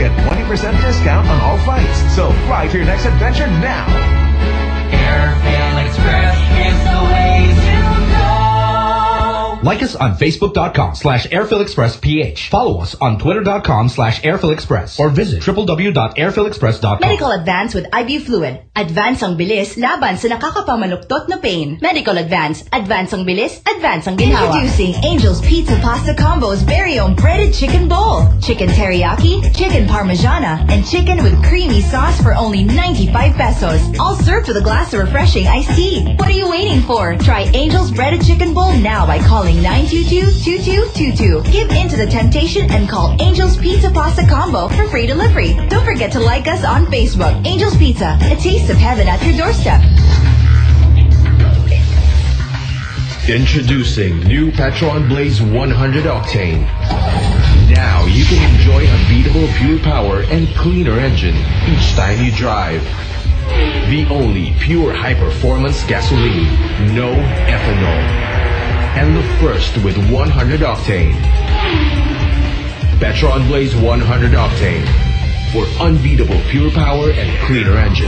get twenty percent discount on all flights. So fly to your next adventure now. Airfield Express is the way to go. Like us on Facebook.com slash AirfieldExpressPH. Follow us on Twitter.com slash AirfieldExpress or visit w w w dot airfield express dot com. Medical Advance with I B Fluid. Advance ang bilis laban sa nakakapamaluktot na pain. Medical Advance. Advance ang bilis, advance ang ginhawa. Introducing Angel's Pizza Pasta Combo's very own breaded chicken bowl. Chicken teriyaki, chicken parmigiana, and chicken with creamy sauce for only ninety-five pesos. All served with a glass of refreshing iced tea. What are you waiting for? Try Angel's breaded chicken bowl now by calling nine two two, two two two two. Give in to the temptation and call Angel's Pizza Pasta Combo for free delivery. Don't forget to like us on Facebook. Angel's Pizza, a taste of heaven at your doorstep. Introducing new Petron Blaze one hundred Octane. Now you can enjoy unbeatable pure power and cleaner engine each time you drive. The only pure high-performance gasoline, no ethanol. And the first with one hundred Octane. Petron Blaze one hundred Octane. For unbeatable pure power and cleaner engine.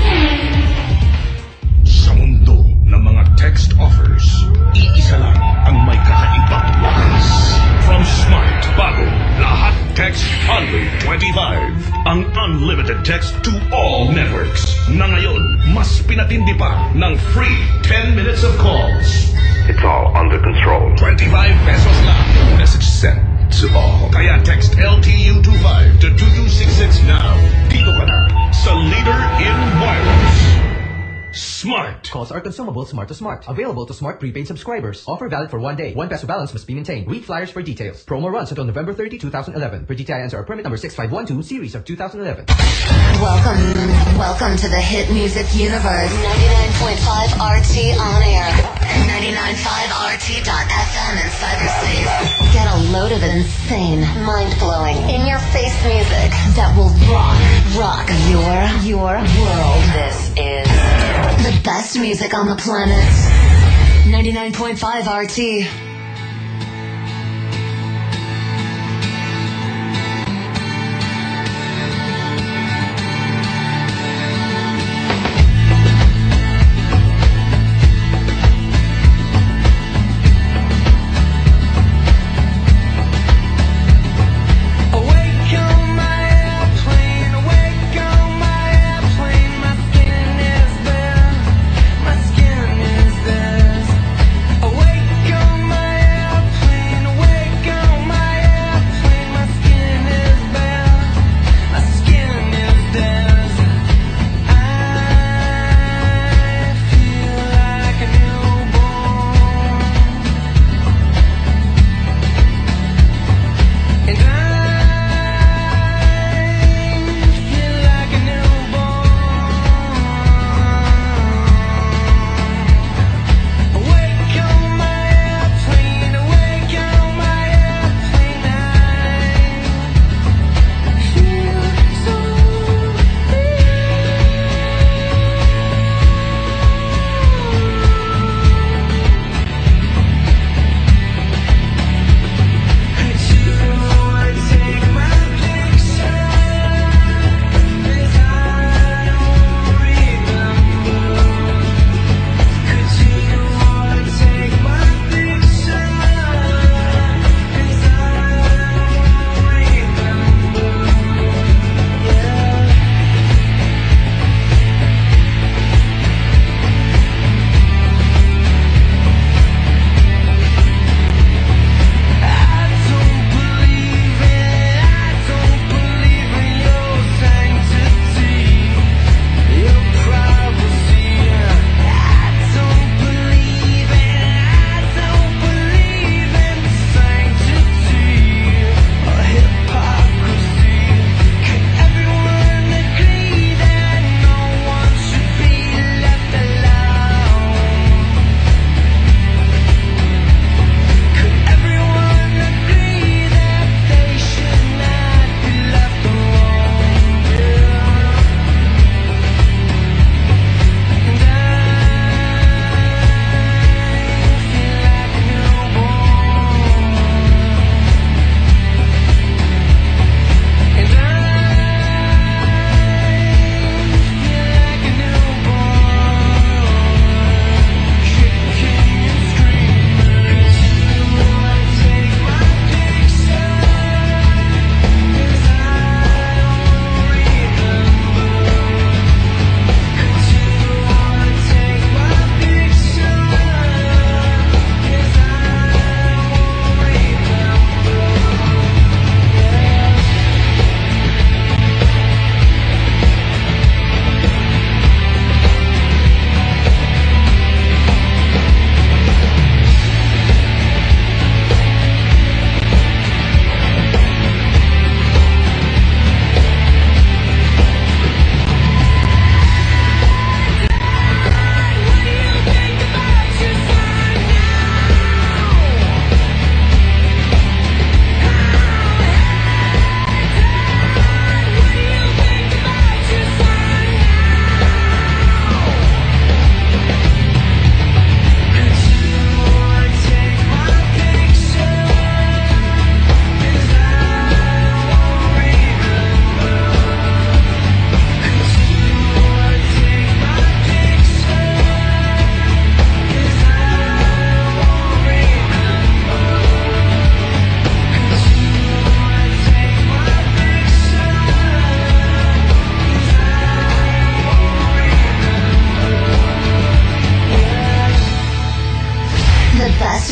Sa mundo ng mga text offers, iisa lang ang may kakaibang lakas. From Smart, bago, lahat text only twenty-five. Ang unlimited text to all networks. Na ngayon, mas pinatindi pa ng free ten minutes of calls. It's all under control. twenty-five pesos lang. Message sent to all. Kaya text L T U twenty-five to two two six six now. Dito ka na sa leader in wireless. Smart. Calls are consumable smart to smart. Available to smart prepaid subscribers. Offer valid for one day. One peso balance must be maintained. Read flyers for details. Promo runs until November thirtieth, twenty eleven. Per D T I answer permit number six five one two, series of two thousand eleven. Welcome, welcome to the hit music universe. ninety-nine point five R T on air. ninety-nine point five R T dot F M in cyberspace. Get a load of insane, mind-blowing, in-your-face music that will rock, rock your, your world. This is the best music on the planet. ninety-nine point five R T. My skin is this. Awake on my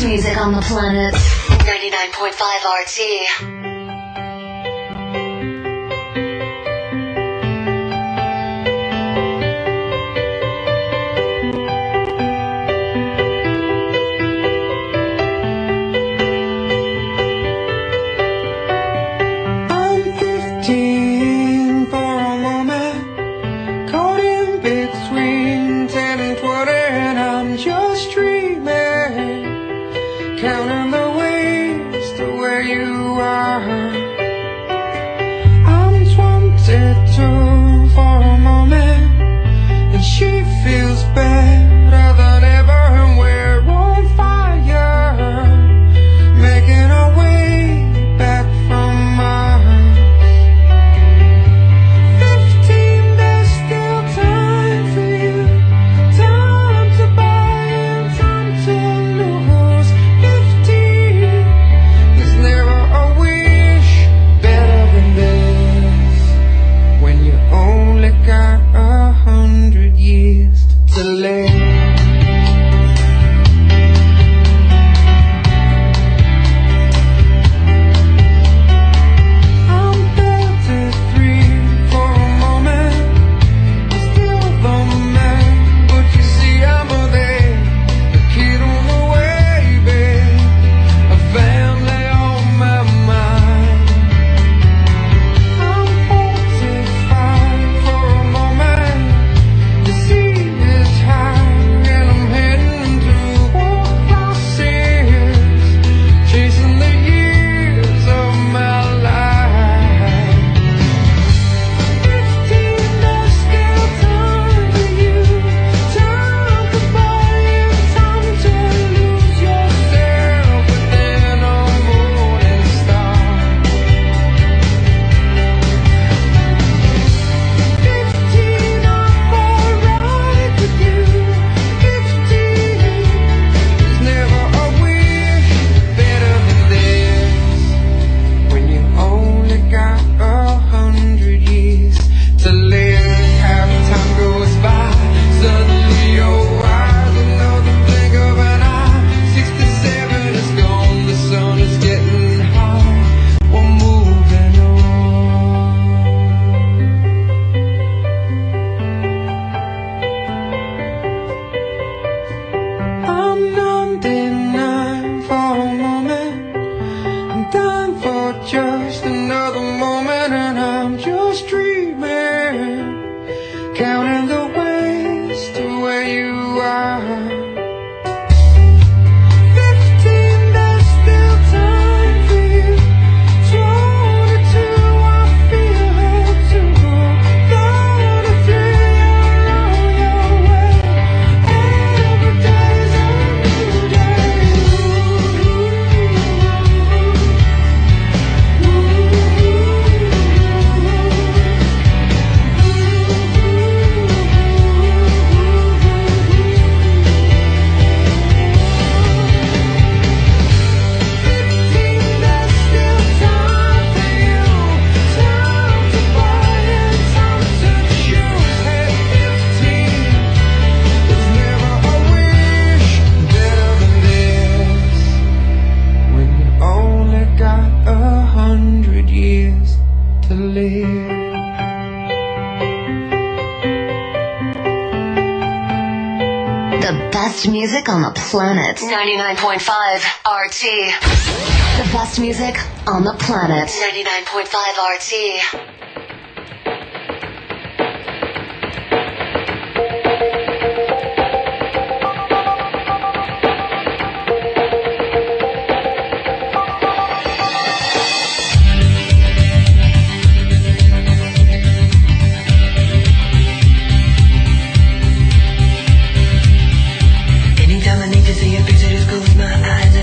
best music on the planet. ninety-nine point five R T. Counting the ways to where you are. best music on the planet. ninety-nine point five R T. The best music on the planet. ninety-nine point five R T.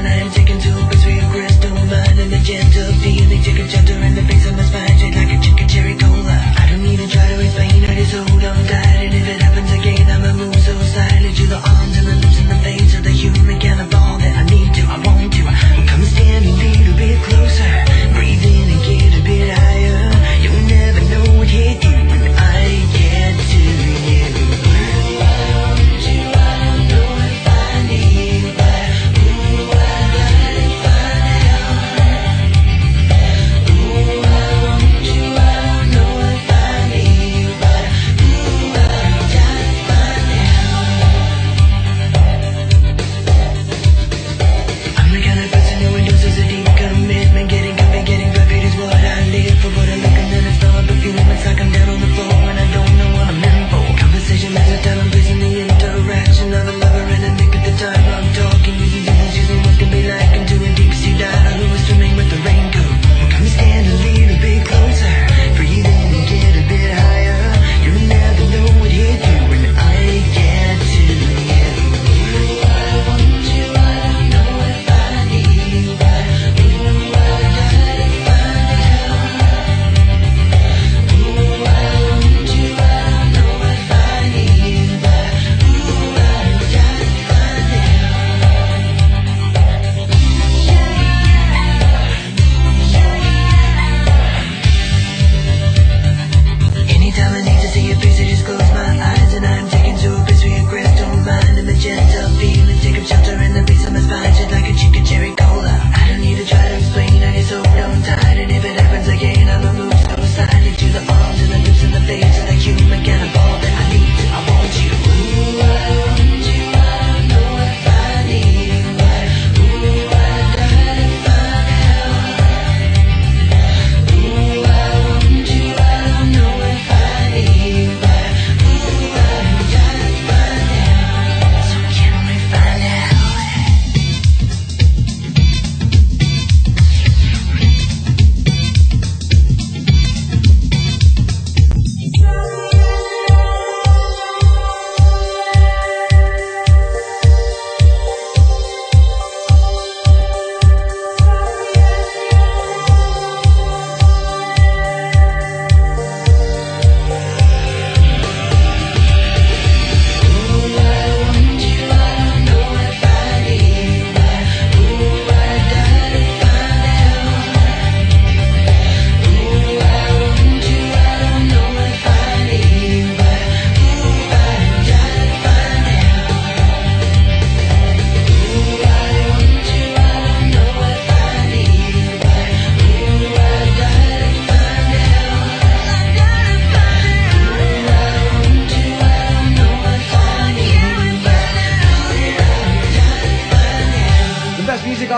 Gentle feeling, chicken chapter in the face of my spine, shaped like a chicken.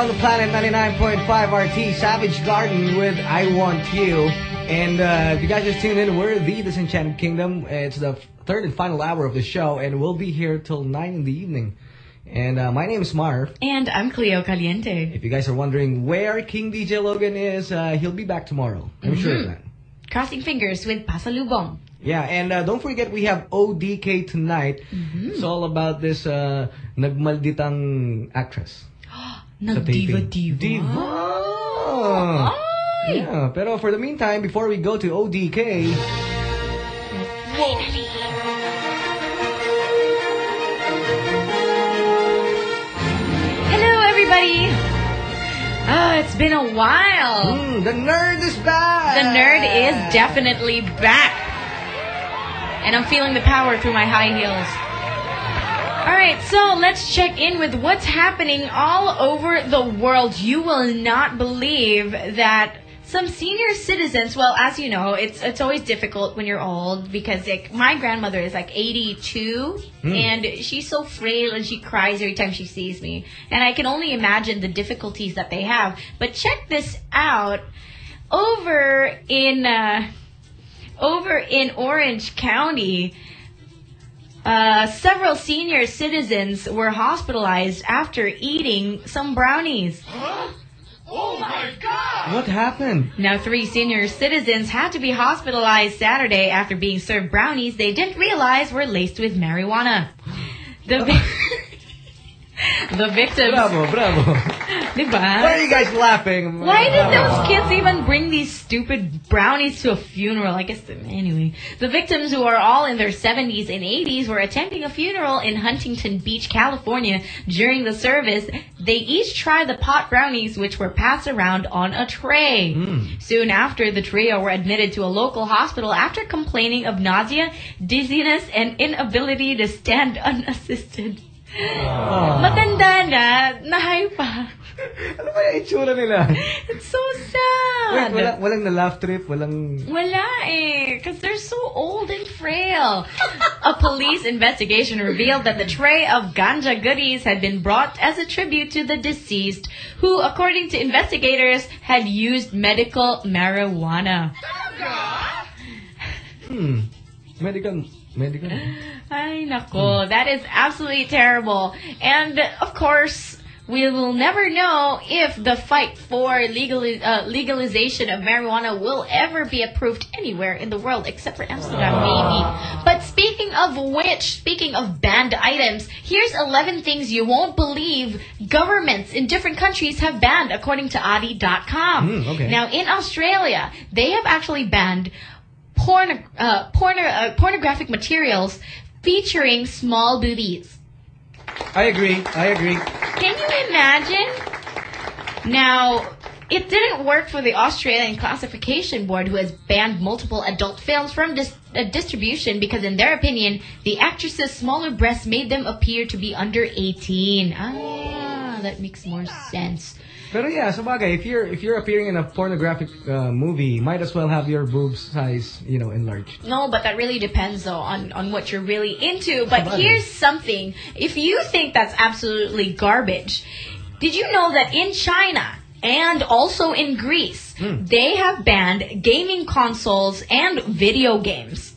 on the planet, ninety-nine point five R T, Savage Garden with I Want You. And uh, if you guys just tuned in, we're the Disenchanted Kingdom. It's the third and final hour of the show, and we'll be here till nine in the evening. And uh, my name is Marv. And I'm Cleo Caliente. If you guys are wondering where King D J Logan is, uh, he'll be back tomorrow. I'm mm-hmm. sure of that. Crossing fingers with Pasalubong. Yeah, and uh, don't forget we have O D K tonight. Mm-hmm. It's all about this uh, nagmalditang actress. Nagdiva diva. Diva. Oh. Yeah, pero for the meantime, before we go to O D K... Finally. Hello, everybody. Oh, it's been a while. Mm, the nerd is back. The nerd is definitely back. And I'm feeling the power through my high heels. Alright, so let's check in with what's happening all over the world. You will not believe that some senior citizens, well, as you know, it's it's always difficult when you're old because like my grandmother is like eighty-two mm. and she's so frail and she cries every time she sees me. And I can only imagine the difficulties that they have. But check this out. Over in uh, over in Orange County, uh, several senior citizens were hospitalized after eating some brownies. Huh? Oh my God! What happened? Now, three senior citizens had to be hospitalized Saturday after being served brownies they didn't realize were laced with marijuana. The vi- the victims... Bravo, bravo. Diba? Why are you guys laughing? Why did those kids even bring these stupid brownies to a funeral? I guess, anyway. The victims, who are all in their seventies and eighties, were attending a funeral in Huntington Beach, California. During the service, they each tried the pot brownies, which were passed around on a tray. Mm. Soon after, the trio were admitted to a local hospital after complaining of nausea, dizziness, and inability to stand unassisted. Oh. Matanda na, nahay pa. Ano ba yung itsura nila? It's so sad. Wait, walang, walang na-laugh trip? Walang... Wala eh, because they're so old and frail. A police investigation revealed that the tray of ganja goodies had been brought as a tribute to the deceased, who, according to investigators, had used medical marijuana. Hmm. Medical... Medical... Ay, nako. That is absolutely terrible. And, of course... we will never know if the fight for legal, uh, legalization of marijuana will ever be approved anywhere in the world, except for Amsterdam, maybe. But speaking of which, speaking of banned items, here's eleven things you won't believe governments in different countries have banned, according to A D I dot com. Mm, okay. Now, in Australia, they have actually banned porn, uh, porn, uh, pornographic materials featuring small boobies. I agree. I agree. Can you imagine? Now, it didn't work for the Australian Classification Board, who has banned multiple adult films from dis- uh, distribution because, in their opinion, the actresses' smaller breasts made them appear to be under eighteen. Ah, that makes more sense. Pero yeah, sabagay, if you're if you're appearing in a pornographic uh, movie, might as well have your boobs size, you know, enlarged. No, but that really depends though on on what you're really into. But sabagay. Here's something: if you think that's absolutely garbage, did you know that in China and also in Greece, hmm. they have banned gaming consoles and video games?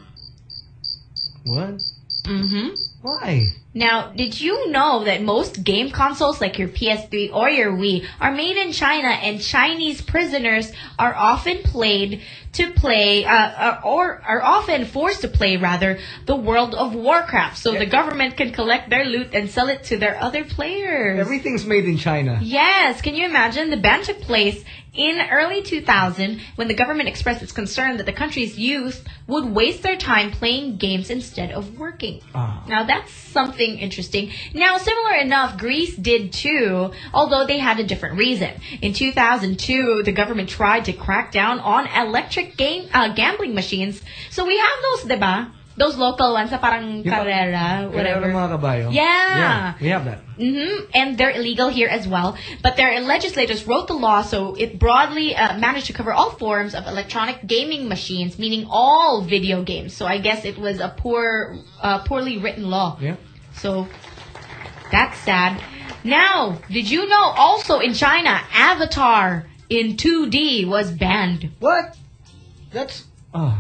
What? Mm-hmm. Why? Now, did you know that most game consoles like your P S three or your Wii are made in China, and Chinese prisoners are often played to play, uh, or are often forced to play, rather, the World of Warcraft, so yep. the government can collect their loot and sell it to their other players. Everything's made in China. Yes. Can you imagine? The ban took place in early two thousand when the government expressed its concern that the country's youth would waste their time playing games instead of working. Oh. Now, that's something interesting. Now, similar enough, Greece did too, although they had a different reason. In two thousand two, the government tried to crack down on electric game uh, gambling machines. So we have those, diba? Those local ones, parang Carrera, whatever. Mga kabayo. Yeah. Yeah, we have that. Mm-hmm. And they're illegal here as well. But their legislators wrote the law so it broadly uh, managed to cover all forms of electronic gaming machines, meaning all video games. So I guess it was a poor, uh, poorly written law. Yeah. So that's sad. Now, did you know also in China, Avatar in two D was banned? What? That's... Oh.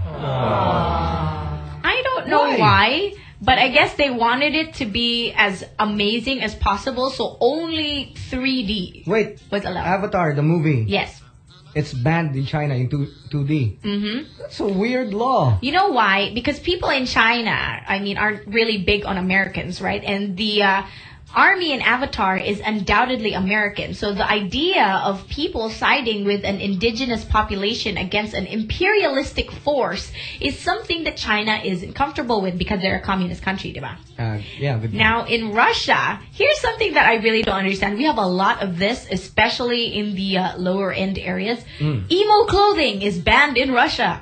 I don't know Why? why, but I guess they wanted it to be as amazing as possible, so only three D Wait, was allowed. Avatar, the movie. Yes. It's banned in China in two, 2D. Mm-hmm. That's a weird law. You know why? Because people in China, I mean, aren't really big on Americans, right? And the uh, army in Avatar is undoubtedly American. So the idea of people siding with an indigenous population against an imperialistic force is something that China isn't comfortable with because they're a communist country, diba? Uh, yeah. Good. Now, in Russia, here's something that I really don't understand. We have a lot of this, especially in the uh, lower end areas. Mm. Emo clothing is banned in Russia.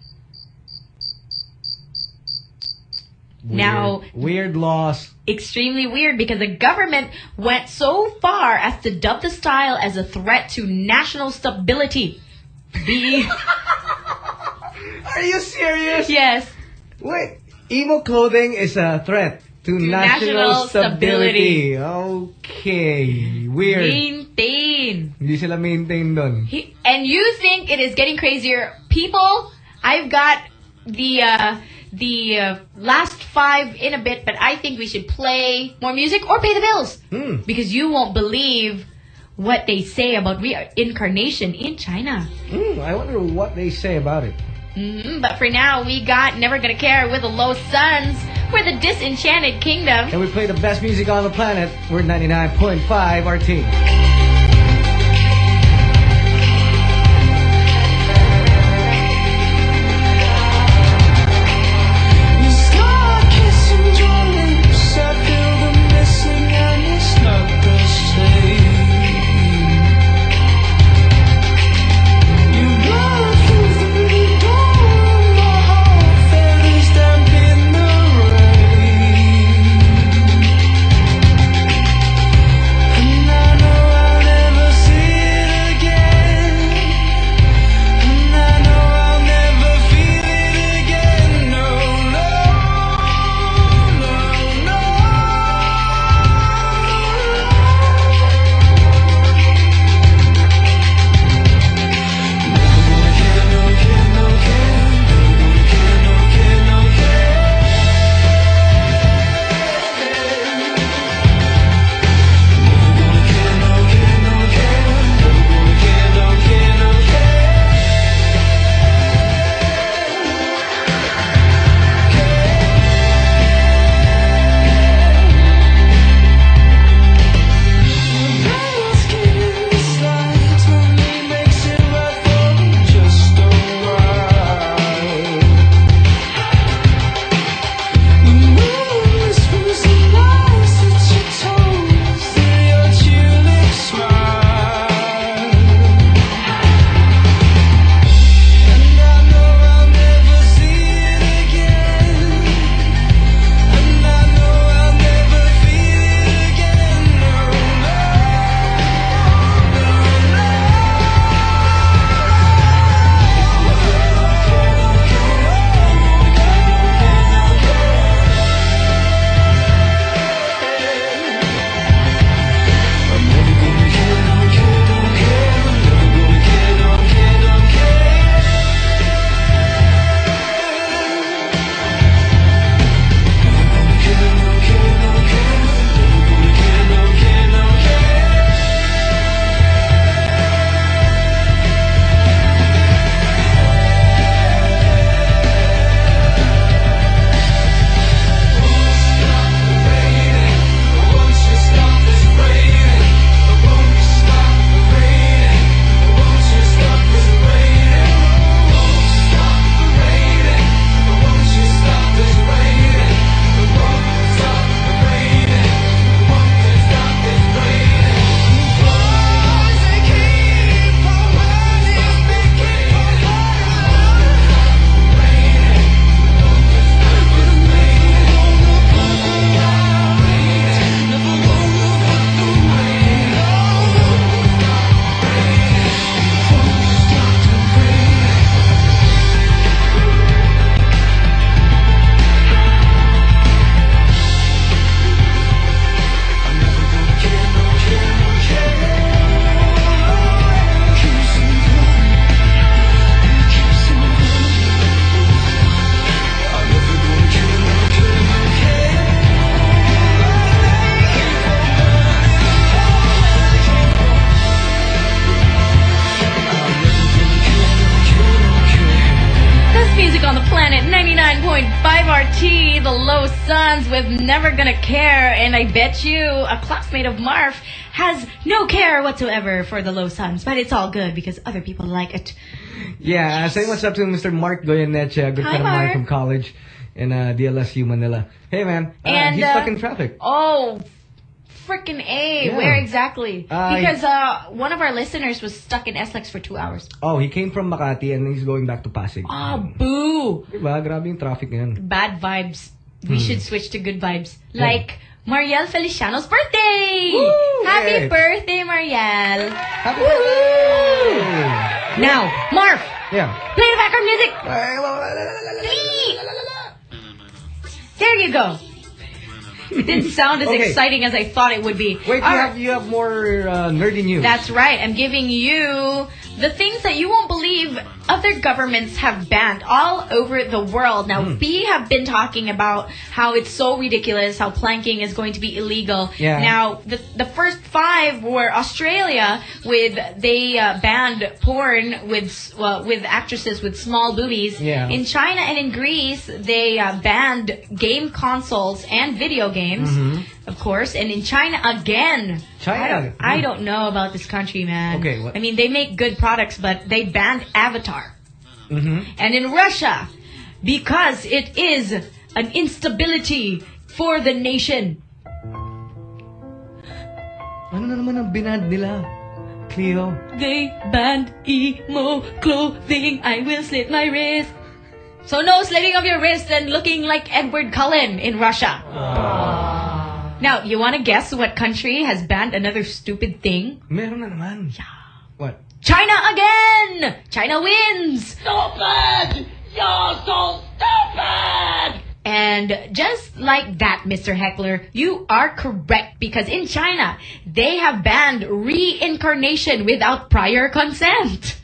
Weird, Now, weird laws. Extremely weird because the government went so far as to dub the style as a threat to national stability. The Are you serious? Yes. Wait, emo clothing is a threat to, To national, national stability. stability. Okay, weird. Maintain. Hindi sila maintain dun. He, and you think it is getting crazier. People, I've got the uh, the uh, last five in a bit, but I think we should play more music or pay the bills. Hmm. Because you won't believe what they say about reincarnation in China. Mm, I wonder what they say about it. Mm-hmm, but for now, we got Never Gonna Care with the Low Suns. We're the Disenchanted Kingdom. And we play the best music on the planet. We're ninety-nine point five R T. I know the Low Sons with Never Gonna Care, and I bet you a classmate of Marv has no care whatsoever for the Low Sons, but it's all good because other people like it. Yeah, uh, saying what's up to Mister Mark Goyeneche, a good Hi, friend of mine Mark. from college in uh, D L S U Manila. Hey, man. Uh, And, he's uh, stuck in traffic. Oh, freaking A. Yeah. Where exactly? Uh, because uh, one of our listeners was stuck in S L E X for two hours. Oh, he came from Makati and he's going back to Pasig. Oh, boo. Diba? Grabe yung traffic ngayon. Bad vibes. We Hmm. should switch to good vibes. Yeah. Like Mariel Feliciano's birthday! Woo! Happy Yay. birthday, Mariel! Happy birthday! Now, Marv! Yeah. Play the background music! There you go. It didn't sound as Okay. exciting as I thought it would be. Wait, you All right. have, you have more uh, nerdy news. That's right. I'm giving you the things that you won't believe other governments have banned all over the world. Now, Mm. we have been talking about how it's so ridiculous, how planking is going to be illegal. Yeah. Now, the the first five were Australia, with they uh, banned porn with uh, with actresses with small boobies. Yeah. In China and in Greece, they uh, banned game consoles and video games. Mhm. Of course, and in China again. China. I don't, I don't know about this country, man. Okay, what- I mean, they make good products, but they banned Avatar. Mm-hmm. And in Russia, because it is an instability for the nation. Ano na naman ang binad nila? Cleo. They banned emo clothing. I will slit my wrist. So no slitting of your wrist and looking like Edward Cullen in Russia. Now, you want to guess what country has banned another stupid thing? Meron na naman. Yeah. What? China again! China wins! Stupid! You're so stupid! And just like that, Mister Heckler, you are correct, because in China, they have banned reincarnation without prior consent.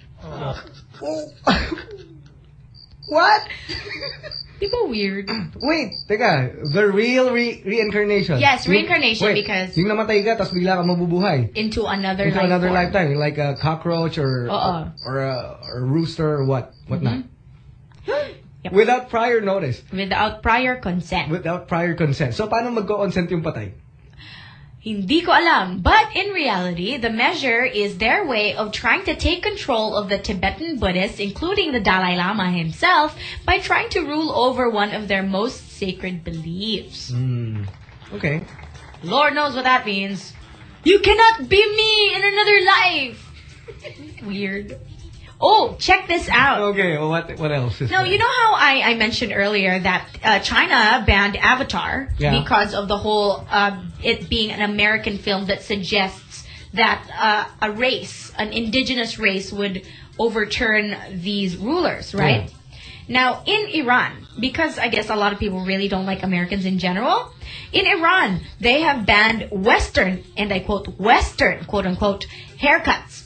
What? Diba weird? Wait, teka. The real re- reincarnation. Yes, Yung- reincarnation, wait, because- yung namatay ka, tapos bigla ka mabubuhay. Into another Into life another form. lifetime. Like a cockroach or Uh-uh. or, a, or a rooster or what. What not. Yep. Without prior notice. Without prior consent. Without prior consent. So, paano magko-consent yung patay? Hindi ko alam. But in reality, the measure is their way of trying to take control of the Tibetan Buddhists, including the Dalai Lama himself, by trying to rule over one of their most sacred beliefs. Mm. Okay. Lord knows what that means. You cannot be me in another life. Weird. Oh, check this out. Okay, well, what what else is Now, there? you know how I, I mentioned earlier that uh, China banned Avatar Yeah. because of the whole, uh, it being an American film that suggests that uh, a race, an indigenous race, would overturn these rulers, right? Now, in Iran, because I guess a lot of people really don't like Americans in general, in Iran, they have banned Western, and I quote, Western, quote unquote, haircuts.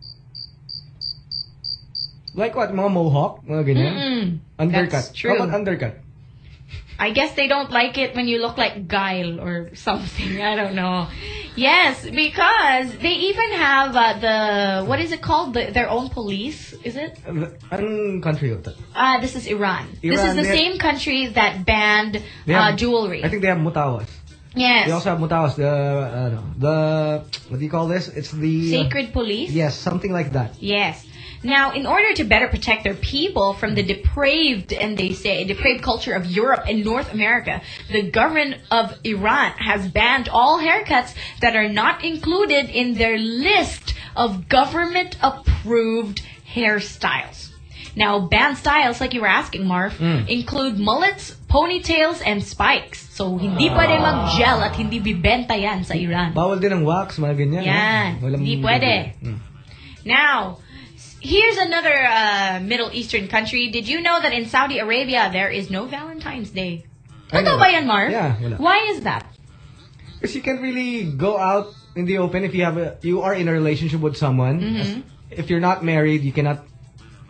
Like what? Mga mohawk? Mga ganyan? Mm-mm. Undercut. That's true. How about undercut? I guess they don't like it when you look like Guile or something. I don't know. Yes, because they even have uh, the, what is it called? The, their own police, is it? Anong country yun? Uh, this is Iran. this is Iran, the they- same country that banned They uh, have- jewelry. I think they have mutawas. Yes. They also have mutawas. The, uh, no, the, what do you call this? It's the... Sacred police? Yes, something like that. Yes. Now, in order to better protect their people from the depraved, and they say, depraved culture of Europe and North America, the government of Iran has banned all haircuts that are not included in their list of government-approved hairstyles. Now, banned styles, like you were asking, Marv, Mm. include mullets, ponytails, and spikes. So, hindi pwede mag-gel at hindi bibenta yan sa Iran. Bawal din ang wax, mga ganyan. Yan. no? Walang Hindi pwede. Mm. Now, here's another uh, Middle Eastern country. Did you know that in Saudi Arabia, there is no Valentine's Day? I know. Totoo ba yan, Marv? Yeah, wala. Why is that? Because you can't really go out in the open if you have a, you are in a relationship with someone. Mhm. If you're not married, you cannot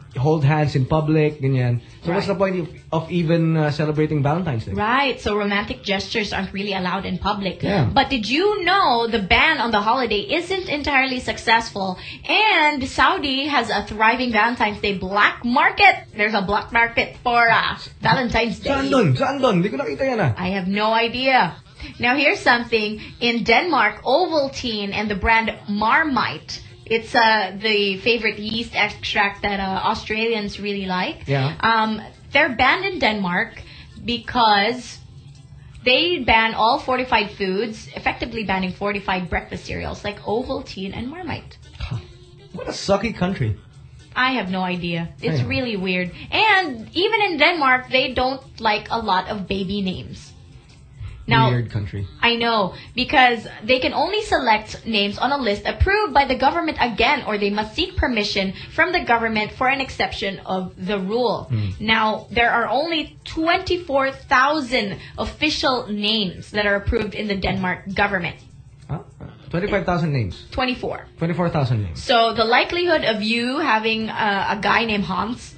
hold hands in public, ganyan. So what's Right. the point of, of even uh, celebrating Valentine's Day? Right, so romantic gestures aren't really allowed in public. Yeah. But did you know the ban on the holiday isn't entirely successful? And Saudi has a thriving Valentine's Day black market. There's a black market for uh, Valentine's Day. Saan dun? Saan dun? Hindi ko nakita yan ah. I have no idea. Now here's something. In Denmark, Ovaltine and the brand Marmite, it's uh, the favorite yeast extract that uh, Australians really like. Yeah. Um, they're banned in Denmark because they ban all fortified foods, effectively banning fortified breakfast cereals like Ovaltine and Marmite. What a sucky country. I have no idea. It's I know. really weird. And even in Denmark, they don't like a lot of baby names. Now, Weird country. I know, because they can only select names on a list approved by the government again, or they must seek permission from the government for an exception of the rule. Hmm. Now, there are only twenty-four thousand official names that are approved in the Denmark government. Huh? twenty-five thousand names. twenty-four. twenty-four thousand names. So the likelihood of you having uh, a guy named Hans,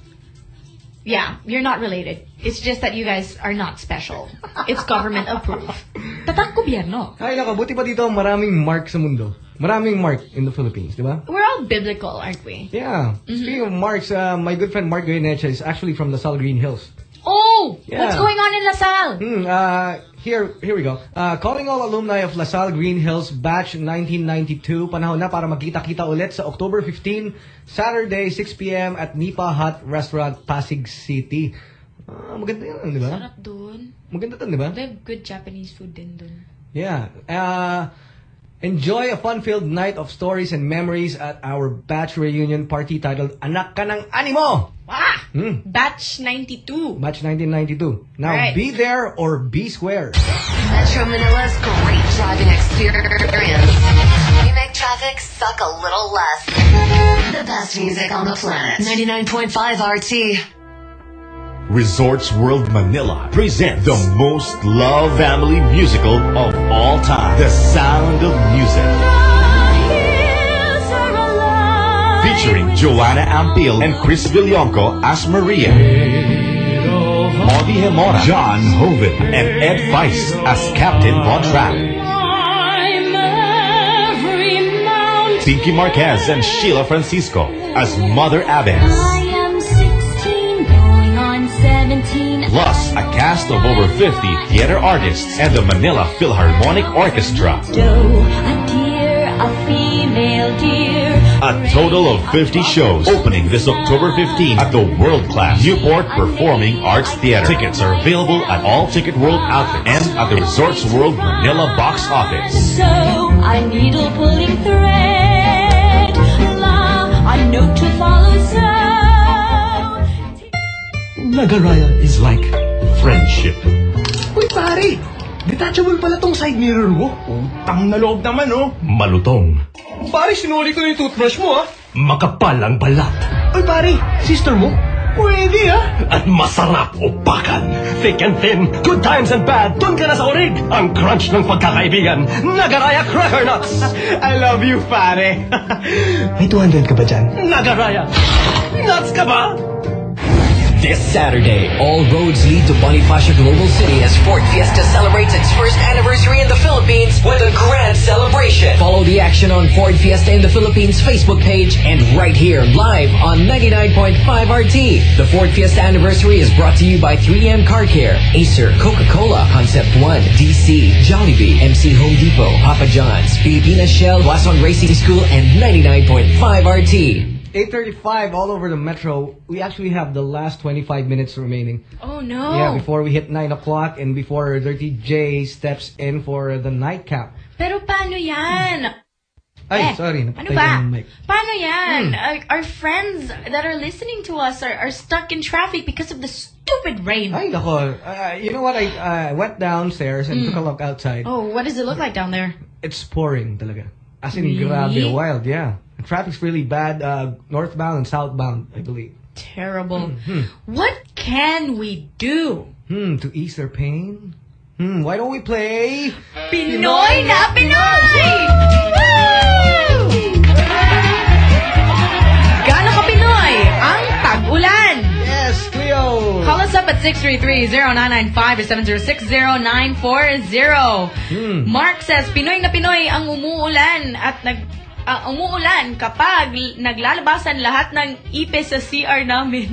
yeah, you're not related. It's just that you guys are not special. It's government approved. Tatak gobyerno. Ay, naka, buti pa dito maraming Mark sa mundo. Maraming Mark in the Philippines, di ba? We're all biblical, aren't we? Yeah. Speaking of Marks, uh, my good friend Mark Goyeneche is actually from LaSalle Green Hills. Oh! Yeah. What's going on in LaSalle? Hmm, uh, here, here we go. Uh, calling all alumni of LaSalle Green Hills Batch nineteen ninety-two. Panahon na para magkita-kita ulit sa October fifteenth, Saturday, six p.m. at Nipa Hut Restaurant, Pasig City. Uh, maganda yun, di ba? Sarap dun. Maganda dun, di ba? They have good Japanese food din dun. Yeah. Uh, enjoy a fun-filled night of stories and memories at our batch reunion party titled Anak Ka Ng Animo! Ah! Hmm. Batch ninety-two. Batch nineteen ninety-two. Now, Right. be there or be square. Metro Manila's great driving experience. We make traffic suck a little less. The best music on the planet. ninety-nine point five R T. Resorts World Manila presents the most loved family musical of all time, The Sound of Music. Featuring Joanna Ampil and Chris Villonco as Maria, Audie Hemora, John Hoven, and Ed Feist as Captain Von Trapp, Pinky Marquez and Sheila Francisco as Mother Abbess. Plus, a cast of over fifty theater artists and the Manila Philharmonic Orchestra. A total of fifty shows opening this October fifteenth at the world-class Newport Performing Arts Theater. Tickets are available at all Ticket World outlets and at the Resorts World Manila box office. So I needle pulling thread, la, a note to follow. So Nagaraya is like friendship. Uy, pare! Detachable pala tong side mirror mo. Utang na loob naman, oh. Malutong. Pare, sinuli ko na yung toothbrush mo, ah. Makapal ang balat. Uy, pare, sister mo? Pwede, ah. At masarap upakan. Thick and thin, good times and bad, dun ka na sa orig. Ang crunch ng pagkakaibigan, Nagaraya Cracker Nuts. I love you, pare. May two hundred ka ba dyan? Nagaraya, nuts ka ba? This Saturday, all roads lead to Bonifacio Global City as Ford Fiesta celebrates its first anniversary in the Philippines with a grand celebration. Follow the action on Ford Fiesta in the Philippines Facebook page and right here live on ninety-nine point five R T. The Ford Fiesta anniversary is brought to you by three M Car Care, Acer, Coca-Cola, Concept One, D C, Jollibee, M C Home Depot, Papa John's, Pilipinas Shell, Wason Racing School, and ninety-nine point five R T. eight thirty-five all over the metro. We actually have the last twenty-five minutes remaining. Oh, no. Yeah, before we hit nine o'clock and before Dirty J steps in for the nightcap. Pero paano yan? Ay, Eh, sorry. Ano napatay ba? ko yung mic. Paano yan? Hmm. Our, our friends that are listening to us are, are stuck in traffic because of the stupid rain. Ay, nako. Uh, you know what? I uh, went downstairs and Mm. took a look outside. Oh, what does it look like down there? It's pouring talaga. As in, Really? grabe, wild, yeah. The traffic's really bad, uh, northbound and southbound, I believe. Terrible. Hmm. What can we do? Hmm, to ease their pain? Hmm, why don't we play... Pinoy na Pinoy! Woo! Gaano ka Pinoy ang go. Call us up at six three three, zero nine nine five or seven zero six, zero nine four zero. Hmm. Mark says, Pinoy na Pinoy ang umuulan at nag ah, umuulan kapag l- naglalabasan lahat ng ipis sa C R namin.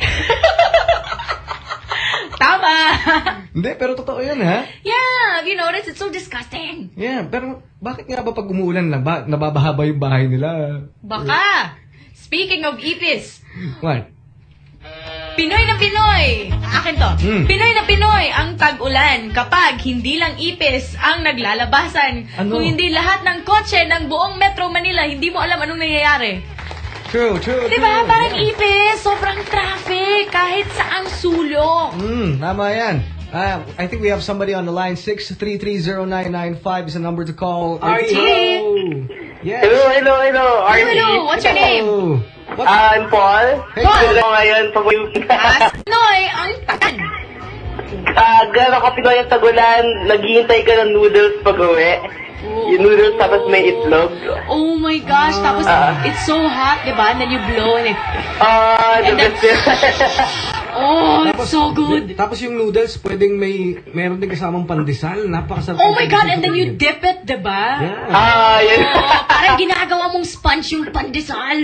Tama. Hindi, pero totoo yan, ha? Yeah, have you noticed? It's so disgusting. Yeah, pero bakit nga ba pag umuulan lang, ba, nababaha ba yung bahay nila? Baka. Speaking of ipis, What? Pinoy na Pinoy. Akin to. Hmm. Pinoy na Pinoy ang tag-ulan kapag hindi lang ipis ang naglalabasan. Ano? Kung hindi lahat ng kotse ng buong Metro Manila, hindi mo alam anong nangyayari. True, true, Diba? true. Parang ipis, sobrang traffic, kahit saang sulok. Hmm, tama yan. Uh, I think we have somebody on the line. six three three, zero nine nine five is the number to call. R T. Hello. Yes. Hello, hello, hello. R T. Hello, hello. What's your name? Hello. What's Ah, I'm Paul. Hey, Paul. Paul. Ako ngayon, pag-uwi. Pinoy ang tagan. Ah, gano'n ka Pinoy ang tagulan, naghihintay ka ng noodles pag-uwi. Yung noodles tapos may itlog. Oh my gosh, tapos Ah. it's so hot, diba? And then you blow and it... Ah, the And then- best. Oh, it's so good. Tapos yung noodles, pwedeng may, meron din kasamang pandesal. Napakasarap. Oh my ng God, pandesal and then sa you dip it, diba? Yeah. Ah, yun. Oh, parang ginagawa mong sponge yung pandesal.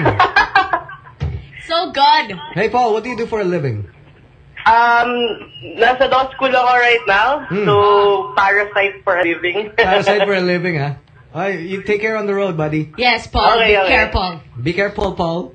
So good. Hey, Paul, what do you do for a living? Um, nasa law school ako right now, Hmm. so parasite for a living. Parasite for a living, ha? Ay, you take care on the road, buddy. Yes, Paul. Okay, be okay. careful. Be careful, Paul.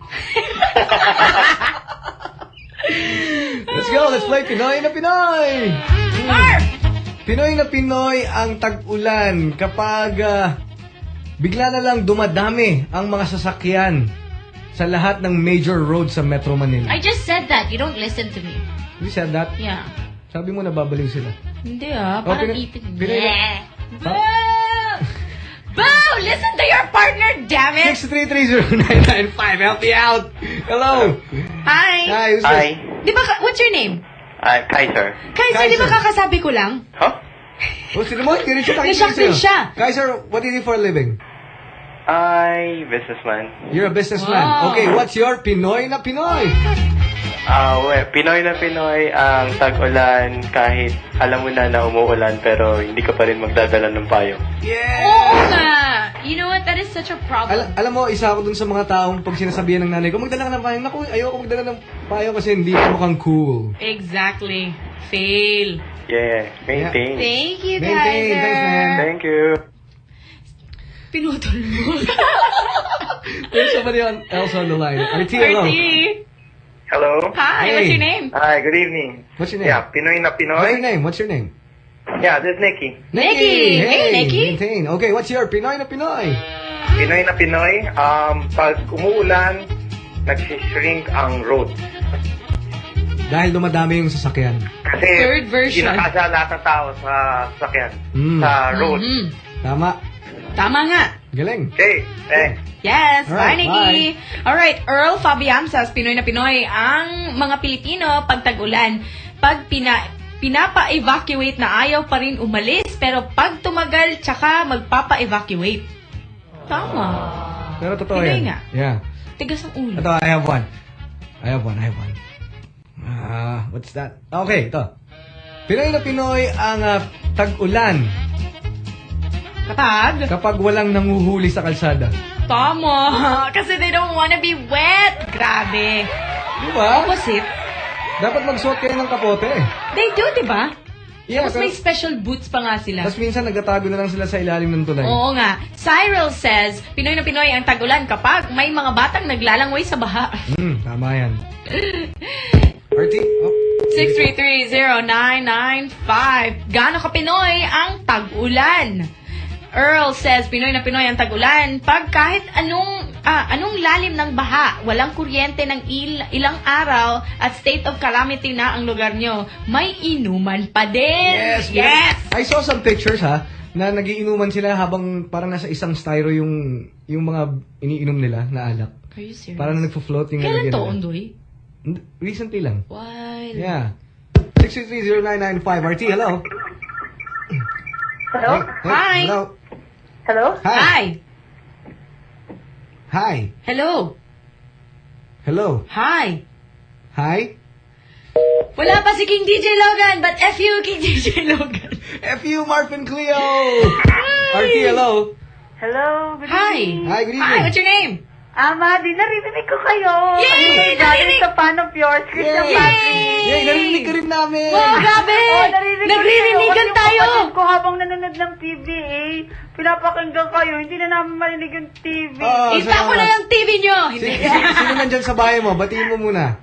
Let's go, let's play Pinoy na Pinoy! Mark! Pinoy na Pinoy ang tag-ulan kapag ah, bigla na lang dumadami ang mga sasakyan sa lahat ng major roads sa Metro Manila. I just said that. You don't listen to me. You said that? Yeah. Sabi mo nababaliw sila. Hindi ah. Oh, Parang Pinoy- ipit. Pinoy na- Bleh. Boo! Boo! Listen to your partner, damn it! six three three, zero nine nine five, help me out! Hello! Hi! Hi, who's Hi. Di ba, ka- what's your name? Ah, Kaiser. Kaiser, di ba kakasabi ko lang? Huh? Oh, sino mo? Hindi rin siya Na-shock din siya. Kaiser, what do you do for a living? Ay, businessman. You're a businessman. Wow. Okay, what's your Pinoy na Pinoy? Ah, well, Pinoy na Pinoy ang tag-ulan kahit alam mo na na umuulan pero hindi ka pa rin magdadala ng payo. Oo nga! You know what? That is such a problem. Al- alam mo, isa ako dun sa mga taong pag sinasabihan ng nanay ko, magdala ka ng payo. Naku, ayoko magdala ng payo kasi hindi ka mukhang cool. Exactly. Fail. Yeah, maintain. Thank you, Maintain. Kaiser. Thanks, man. Thank you. Pinutol mo. There's somebody on, else on the line. R T, hello. R T. Hello. Hi, Hey. what's your name? Hi, good evening. What's your name? Yeah, Pinoy na What's your Pinoy. name? What's your name? Yeah, this is Nicky. Nicky. Hey, Nicky. Maintain. Okay, what's your Pinoy na Pinoy? Pinoy na Pinoy, um, pag umuulan, nagsishrink ang road. Dahil dumadami yung sasakyan. Kasi Third version. kinakasya lahat ng tao sa sasakyan, Mm. sa road. Mhm. Tama. Tama nga. Galing. Okay, thanks. Yes, Alright, bye, Nikki. Alright, Earl Fabian says, Pinoy na Pinoy, ang mga Pilipino pag tag-ulan, pag pina, pinapa-evacuate na ayaw pa rin umalis, pero pag tumagal, tsaka magpapa-evacuate. Tama. Pero totoo Pinoy yan. nga. Yeah. Tigas ang ulo. Ito, I have one. I have one, I have one. Ah, what's that? Okay, ito. Pinoy na Pinoy ang ah, tag-ulan Kapag? kapag walang nanguhuli sa kalsada. Tama. Kasi they don't wanna be wet. Grabe. Di ba? Opposite. Dapat magsuot kayo ng kapote. They do, di ba? Yeah, Tapos may special boots pa nga sila. Tapos minsan nagtatago na lang sila sa ilalim ng tulay. Oo nga. Cyril says, Pinoy na Pinoy ang tag-ulan kapag may mga batang naglalangway sa baha. Hmm, tama yan. R T, oh. six three three, zero nine nine five. Gaano ka Pinoy ang tag-ulan? Earl says, Pinoy na Pinoy ang tag-ulan pag kahit anong ah, anong lalim ng baha, walang kuryente ng il- ilang araw at state of calamity na ang lugar nyo, may inuman pa din. Yes! Yes! I saw some pictures, ha, na nagiinuman sila habang parang nasa isang styro yung yung mga iniinom nila na alak. Are you serious? Parang nagfo-float yung Kailan lalagyan to, nila. Undoy? Recently lang. Wild. Yeah. six three three, zero nine nine five. R T, hello. Hello? Hey, Hi. Hello. Hello? Hi. Hi. Hi. Hello. Hello. Hi. Hi. Wala pa si King D J Logan, but F you, King D J Logan. F you, Marvin Cleo. R T, hello. Hello, good Hi. evening. Hi, good evening. Hi, what's your name? Ah, Maddie, narinig ko kayo. Yay! Ano narinig sa fan of yours, Christian Yay! Patrick. Yay, narinig ka rin namin. Wow, grabe! Oh, narinig Nagririnig tayo. Kasi yung kapatid ko habang nanonood ng P B A, pinapakinggan kayo, hindi na namin marinig yung T V. Oh, Ita ko na yung T V nyo. Sino, sino, sino nandyan sa bahay mo? Batiin mo muna.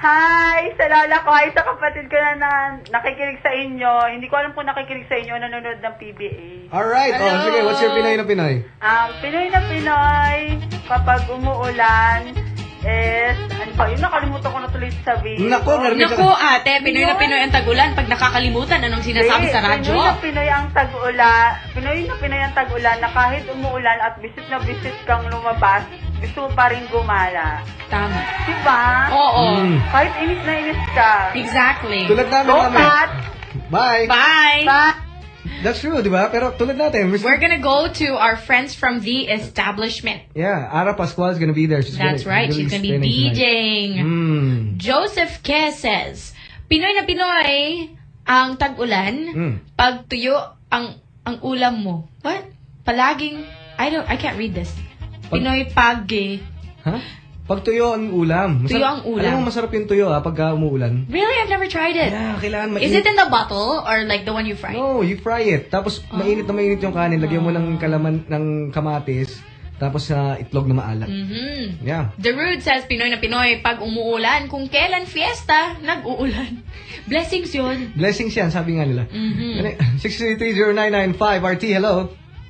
Hi, sa lola ko, hi sa kapatid ko na, na nakikinig sa inyo. Hindi ko alam kung nakikinig sa inyo, nanonood ng P B A. Alright, oh, sige, what's your Pinoy na Pinoy? Um, Pinoy na Pinoy, kapag umuulan, is, ano pa, yun, nakalimutan ko na tuloy sabihin. Nako, narinig Naku, ate, Pinoy na Pinoy ang tag-ulan. Pag nakakalimutan, anong sinasabi sa radyo? Pinoy na Pinoy ang tag-ulan, Pinoy na Pinoy ang tag-ulan na kahit umuulan at bisit na bisit kang lumabas, gusto mo pa rin gumala. Tama. Diba? Oo. Mm. Kahit inis na inis ka. Exactly. Tulad namin Go, namin. Pat! Bye. Bye. Bye! That's true, di ba? Pero tulad natin. We're gonna go to our friends from the establishment. Yeah, Ara Pascual is gonna be there. She's That's gonna, right. She's gonna be DJing. Mm. Joseph Ke says, Pinoy na Pinoy ang tag-ulan. Mm. Pag tuyo ang ang ulam mo. What? Palaging I don't I can't read this. Pinoy pagi. Ha? Pag tuyo ang ulam. Tuyo ang ulam. Alam mo, masarap yung tuyo ha, pagka umuulan. Really? I've never tried it. Yeah, kailangan Is it in the bottle or like the one you fry? No, you fry it. Tapos mainit na mainit yung kanin. Lagyan mo ng kalaman ng kamatis. Tapos sa itlog na maalat. Mm-hmm. Yeah. Darude says, Pinoy na Pinoy, pag umuulan, kung kailan fiesta, nag-uulan. Blessings yun. Blessings yan, sabi nga nila. Mm-hmm. six three three zero nine nine five R T, hello.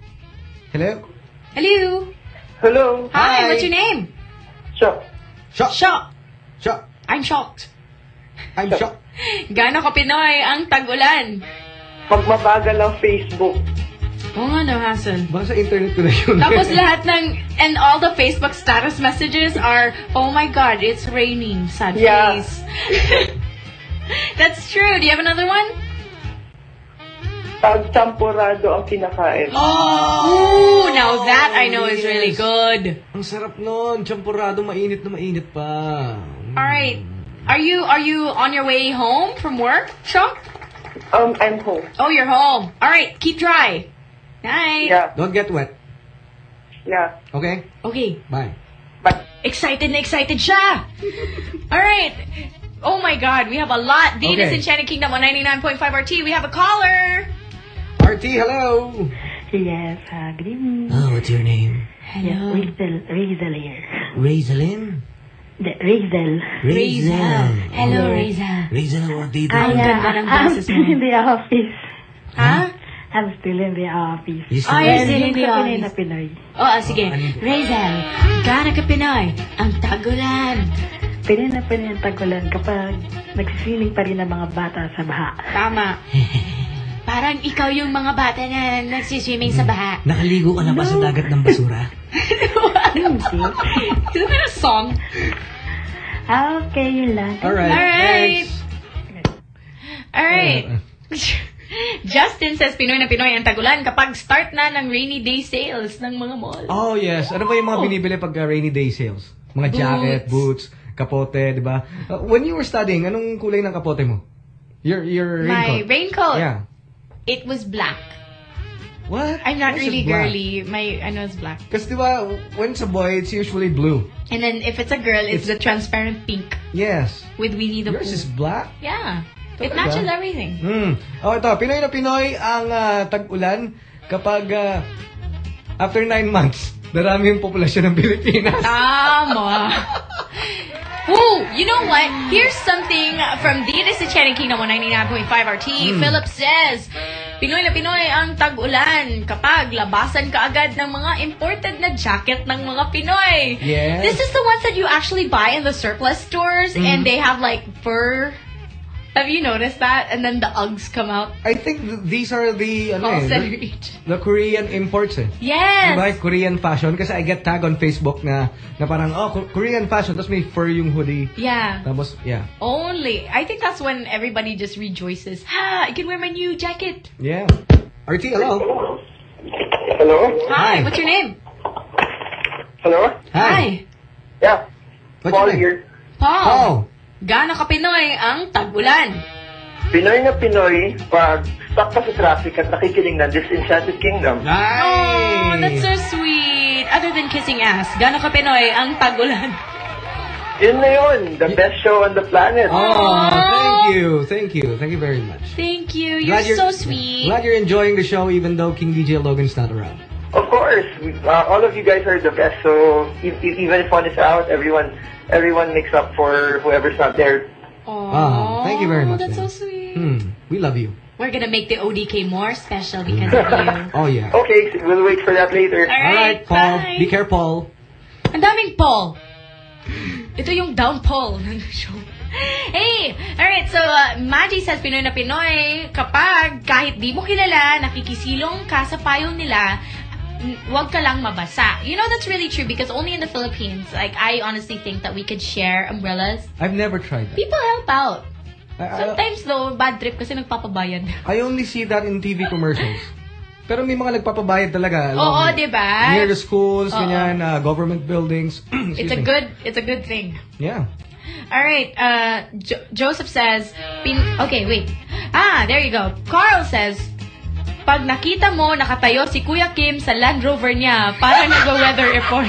Hello? Hello. Hello. Hi, Hi. what's your name? Shock. Shock. Shock. Shock. I'm shocked. I'm shocked. Gaano ka Pinoy ang tag-ulan? Pag mabagal ang Facebook. Oo nga no, Hasan. Baka sa internet ko na yun. Tapos lahat ng, and all the Facebook status messages are, oh my God, it's raining. Sad Yeah. face. That's true. Do you have another one? Pag champurado ang kinakain. Ooh, now that I know is really good. Ang sarap nun. Champurado, mainit na mainit pa. Alright. Are you, are you on your way home from work, Shock? Um, I'm home. Oh, you're home. Alright, keep dry. Night. Yeah. Don't get wet. Yeah. Okay? Okay. Bye. Bye. Excited na excited siya. Alright. Oh my God, we have a lot. The Okay. Disenchanted Kingdom on ninety-nine point five R T. We have a caller. R T, hello. Yes, uh, good evening. Oh, what's your name? Hello. Yes, Razel, Razel here. Raiselin? The, Razel. Razel. Hello, Oh. Razel. Razel, what do you do? I, Ang uh, ganda ng I'm boses still mo. in the office. Huh? I'm still in the office. You still Oh, you're And still in yung the sa Pinoy na office. Pinoy. Oh, ah, sige. Razel, gaano ka Pinoy ang tag-ulan? Pinoy na Pinoy ang tagulan kapag nagsiswimming pa rin ang mga bata sa baha. Tama. Parang ikaw yung mga bata na nagsiswimming sa baha. Nakaligo ka na ba sa dagat ng basura? Isn't that a song? Ah, okay, yun lang. Alright. Alright. Thanks. Alright. Justin says, Pinoy na Pinoy ang tagulan kapag start na ng rainy day sales ng mga mall. Oh, yes. Ano ba yung mga Oh. binibili pag uh, rainy day sales? Mga jacket, boots, kapote, di ba? Uh, when you were studying, anong kulay ng kapote mo? Your your My raincoat. raincoat. Yeah. It was black. What? I'm not Why is really it black? girly. My I know it's black. Kasi di ba, when it's a boy, it's usually blue. And then if it's a girl, it's, the transparent pink Yes. with Winnie the Yours Pooh. is black? Yeah. It Talaga? matches everything. Hmm. Oh, ito. Pinoy na Pinoy ang ah, tag-ulan kapag ah, after nine months, darami yung populasyon ng Pilipinas. Tama. Ooh, you know what? Here's something from the Disenchanted Kingdom on ninety-nine point five R T. Hmm. Philip says, Pinoy na Pinoy ang tag-ulan kapag labasan ka agad ng mga imported na jacket ng mga Pinoy. Yes. This is the ones that you actually buy in the surplus stores Mhm. and they have like fur. Have you noticed that? And then the Uggs come out. I think th- these are the, ano All eh, center the, each. the Korean imports eh. Yes! Diba? Korean fashion. Kasi I get tag on Facebook na, na parang, oh, Ko- Korean fashion. Tapos may fur yung hoodie. Yeah. Tapos, yeah. Only. I think that's when everybody just rejoices. Ha! I can wear my new jacket. Yeah. R T, hello. Hello? Hi, Hi. what's your name? Hello? Hi. Yeah. What's Paul your name? here. Paul. Paul. Gaano ka Pinoy ang tag-ulan? Pinoy na Pinoy pag stuck ka sa traffic at nakikinig ng Disenchanted Kingdom. Oh, that's so sweet. Other than kissing ass, gaano ka Pinoy ang tag-ulan? Yun na yun. The best show on the planet. Oh, thank you. Thank you. Thank you very much. Thank you. You're, Glad you're so sweet. Glad you're enjoying the show even though King D J Logan's not around. Of course. Uh, all of you guys are the best. So e- e- even if one is out, everyone everyone makes up for whoever's not there. Oh, thank you very much. That's man. so sweet. Hmm, we love you. We're gonna make the O D K more special because of you. Oh, yeah. Okay, we'll wait for that later. Alright, Paul. bye. Be careful. Ang daming Paul. Ito yung down Paul ng show. Hey! Alright, so uh, Maggie says Pinoy na Pinoy kapag kahit di mo kilala, nakikisilong ka sa payo nila, wag ka lang mabasa. You know, that's really true because only in the Philippines, like, I honestly think that we could share umbrellas. I've never tried that. People help out. I, I, Sometimes though, bad trip kasi nagpapabayad. I only see that in T V commercials. Pero may mga nagpapabayad talaga. Oo, diba? Near the schools, Oo. ganyan, uh, government buildings. It's a me. good, it's a good thing. Yeah. All right. Uh, jo- Joseph says, pin- okay, wait. Ah, there you go. Carl says, pag nakita mo nakatayo si Kuya Kim sa Land Rover niya, parang nag-weather report.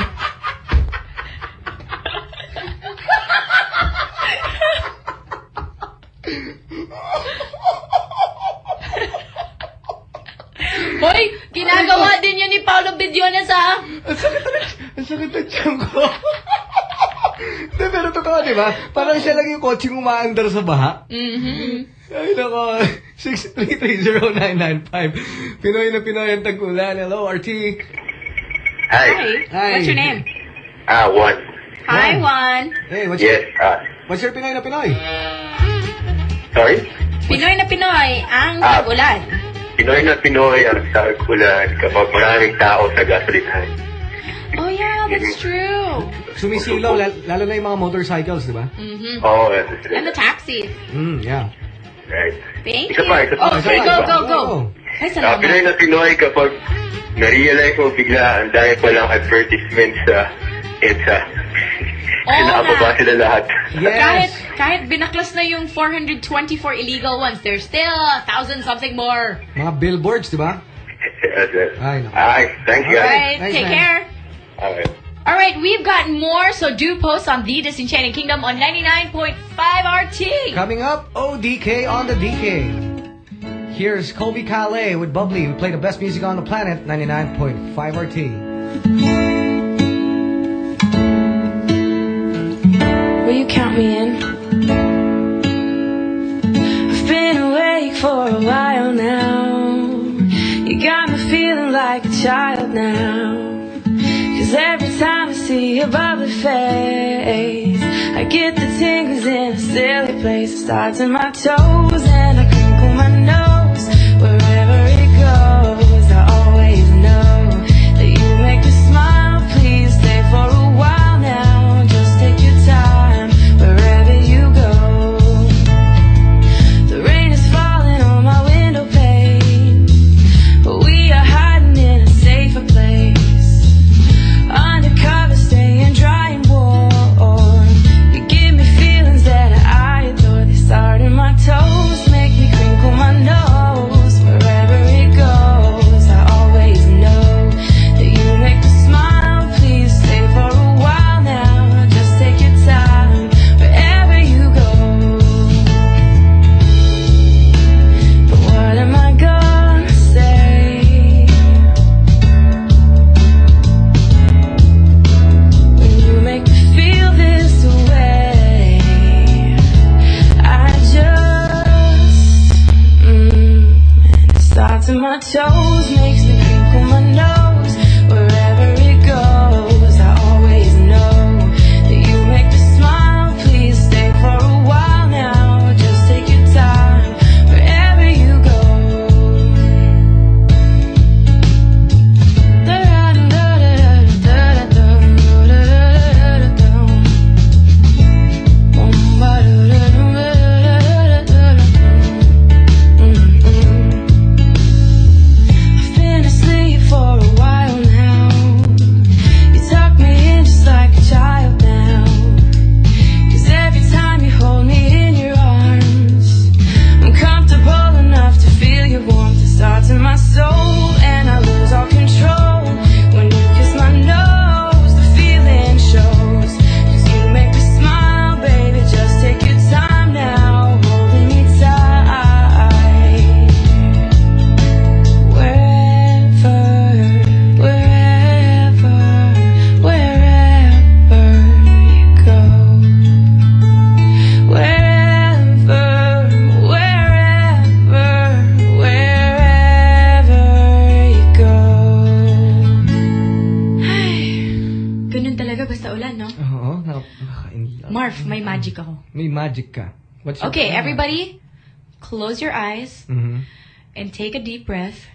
Hoy, ginagawa din yan ni Paolo Bediones, ha? Ang sakit na, ang sakit na tiyan ko. Hindi, pero totoo, di ba? Parang siya lang yung kotseng umaandar sa baha. Mm-hmm. Ay, nako. six three three zero nine nine five. Pinoy na Pinoy ang tag-ulan. Hello, R T. Hi. Hi. What's your name? Ah, Juan. Hi, Juan. Hey, what's Yes, your, ah. what's your Pinoy na Pinoy? Sorry? Pinoy na Pinoy ang Ah. tag-ulan. Pinoy na Pinoy ang tag-ulan kapag maraming tao sa gasolinahan. Oh yeah, that's true. Sumisilaw, lal- lalo na yung mga motorcycles, di ba? Mm-hmm. Oh, yes. And the taxi. Mm, yeah. Right. Thank Isa you. pa, isa pa. Oh, Isa go, pa. go, go. Ay, Ah, Pinoy salamat. na Pinoy kapag na-realize mo bigla ang dami palang advertisements sa EDSA. Oo Nakababa nga. sila lahat. Kahit, kahit binaklas na yung four hundred twenty-four illegal ones, there's still a thousand something more. Mga billboards, di ba? Yes, yes. Ay, no. Ay, thank you. Alright, Nice, take man. care. Alright. Alright, we've got more, so do post on The Disenchanted Kingdom on ninety-nine point five R T. Coming up, O D K on the D K. Here's Colby Calais with Bubbly. We play the best music on the planet, ninety-nine point five R T. Will you count me in? I've been awake for a while now. You got me feeling like a child now. Cause every time I see your bubbly face, I get the tingles in a silly place. It starts in my toes and I crinkle my nose. Wherever it goes, I always know that you make me smile. Please stay for a while now. Just take your time wherever you go. The rain is falling on my window pane, but we are hiding in a safer place. Undercover, staying dry and warm. You give me feelings that I adore. They start in my toes, make me crinkle my nose. Wherever it goes, I always know that you make me smile. Please stay for a while now. Just take your time wherever you go. But what am I gonna say when you make me feel this way? I just, mm, and it starts in my toes, makes me crinkle my nose. Wherever it goes, I always know that you make me smile. Please stay for a while now. Just take your time wherever you go. I've been May magic ka. What's your Okay, plan? everybody, close your eyes Mhm. and take a deep breath.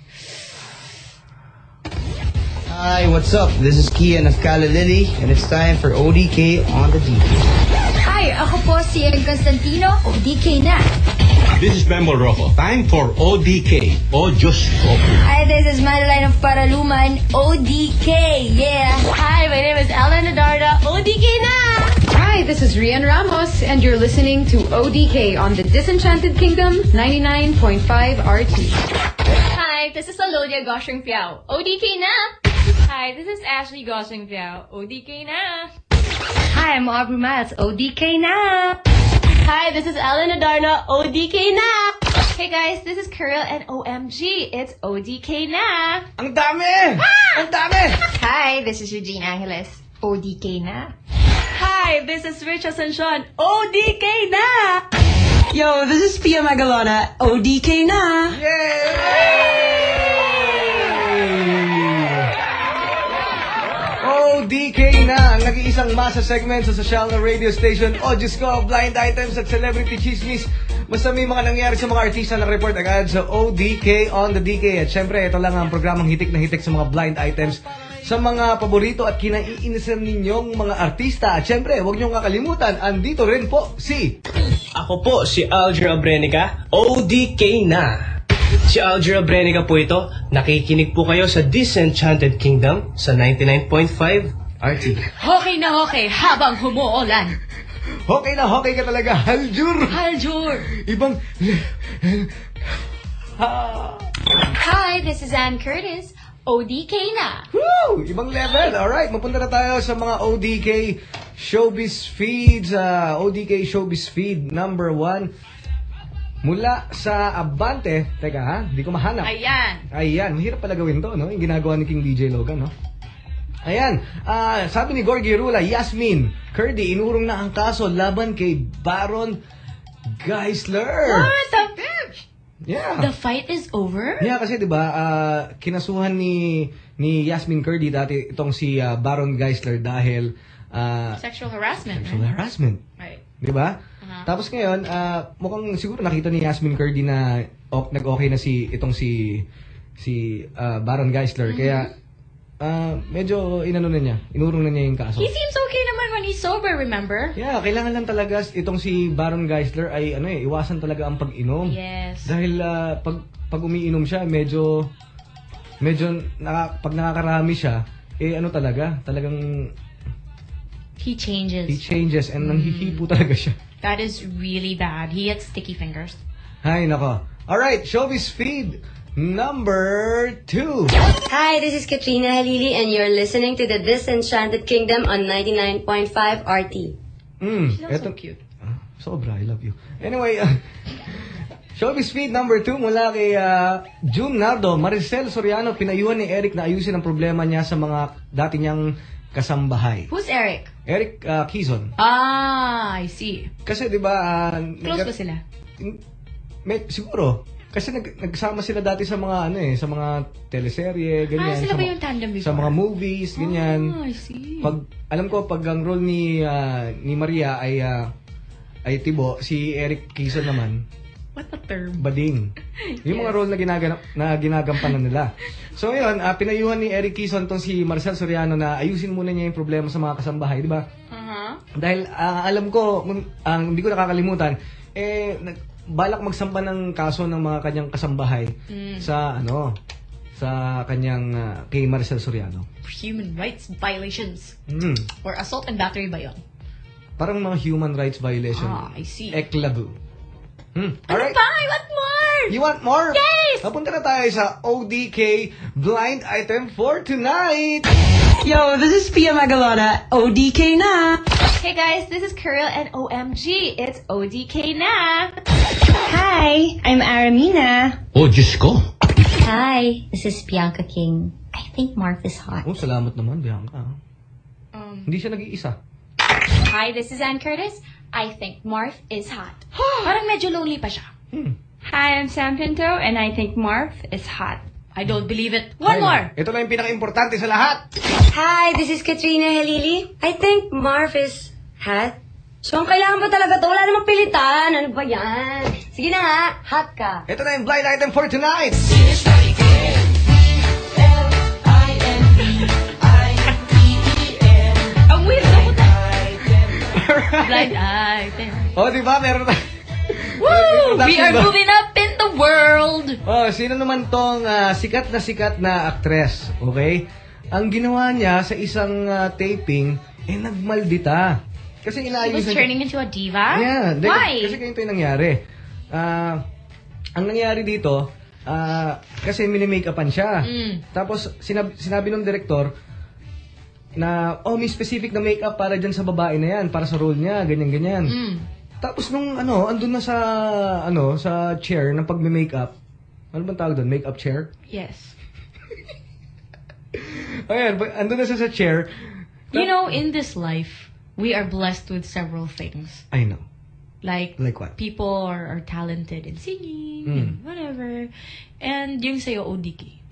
Hi, what's up? This is Kian of Cala Lily, and it's time for O D K on the D K. Hi, ako po si Erin Constantino, O D K na. This is Memo Rojo. Time for O D K. O Diyos ko. Hi, this is Madeline of Paraluman, O D K, yeah. Hi, my name is Ellen Adarda, O D K na. Hi, this is Rian Ramos, and you're listening to O D K on the Disenchanted Kingdom ninety-nine point five R T. Hi, this is Alodia Goshing Piao, O D K na. Hi, this is Ashley Goshing Piao, O D K na. Hi, I'm Aubrey Miles, O D K na. Hi, this is Ellen Adarna, O D K na. Hey guys, this is Kirill and O M G. It's O D K na. Ang dami! Ang dami! Hi, this is Regine Angeles, O D K na. Hi, this is Rich Ascension, O D K na. Yo, this is Pia Magalona, O D K na. O D K na ang nag-iisang masa segment sa social na radio station. O Diyos ko, blind items at celebrity chismis. Basta may mga nangyari sa mga artista na report agad sa O D K on the D K. At syempre, ito lang ang programang hitik na hitik sa mga blind items sa mga paborito at kinaiinisan ninyong mga artista. At syempre, huwag niyong kakalimutan, andito rin po si... Ako po, si Alger Abrenica, O D K na. Si Alger Abrenica po ito, nakikinig po kayo sa Disenchanted Kingdom sa ninety-nine point five R T. Okay na okay habang humuulan. Okay na okay ka talaga, Haljur! Haljur! Ibang... Hi, this is Ann Curtis, O D K na. Woo! Ibang level. Alright, mapunta na tayo sa mga O D K Showbiz Feeds. Uh, O D K Showbiz Feed number one. Mula sa Abante. Teka ha, hindi ko mahanap. Ayan. Ayan, mahirap pala gawin to, no? Yung ginagawa ni King D J Logan, no? Ayan, uh, sabi ni Gorgie Rula, Yasmin Curdy, inurong na ang kaso laban kay Baron Geisler. What the bitch? Yeah. The fight is over? Yeah, kasi 'di ba, uh, kinasuhan ni ni Yasmin Curdy dati itong si uh, Baron Geisler dahil uh, sexual harassment. Sexual right? harassment. Right. 'Di ba? Uh-huh. Tapos ngayon, uh, mukhang siguro nakita ni Yasmin Curdy na ok, nag-okay na si itong si si uh, Baron Geisler, mm-hmm. kaya uh, medyo inano na niya, inurong na niya yung kaso. He seems okay naman when he's sober, remember? Yeah, kailangan lang talaga itong si Baron Geisler ay ano eh, iwasan talaga ang pag-inom. Yes. Dahil uh, pag pag umiinom siya, medyo medyo naka, pag nakakarami siya, eh ano talaga, talagang he changes. He changes and mm. nanghihipo talaga siya. That is really bad. He gets sticky fingers. Hay nako. All right, Showbiz Feed number two. Hi, this is Katrina Halili and you're listening to the Disenchanted Kingdom on ninety-nine point five R T. Mm, She looks so cute. Uh, sobra, I love you. Anyway, uh, Showbiz Feed number two mula kay uh, June Nardo. Maricel Soriano, pinayuhan ni Eric na ayusin ang problema niya sa mga dati niyang kasambahay. Who's Eric? Eric uh, Quezon. Ah, I see. Kasi 'di ba uh, close ba sila? May, siguro kasi nag, nagsama sila dati sa mga ano eh, sa mga teleserye, ganyan. Ah, sila sa, ba yung tandem before? Sa mga movies, ganyan. Ah, I see. Pag alam ko pag ang role ni uh, ni Maria ay uh, ay Tibo, si Eric Quezon naman. What a term. Bading. Yung yes. mga role na ginaganap na ginagampanan nila. So ngayon, uh, pinayuhan ni Eric Quezon tong si Maricel Soriano na ayusin muna niya yung problema sa mga kasambahay, di ba? Uh-huh. Dahil uh, alam ko, ang uh, hindi ko nakakalimutan, eh nag, balak magsampa ng kaso ng mga kanyang kasambahay mm. sa ano, sa kanyang uh, kay Maricel Soriano. Human rights violations. Mm. Or assault and battery ba yun? Parang mga human rights violation. Ah, I see. Eklabu. Hmm. Ano Alright. pa? I want more! You want more? Yes! Napunta na tayo sa O D K blind item for tonight. Yo, this is Pia Magalona, O D K na. Hey guys, this is Kirill and O M G. It's O D K na. Hi, I'm Aramina. Oh, Diyos ko. Hi, this is Bianca King. I think Marv is hot. Oh, salamat naman, Bianca. Um, Hindi siya nag-iisa. Hi, this is Ann Curtis. I think Marv is hot. Parang medyo lonely pa siya. Hmm. Hi, I'm Sam Pinto, and I think Marv is hot. I don't believe it. One Ay, more! Ito lang yung pinaka-importante sa lahat. Hi, this is Katrina Halili. I think Marv is hot. So, ang kailangan ba talaga to? Wala namang pilitan. Ano ba yan? Sige na ha, hot ka. Ito na yung blind item for tonight. Ang weird ako na. Blind item. Oh, di ba? Meron na. Woo! We are ba? moving up in the world. Oh, sino naman tong ah, sikat na sikat na actress, okay? Ang ginawa niya sa isang ah, taping, eh nagmaldita. Kasi She inaayos was turning into a diva? Yeah, di- Why? Kasi ganito yung nangyari. Ah, ang nangyari dito, ah, kasi mini-make-upan siya. Mm. Tapos sinab- sinabi ng direktor na, oh, may specific na make-up para dyan sa babae na yan, para sa role niya, ganyan-ganyan. Mm. Tapos nung ano, andun na sa ano, sa chair ng pagme-makeup. Ano bang tawag doon? Makeup chair? Yes. Ayan, pag- andun na siya sa chair. You know, in this life, we are blessed with several things. I know. Like, Like what? people are, are talented in singing, Mm. and whatever. And yung sa'yo, O D K.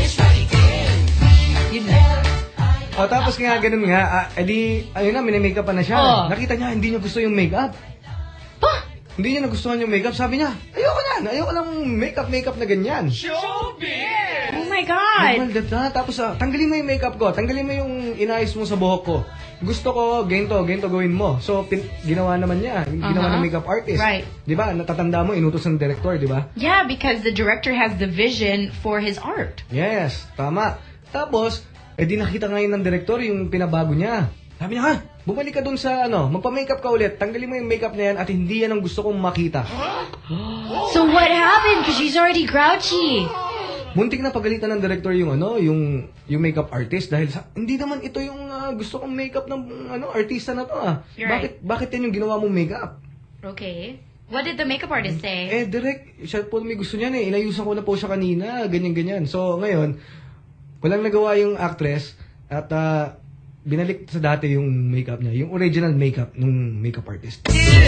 Yun na. O tapos nga ganun nga, ah, edi, ayun na, mini-makeup pa na siya. Oh. Nakita niya, hindi niya gusto yung makeup. Pa? Hindi niya nagustuhan yung makeup. Sabi niya, ayoko na, ayoko lang makeup-makeup na ganyan. Oh my God! Maldita. Tapos ah, tanggalin mo yung makeup ko, tanggalin mo yung inayos mo sa buhok ko. Gusto ko, ganito, ganito gawin mo. So, pin- ginawa naman niya. Ginawa Uh-huh. ng makeup artist. Right. Di ba? Natatanda mo, inutos ng director, di ba? Yeah, because the director has the vision for his art. Yes, tama. Tapos, eh di nakita ngayon ng director yung pinabago niya. Sabi niya, ha, bumalik ka dun sa ano, magpa-makeup ka ulit. Tanggalin mo yung makeup na yan at hindi yan ang gusto kong makita. So what happened? Because she's already grouchy. Muntik na pagalitan ng director yung ano, yung yung makeup artist dahil sa hindi naman ito yung ah, gusto kong makeup ng ano, artista na to ah. You're bakit bakit yan yung ginawa mong makeup? Okay. What did the makeup artist say? Eh, direct, siya po may gusto niya eh. Inayusan ko na po siya kanina, ganyan-ganyan. So, ngayon, walang nagawa yung actress at ah, binalik sa dati yung makeup niya. Yung original makeup ng makeup artist.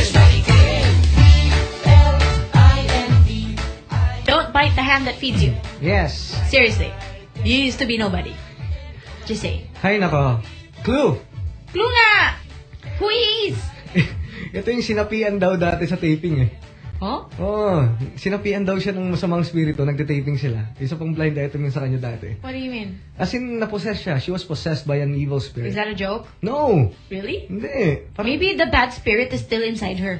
Don't bite the hand that feeds you. Yes. Seriously. You used to be nobody. Just say. Hay nako. Clue! Clue nga! Who is? Ito yung sinapian daw dati sa taping eh. Huh? Oh, sinapian daw siya ng masamang spirito, nagte-taping sila. Isa pang blind item yung sa kanya dati. What do you mean? As in, napossess siya. She was possessed by an evil spirit. Is that a joke? No! Really? Hindi. Parang- Maybe the bad spirit is still inside her.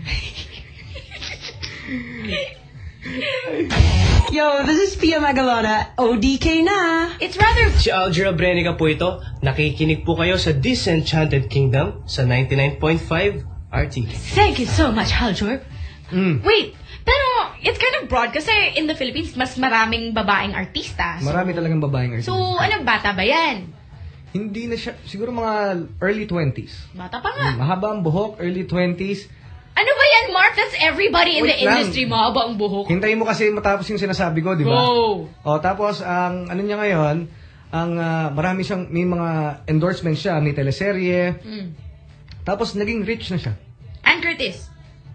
Yo, this is Pia Magalona. O D K na. It's rather... Si Alger Abrenica po ito. Nakikinig po kayo sa Disenchanted Kingdom sa ninety-nine point five R T. Thank you so much, Haljor. Mm. Wait, pero it's kind of broad kasi in the Philippines, mas maraming babaeng artista. So, Marami talagang babaeng artist. so ano, bata ba yan? Hindi na siya, siguro mga early twenties. Bata pa nga. Mahaba ang buhok, early twenties. Ano ba yan, Mark? That's everybody in Wait the lang. industry, mahaba ang buhok. Hintayin mo kasi matapos yung sinasabi ko, di ba? Go! O, tapos, ang ano niya ngayon, ang ah, marami siyang, may mga endorsements siya, may teleserye. Mm. Tapos, naging rich na siya. Ann Curtis.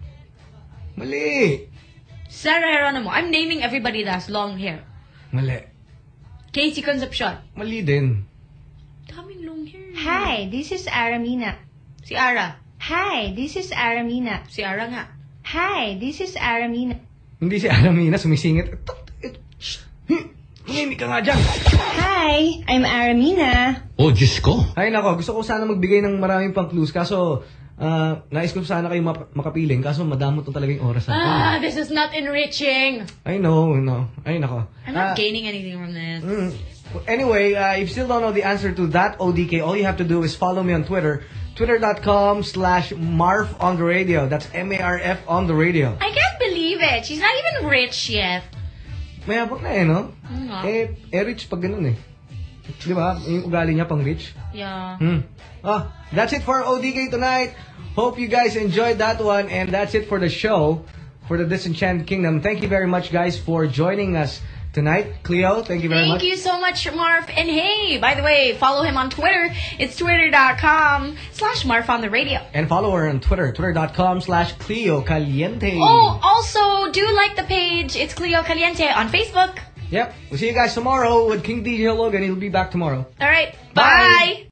Mali! Sarah Geronimo. I'm naming everybody that has long hair. Mali. Casey Concepcion. Mali din. Daming long hair. Hi, this is Aramina. Si Ara. Hi, this is Aramina. Si Ara nga. Hi, this is Aramina. Hindi si Aramina, sumisingit. Ito, ito, shh! Himik ka nga dyan! Hi, I'm Aramina. Oh, Diyos ko. Ay nako, gusto ko sana magbigay ng maraming pang clues, kaso ah, nais ko sana kayo map- makapiling, kaso madamot na talaga yung oras natin. Ah, this is not enriching. I know, no. Ay nako. I'm not Ah, gaining anything from this. Mm. Anyway, uh, if you still don't know the answer to that O D K, all you have to do is follow me on Twitter. Twitter.com slash Marf on the radio. That's M A R F on the radio. I can't believe it. She's not even rich yet. Mayabang na eh, no? Mm, nga. Eh, eh, rich pag ganun eh. Di ba? Yung ugali niya pang rich. Yeah. Hmm. Oh, that's it for O D K tonight. Hope you guys enjoyed that one. And that's it for the show, for the Disenchanted Kingdom. Thank you very much, guys, for joining us tonight. Cleo, thank you very Thank much. you so much, Marf. And hey, by the way, follow him on Twitter. It's twitter.com slash Marf on the radio. And follow her on Twitter, twitter.com slash Cleo Caliente. Oh, also, do like the page. It's Cleo Caliente on Facebook. Yep. We'll see you guys tomorrow with King D J Logan. He'll be back tomorrow. All right. Bye. Bye.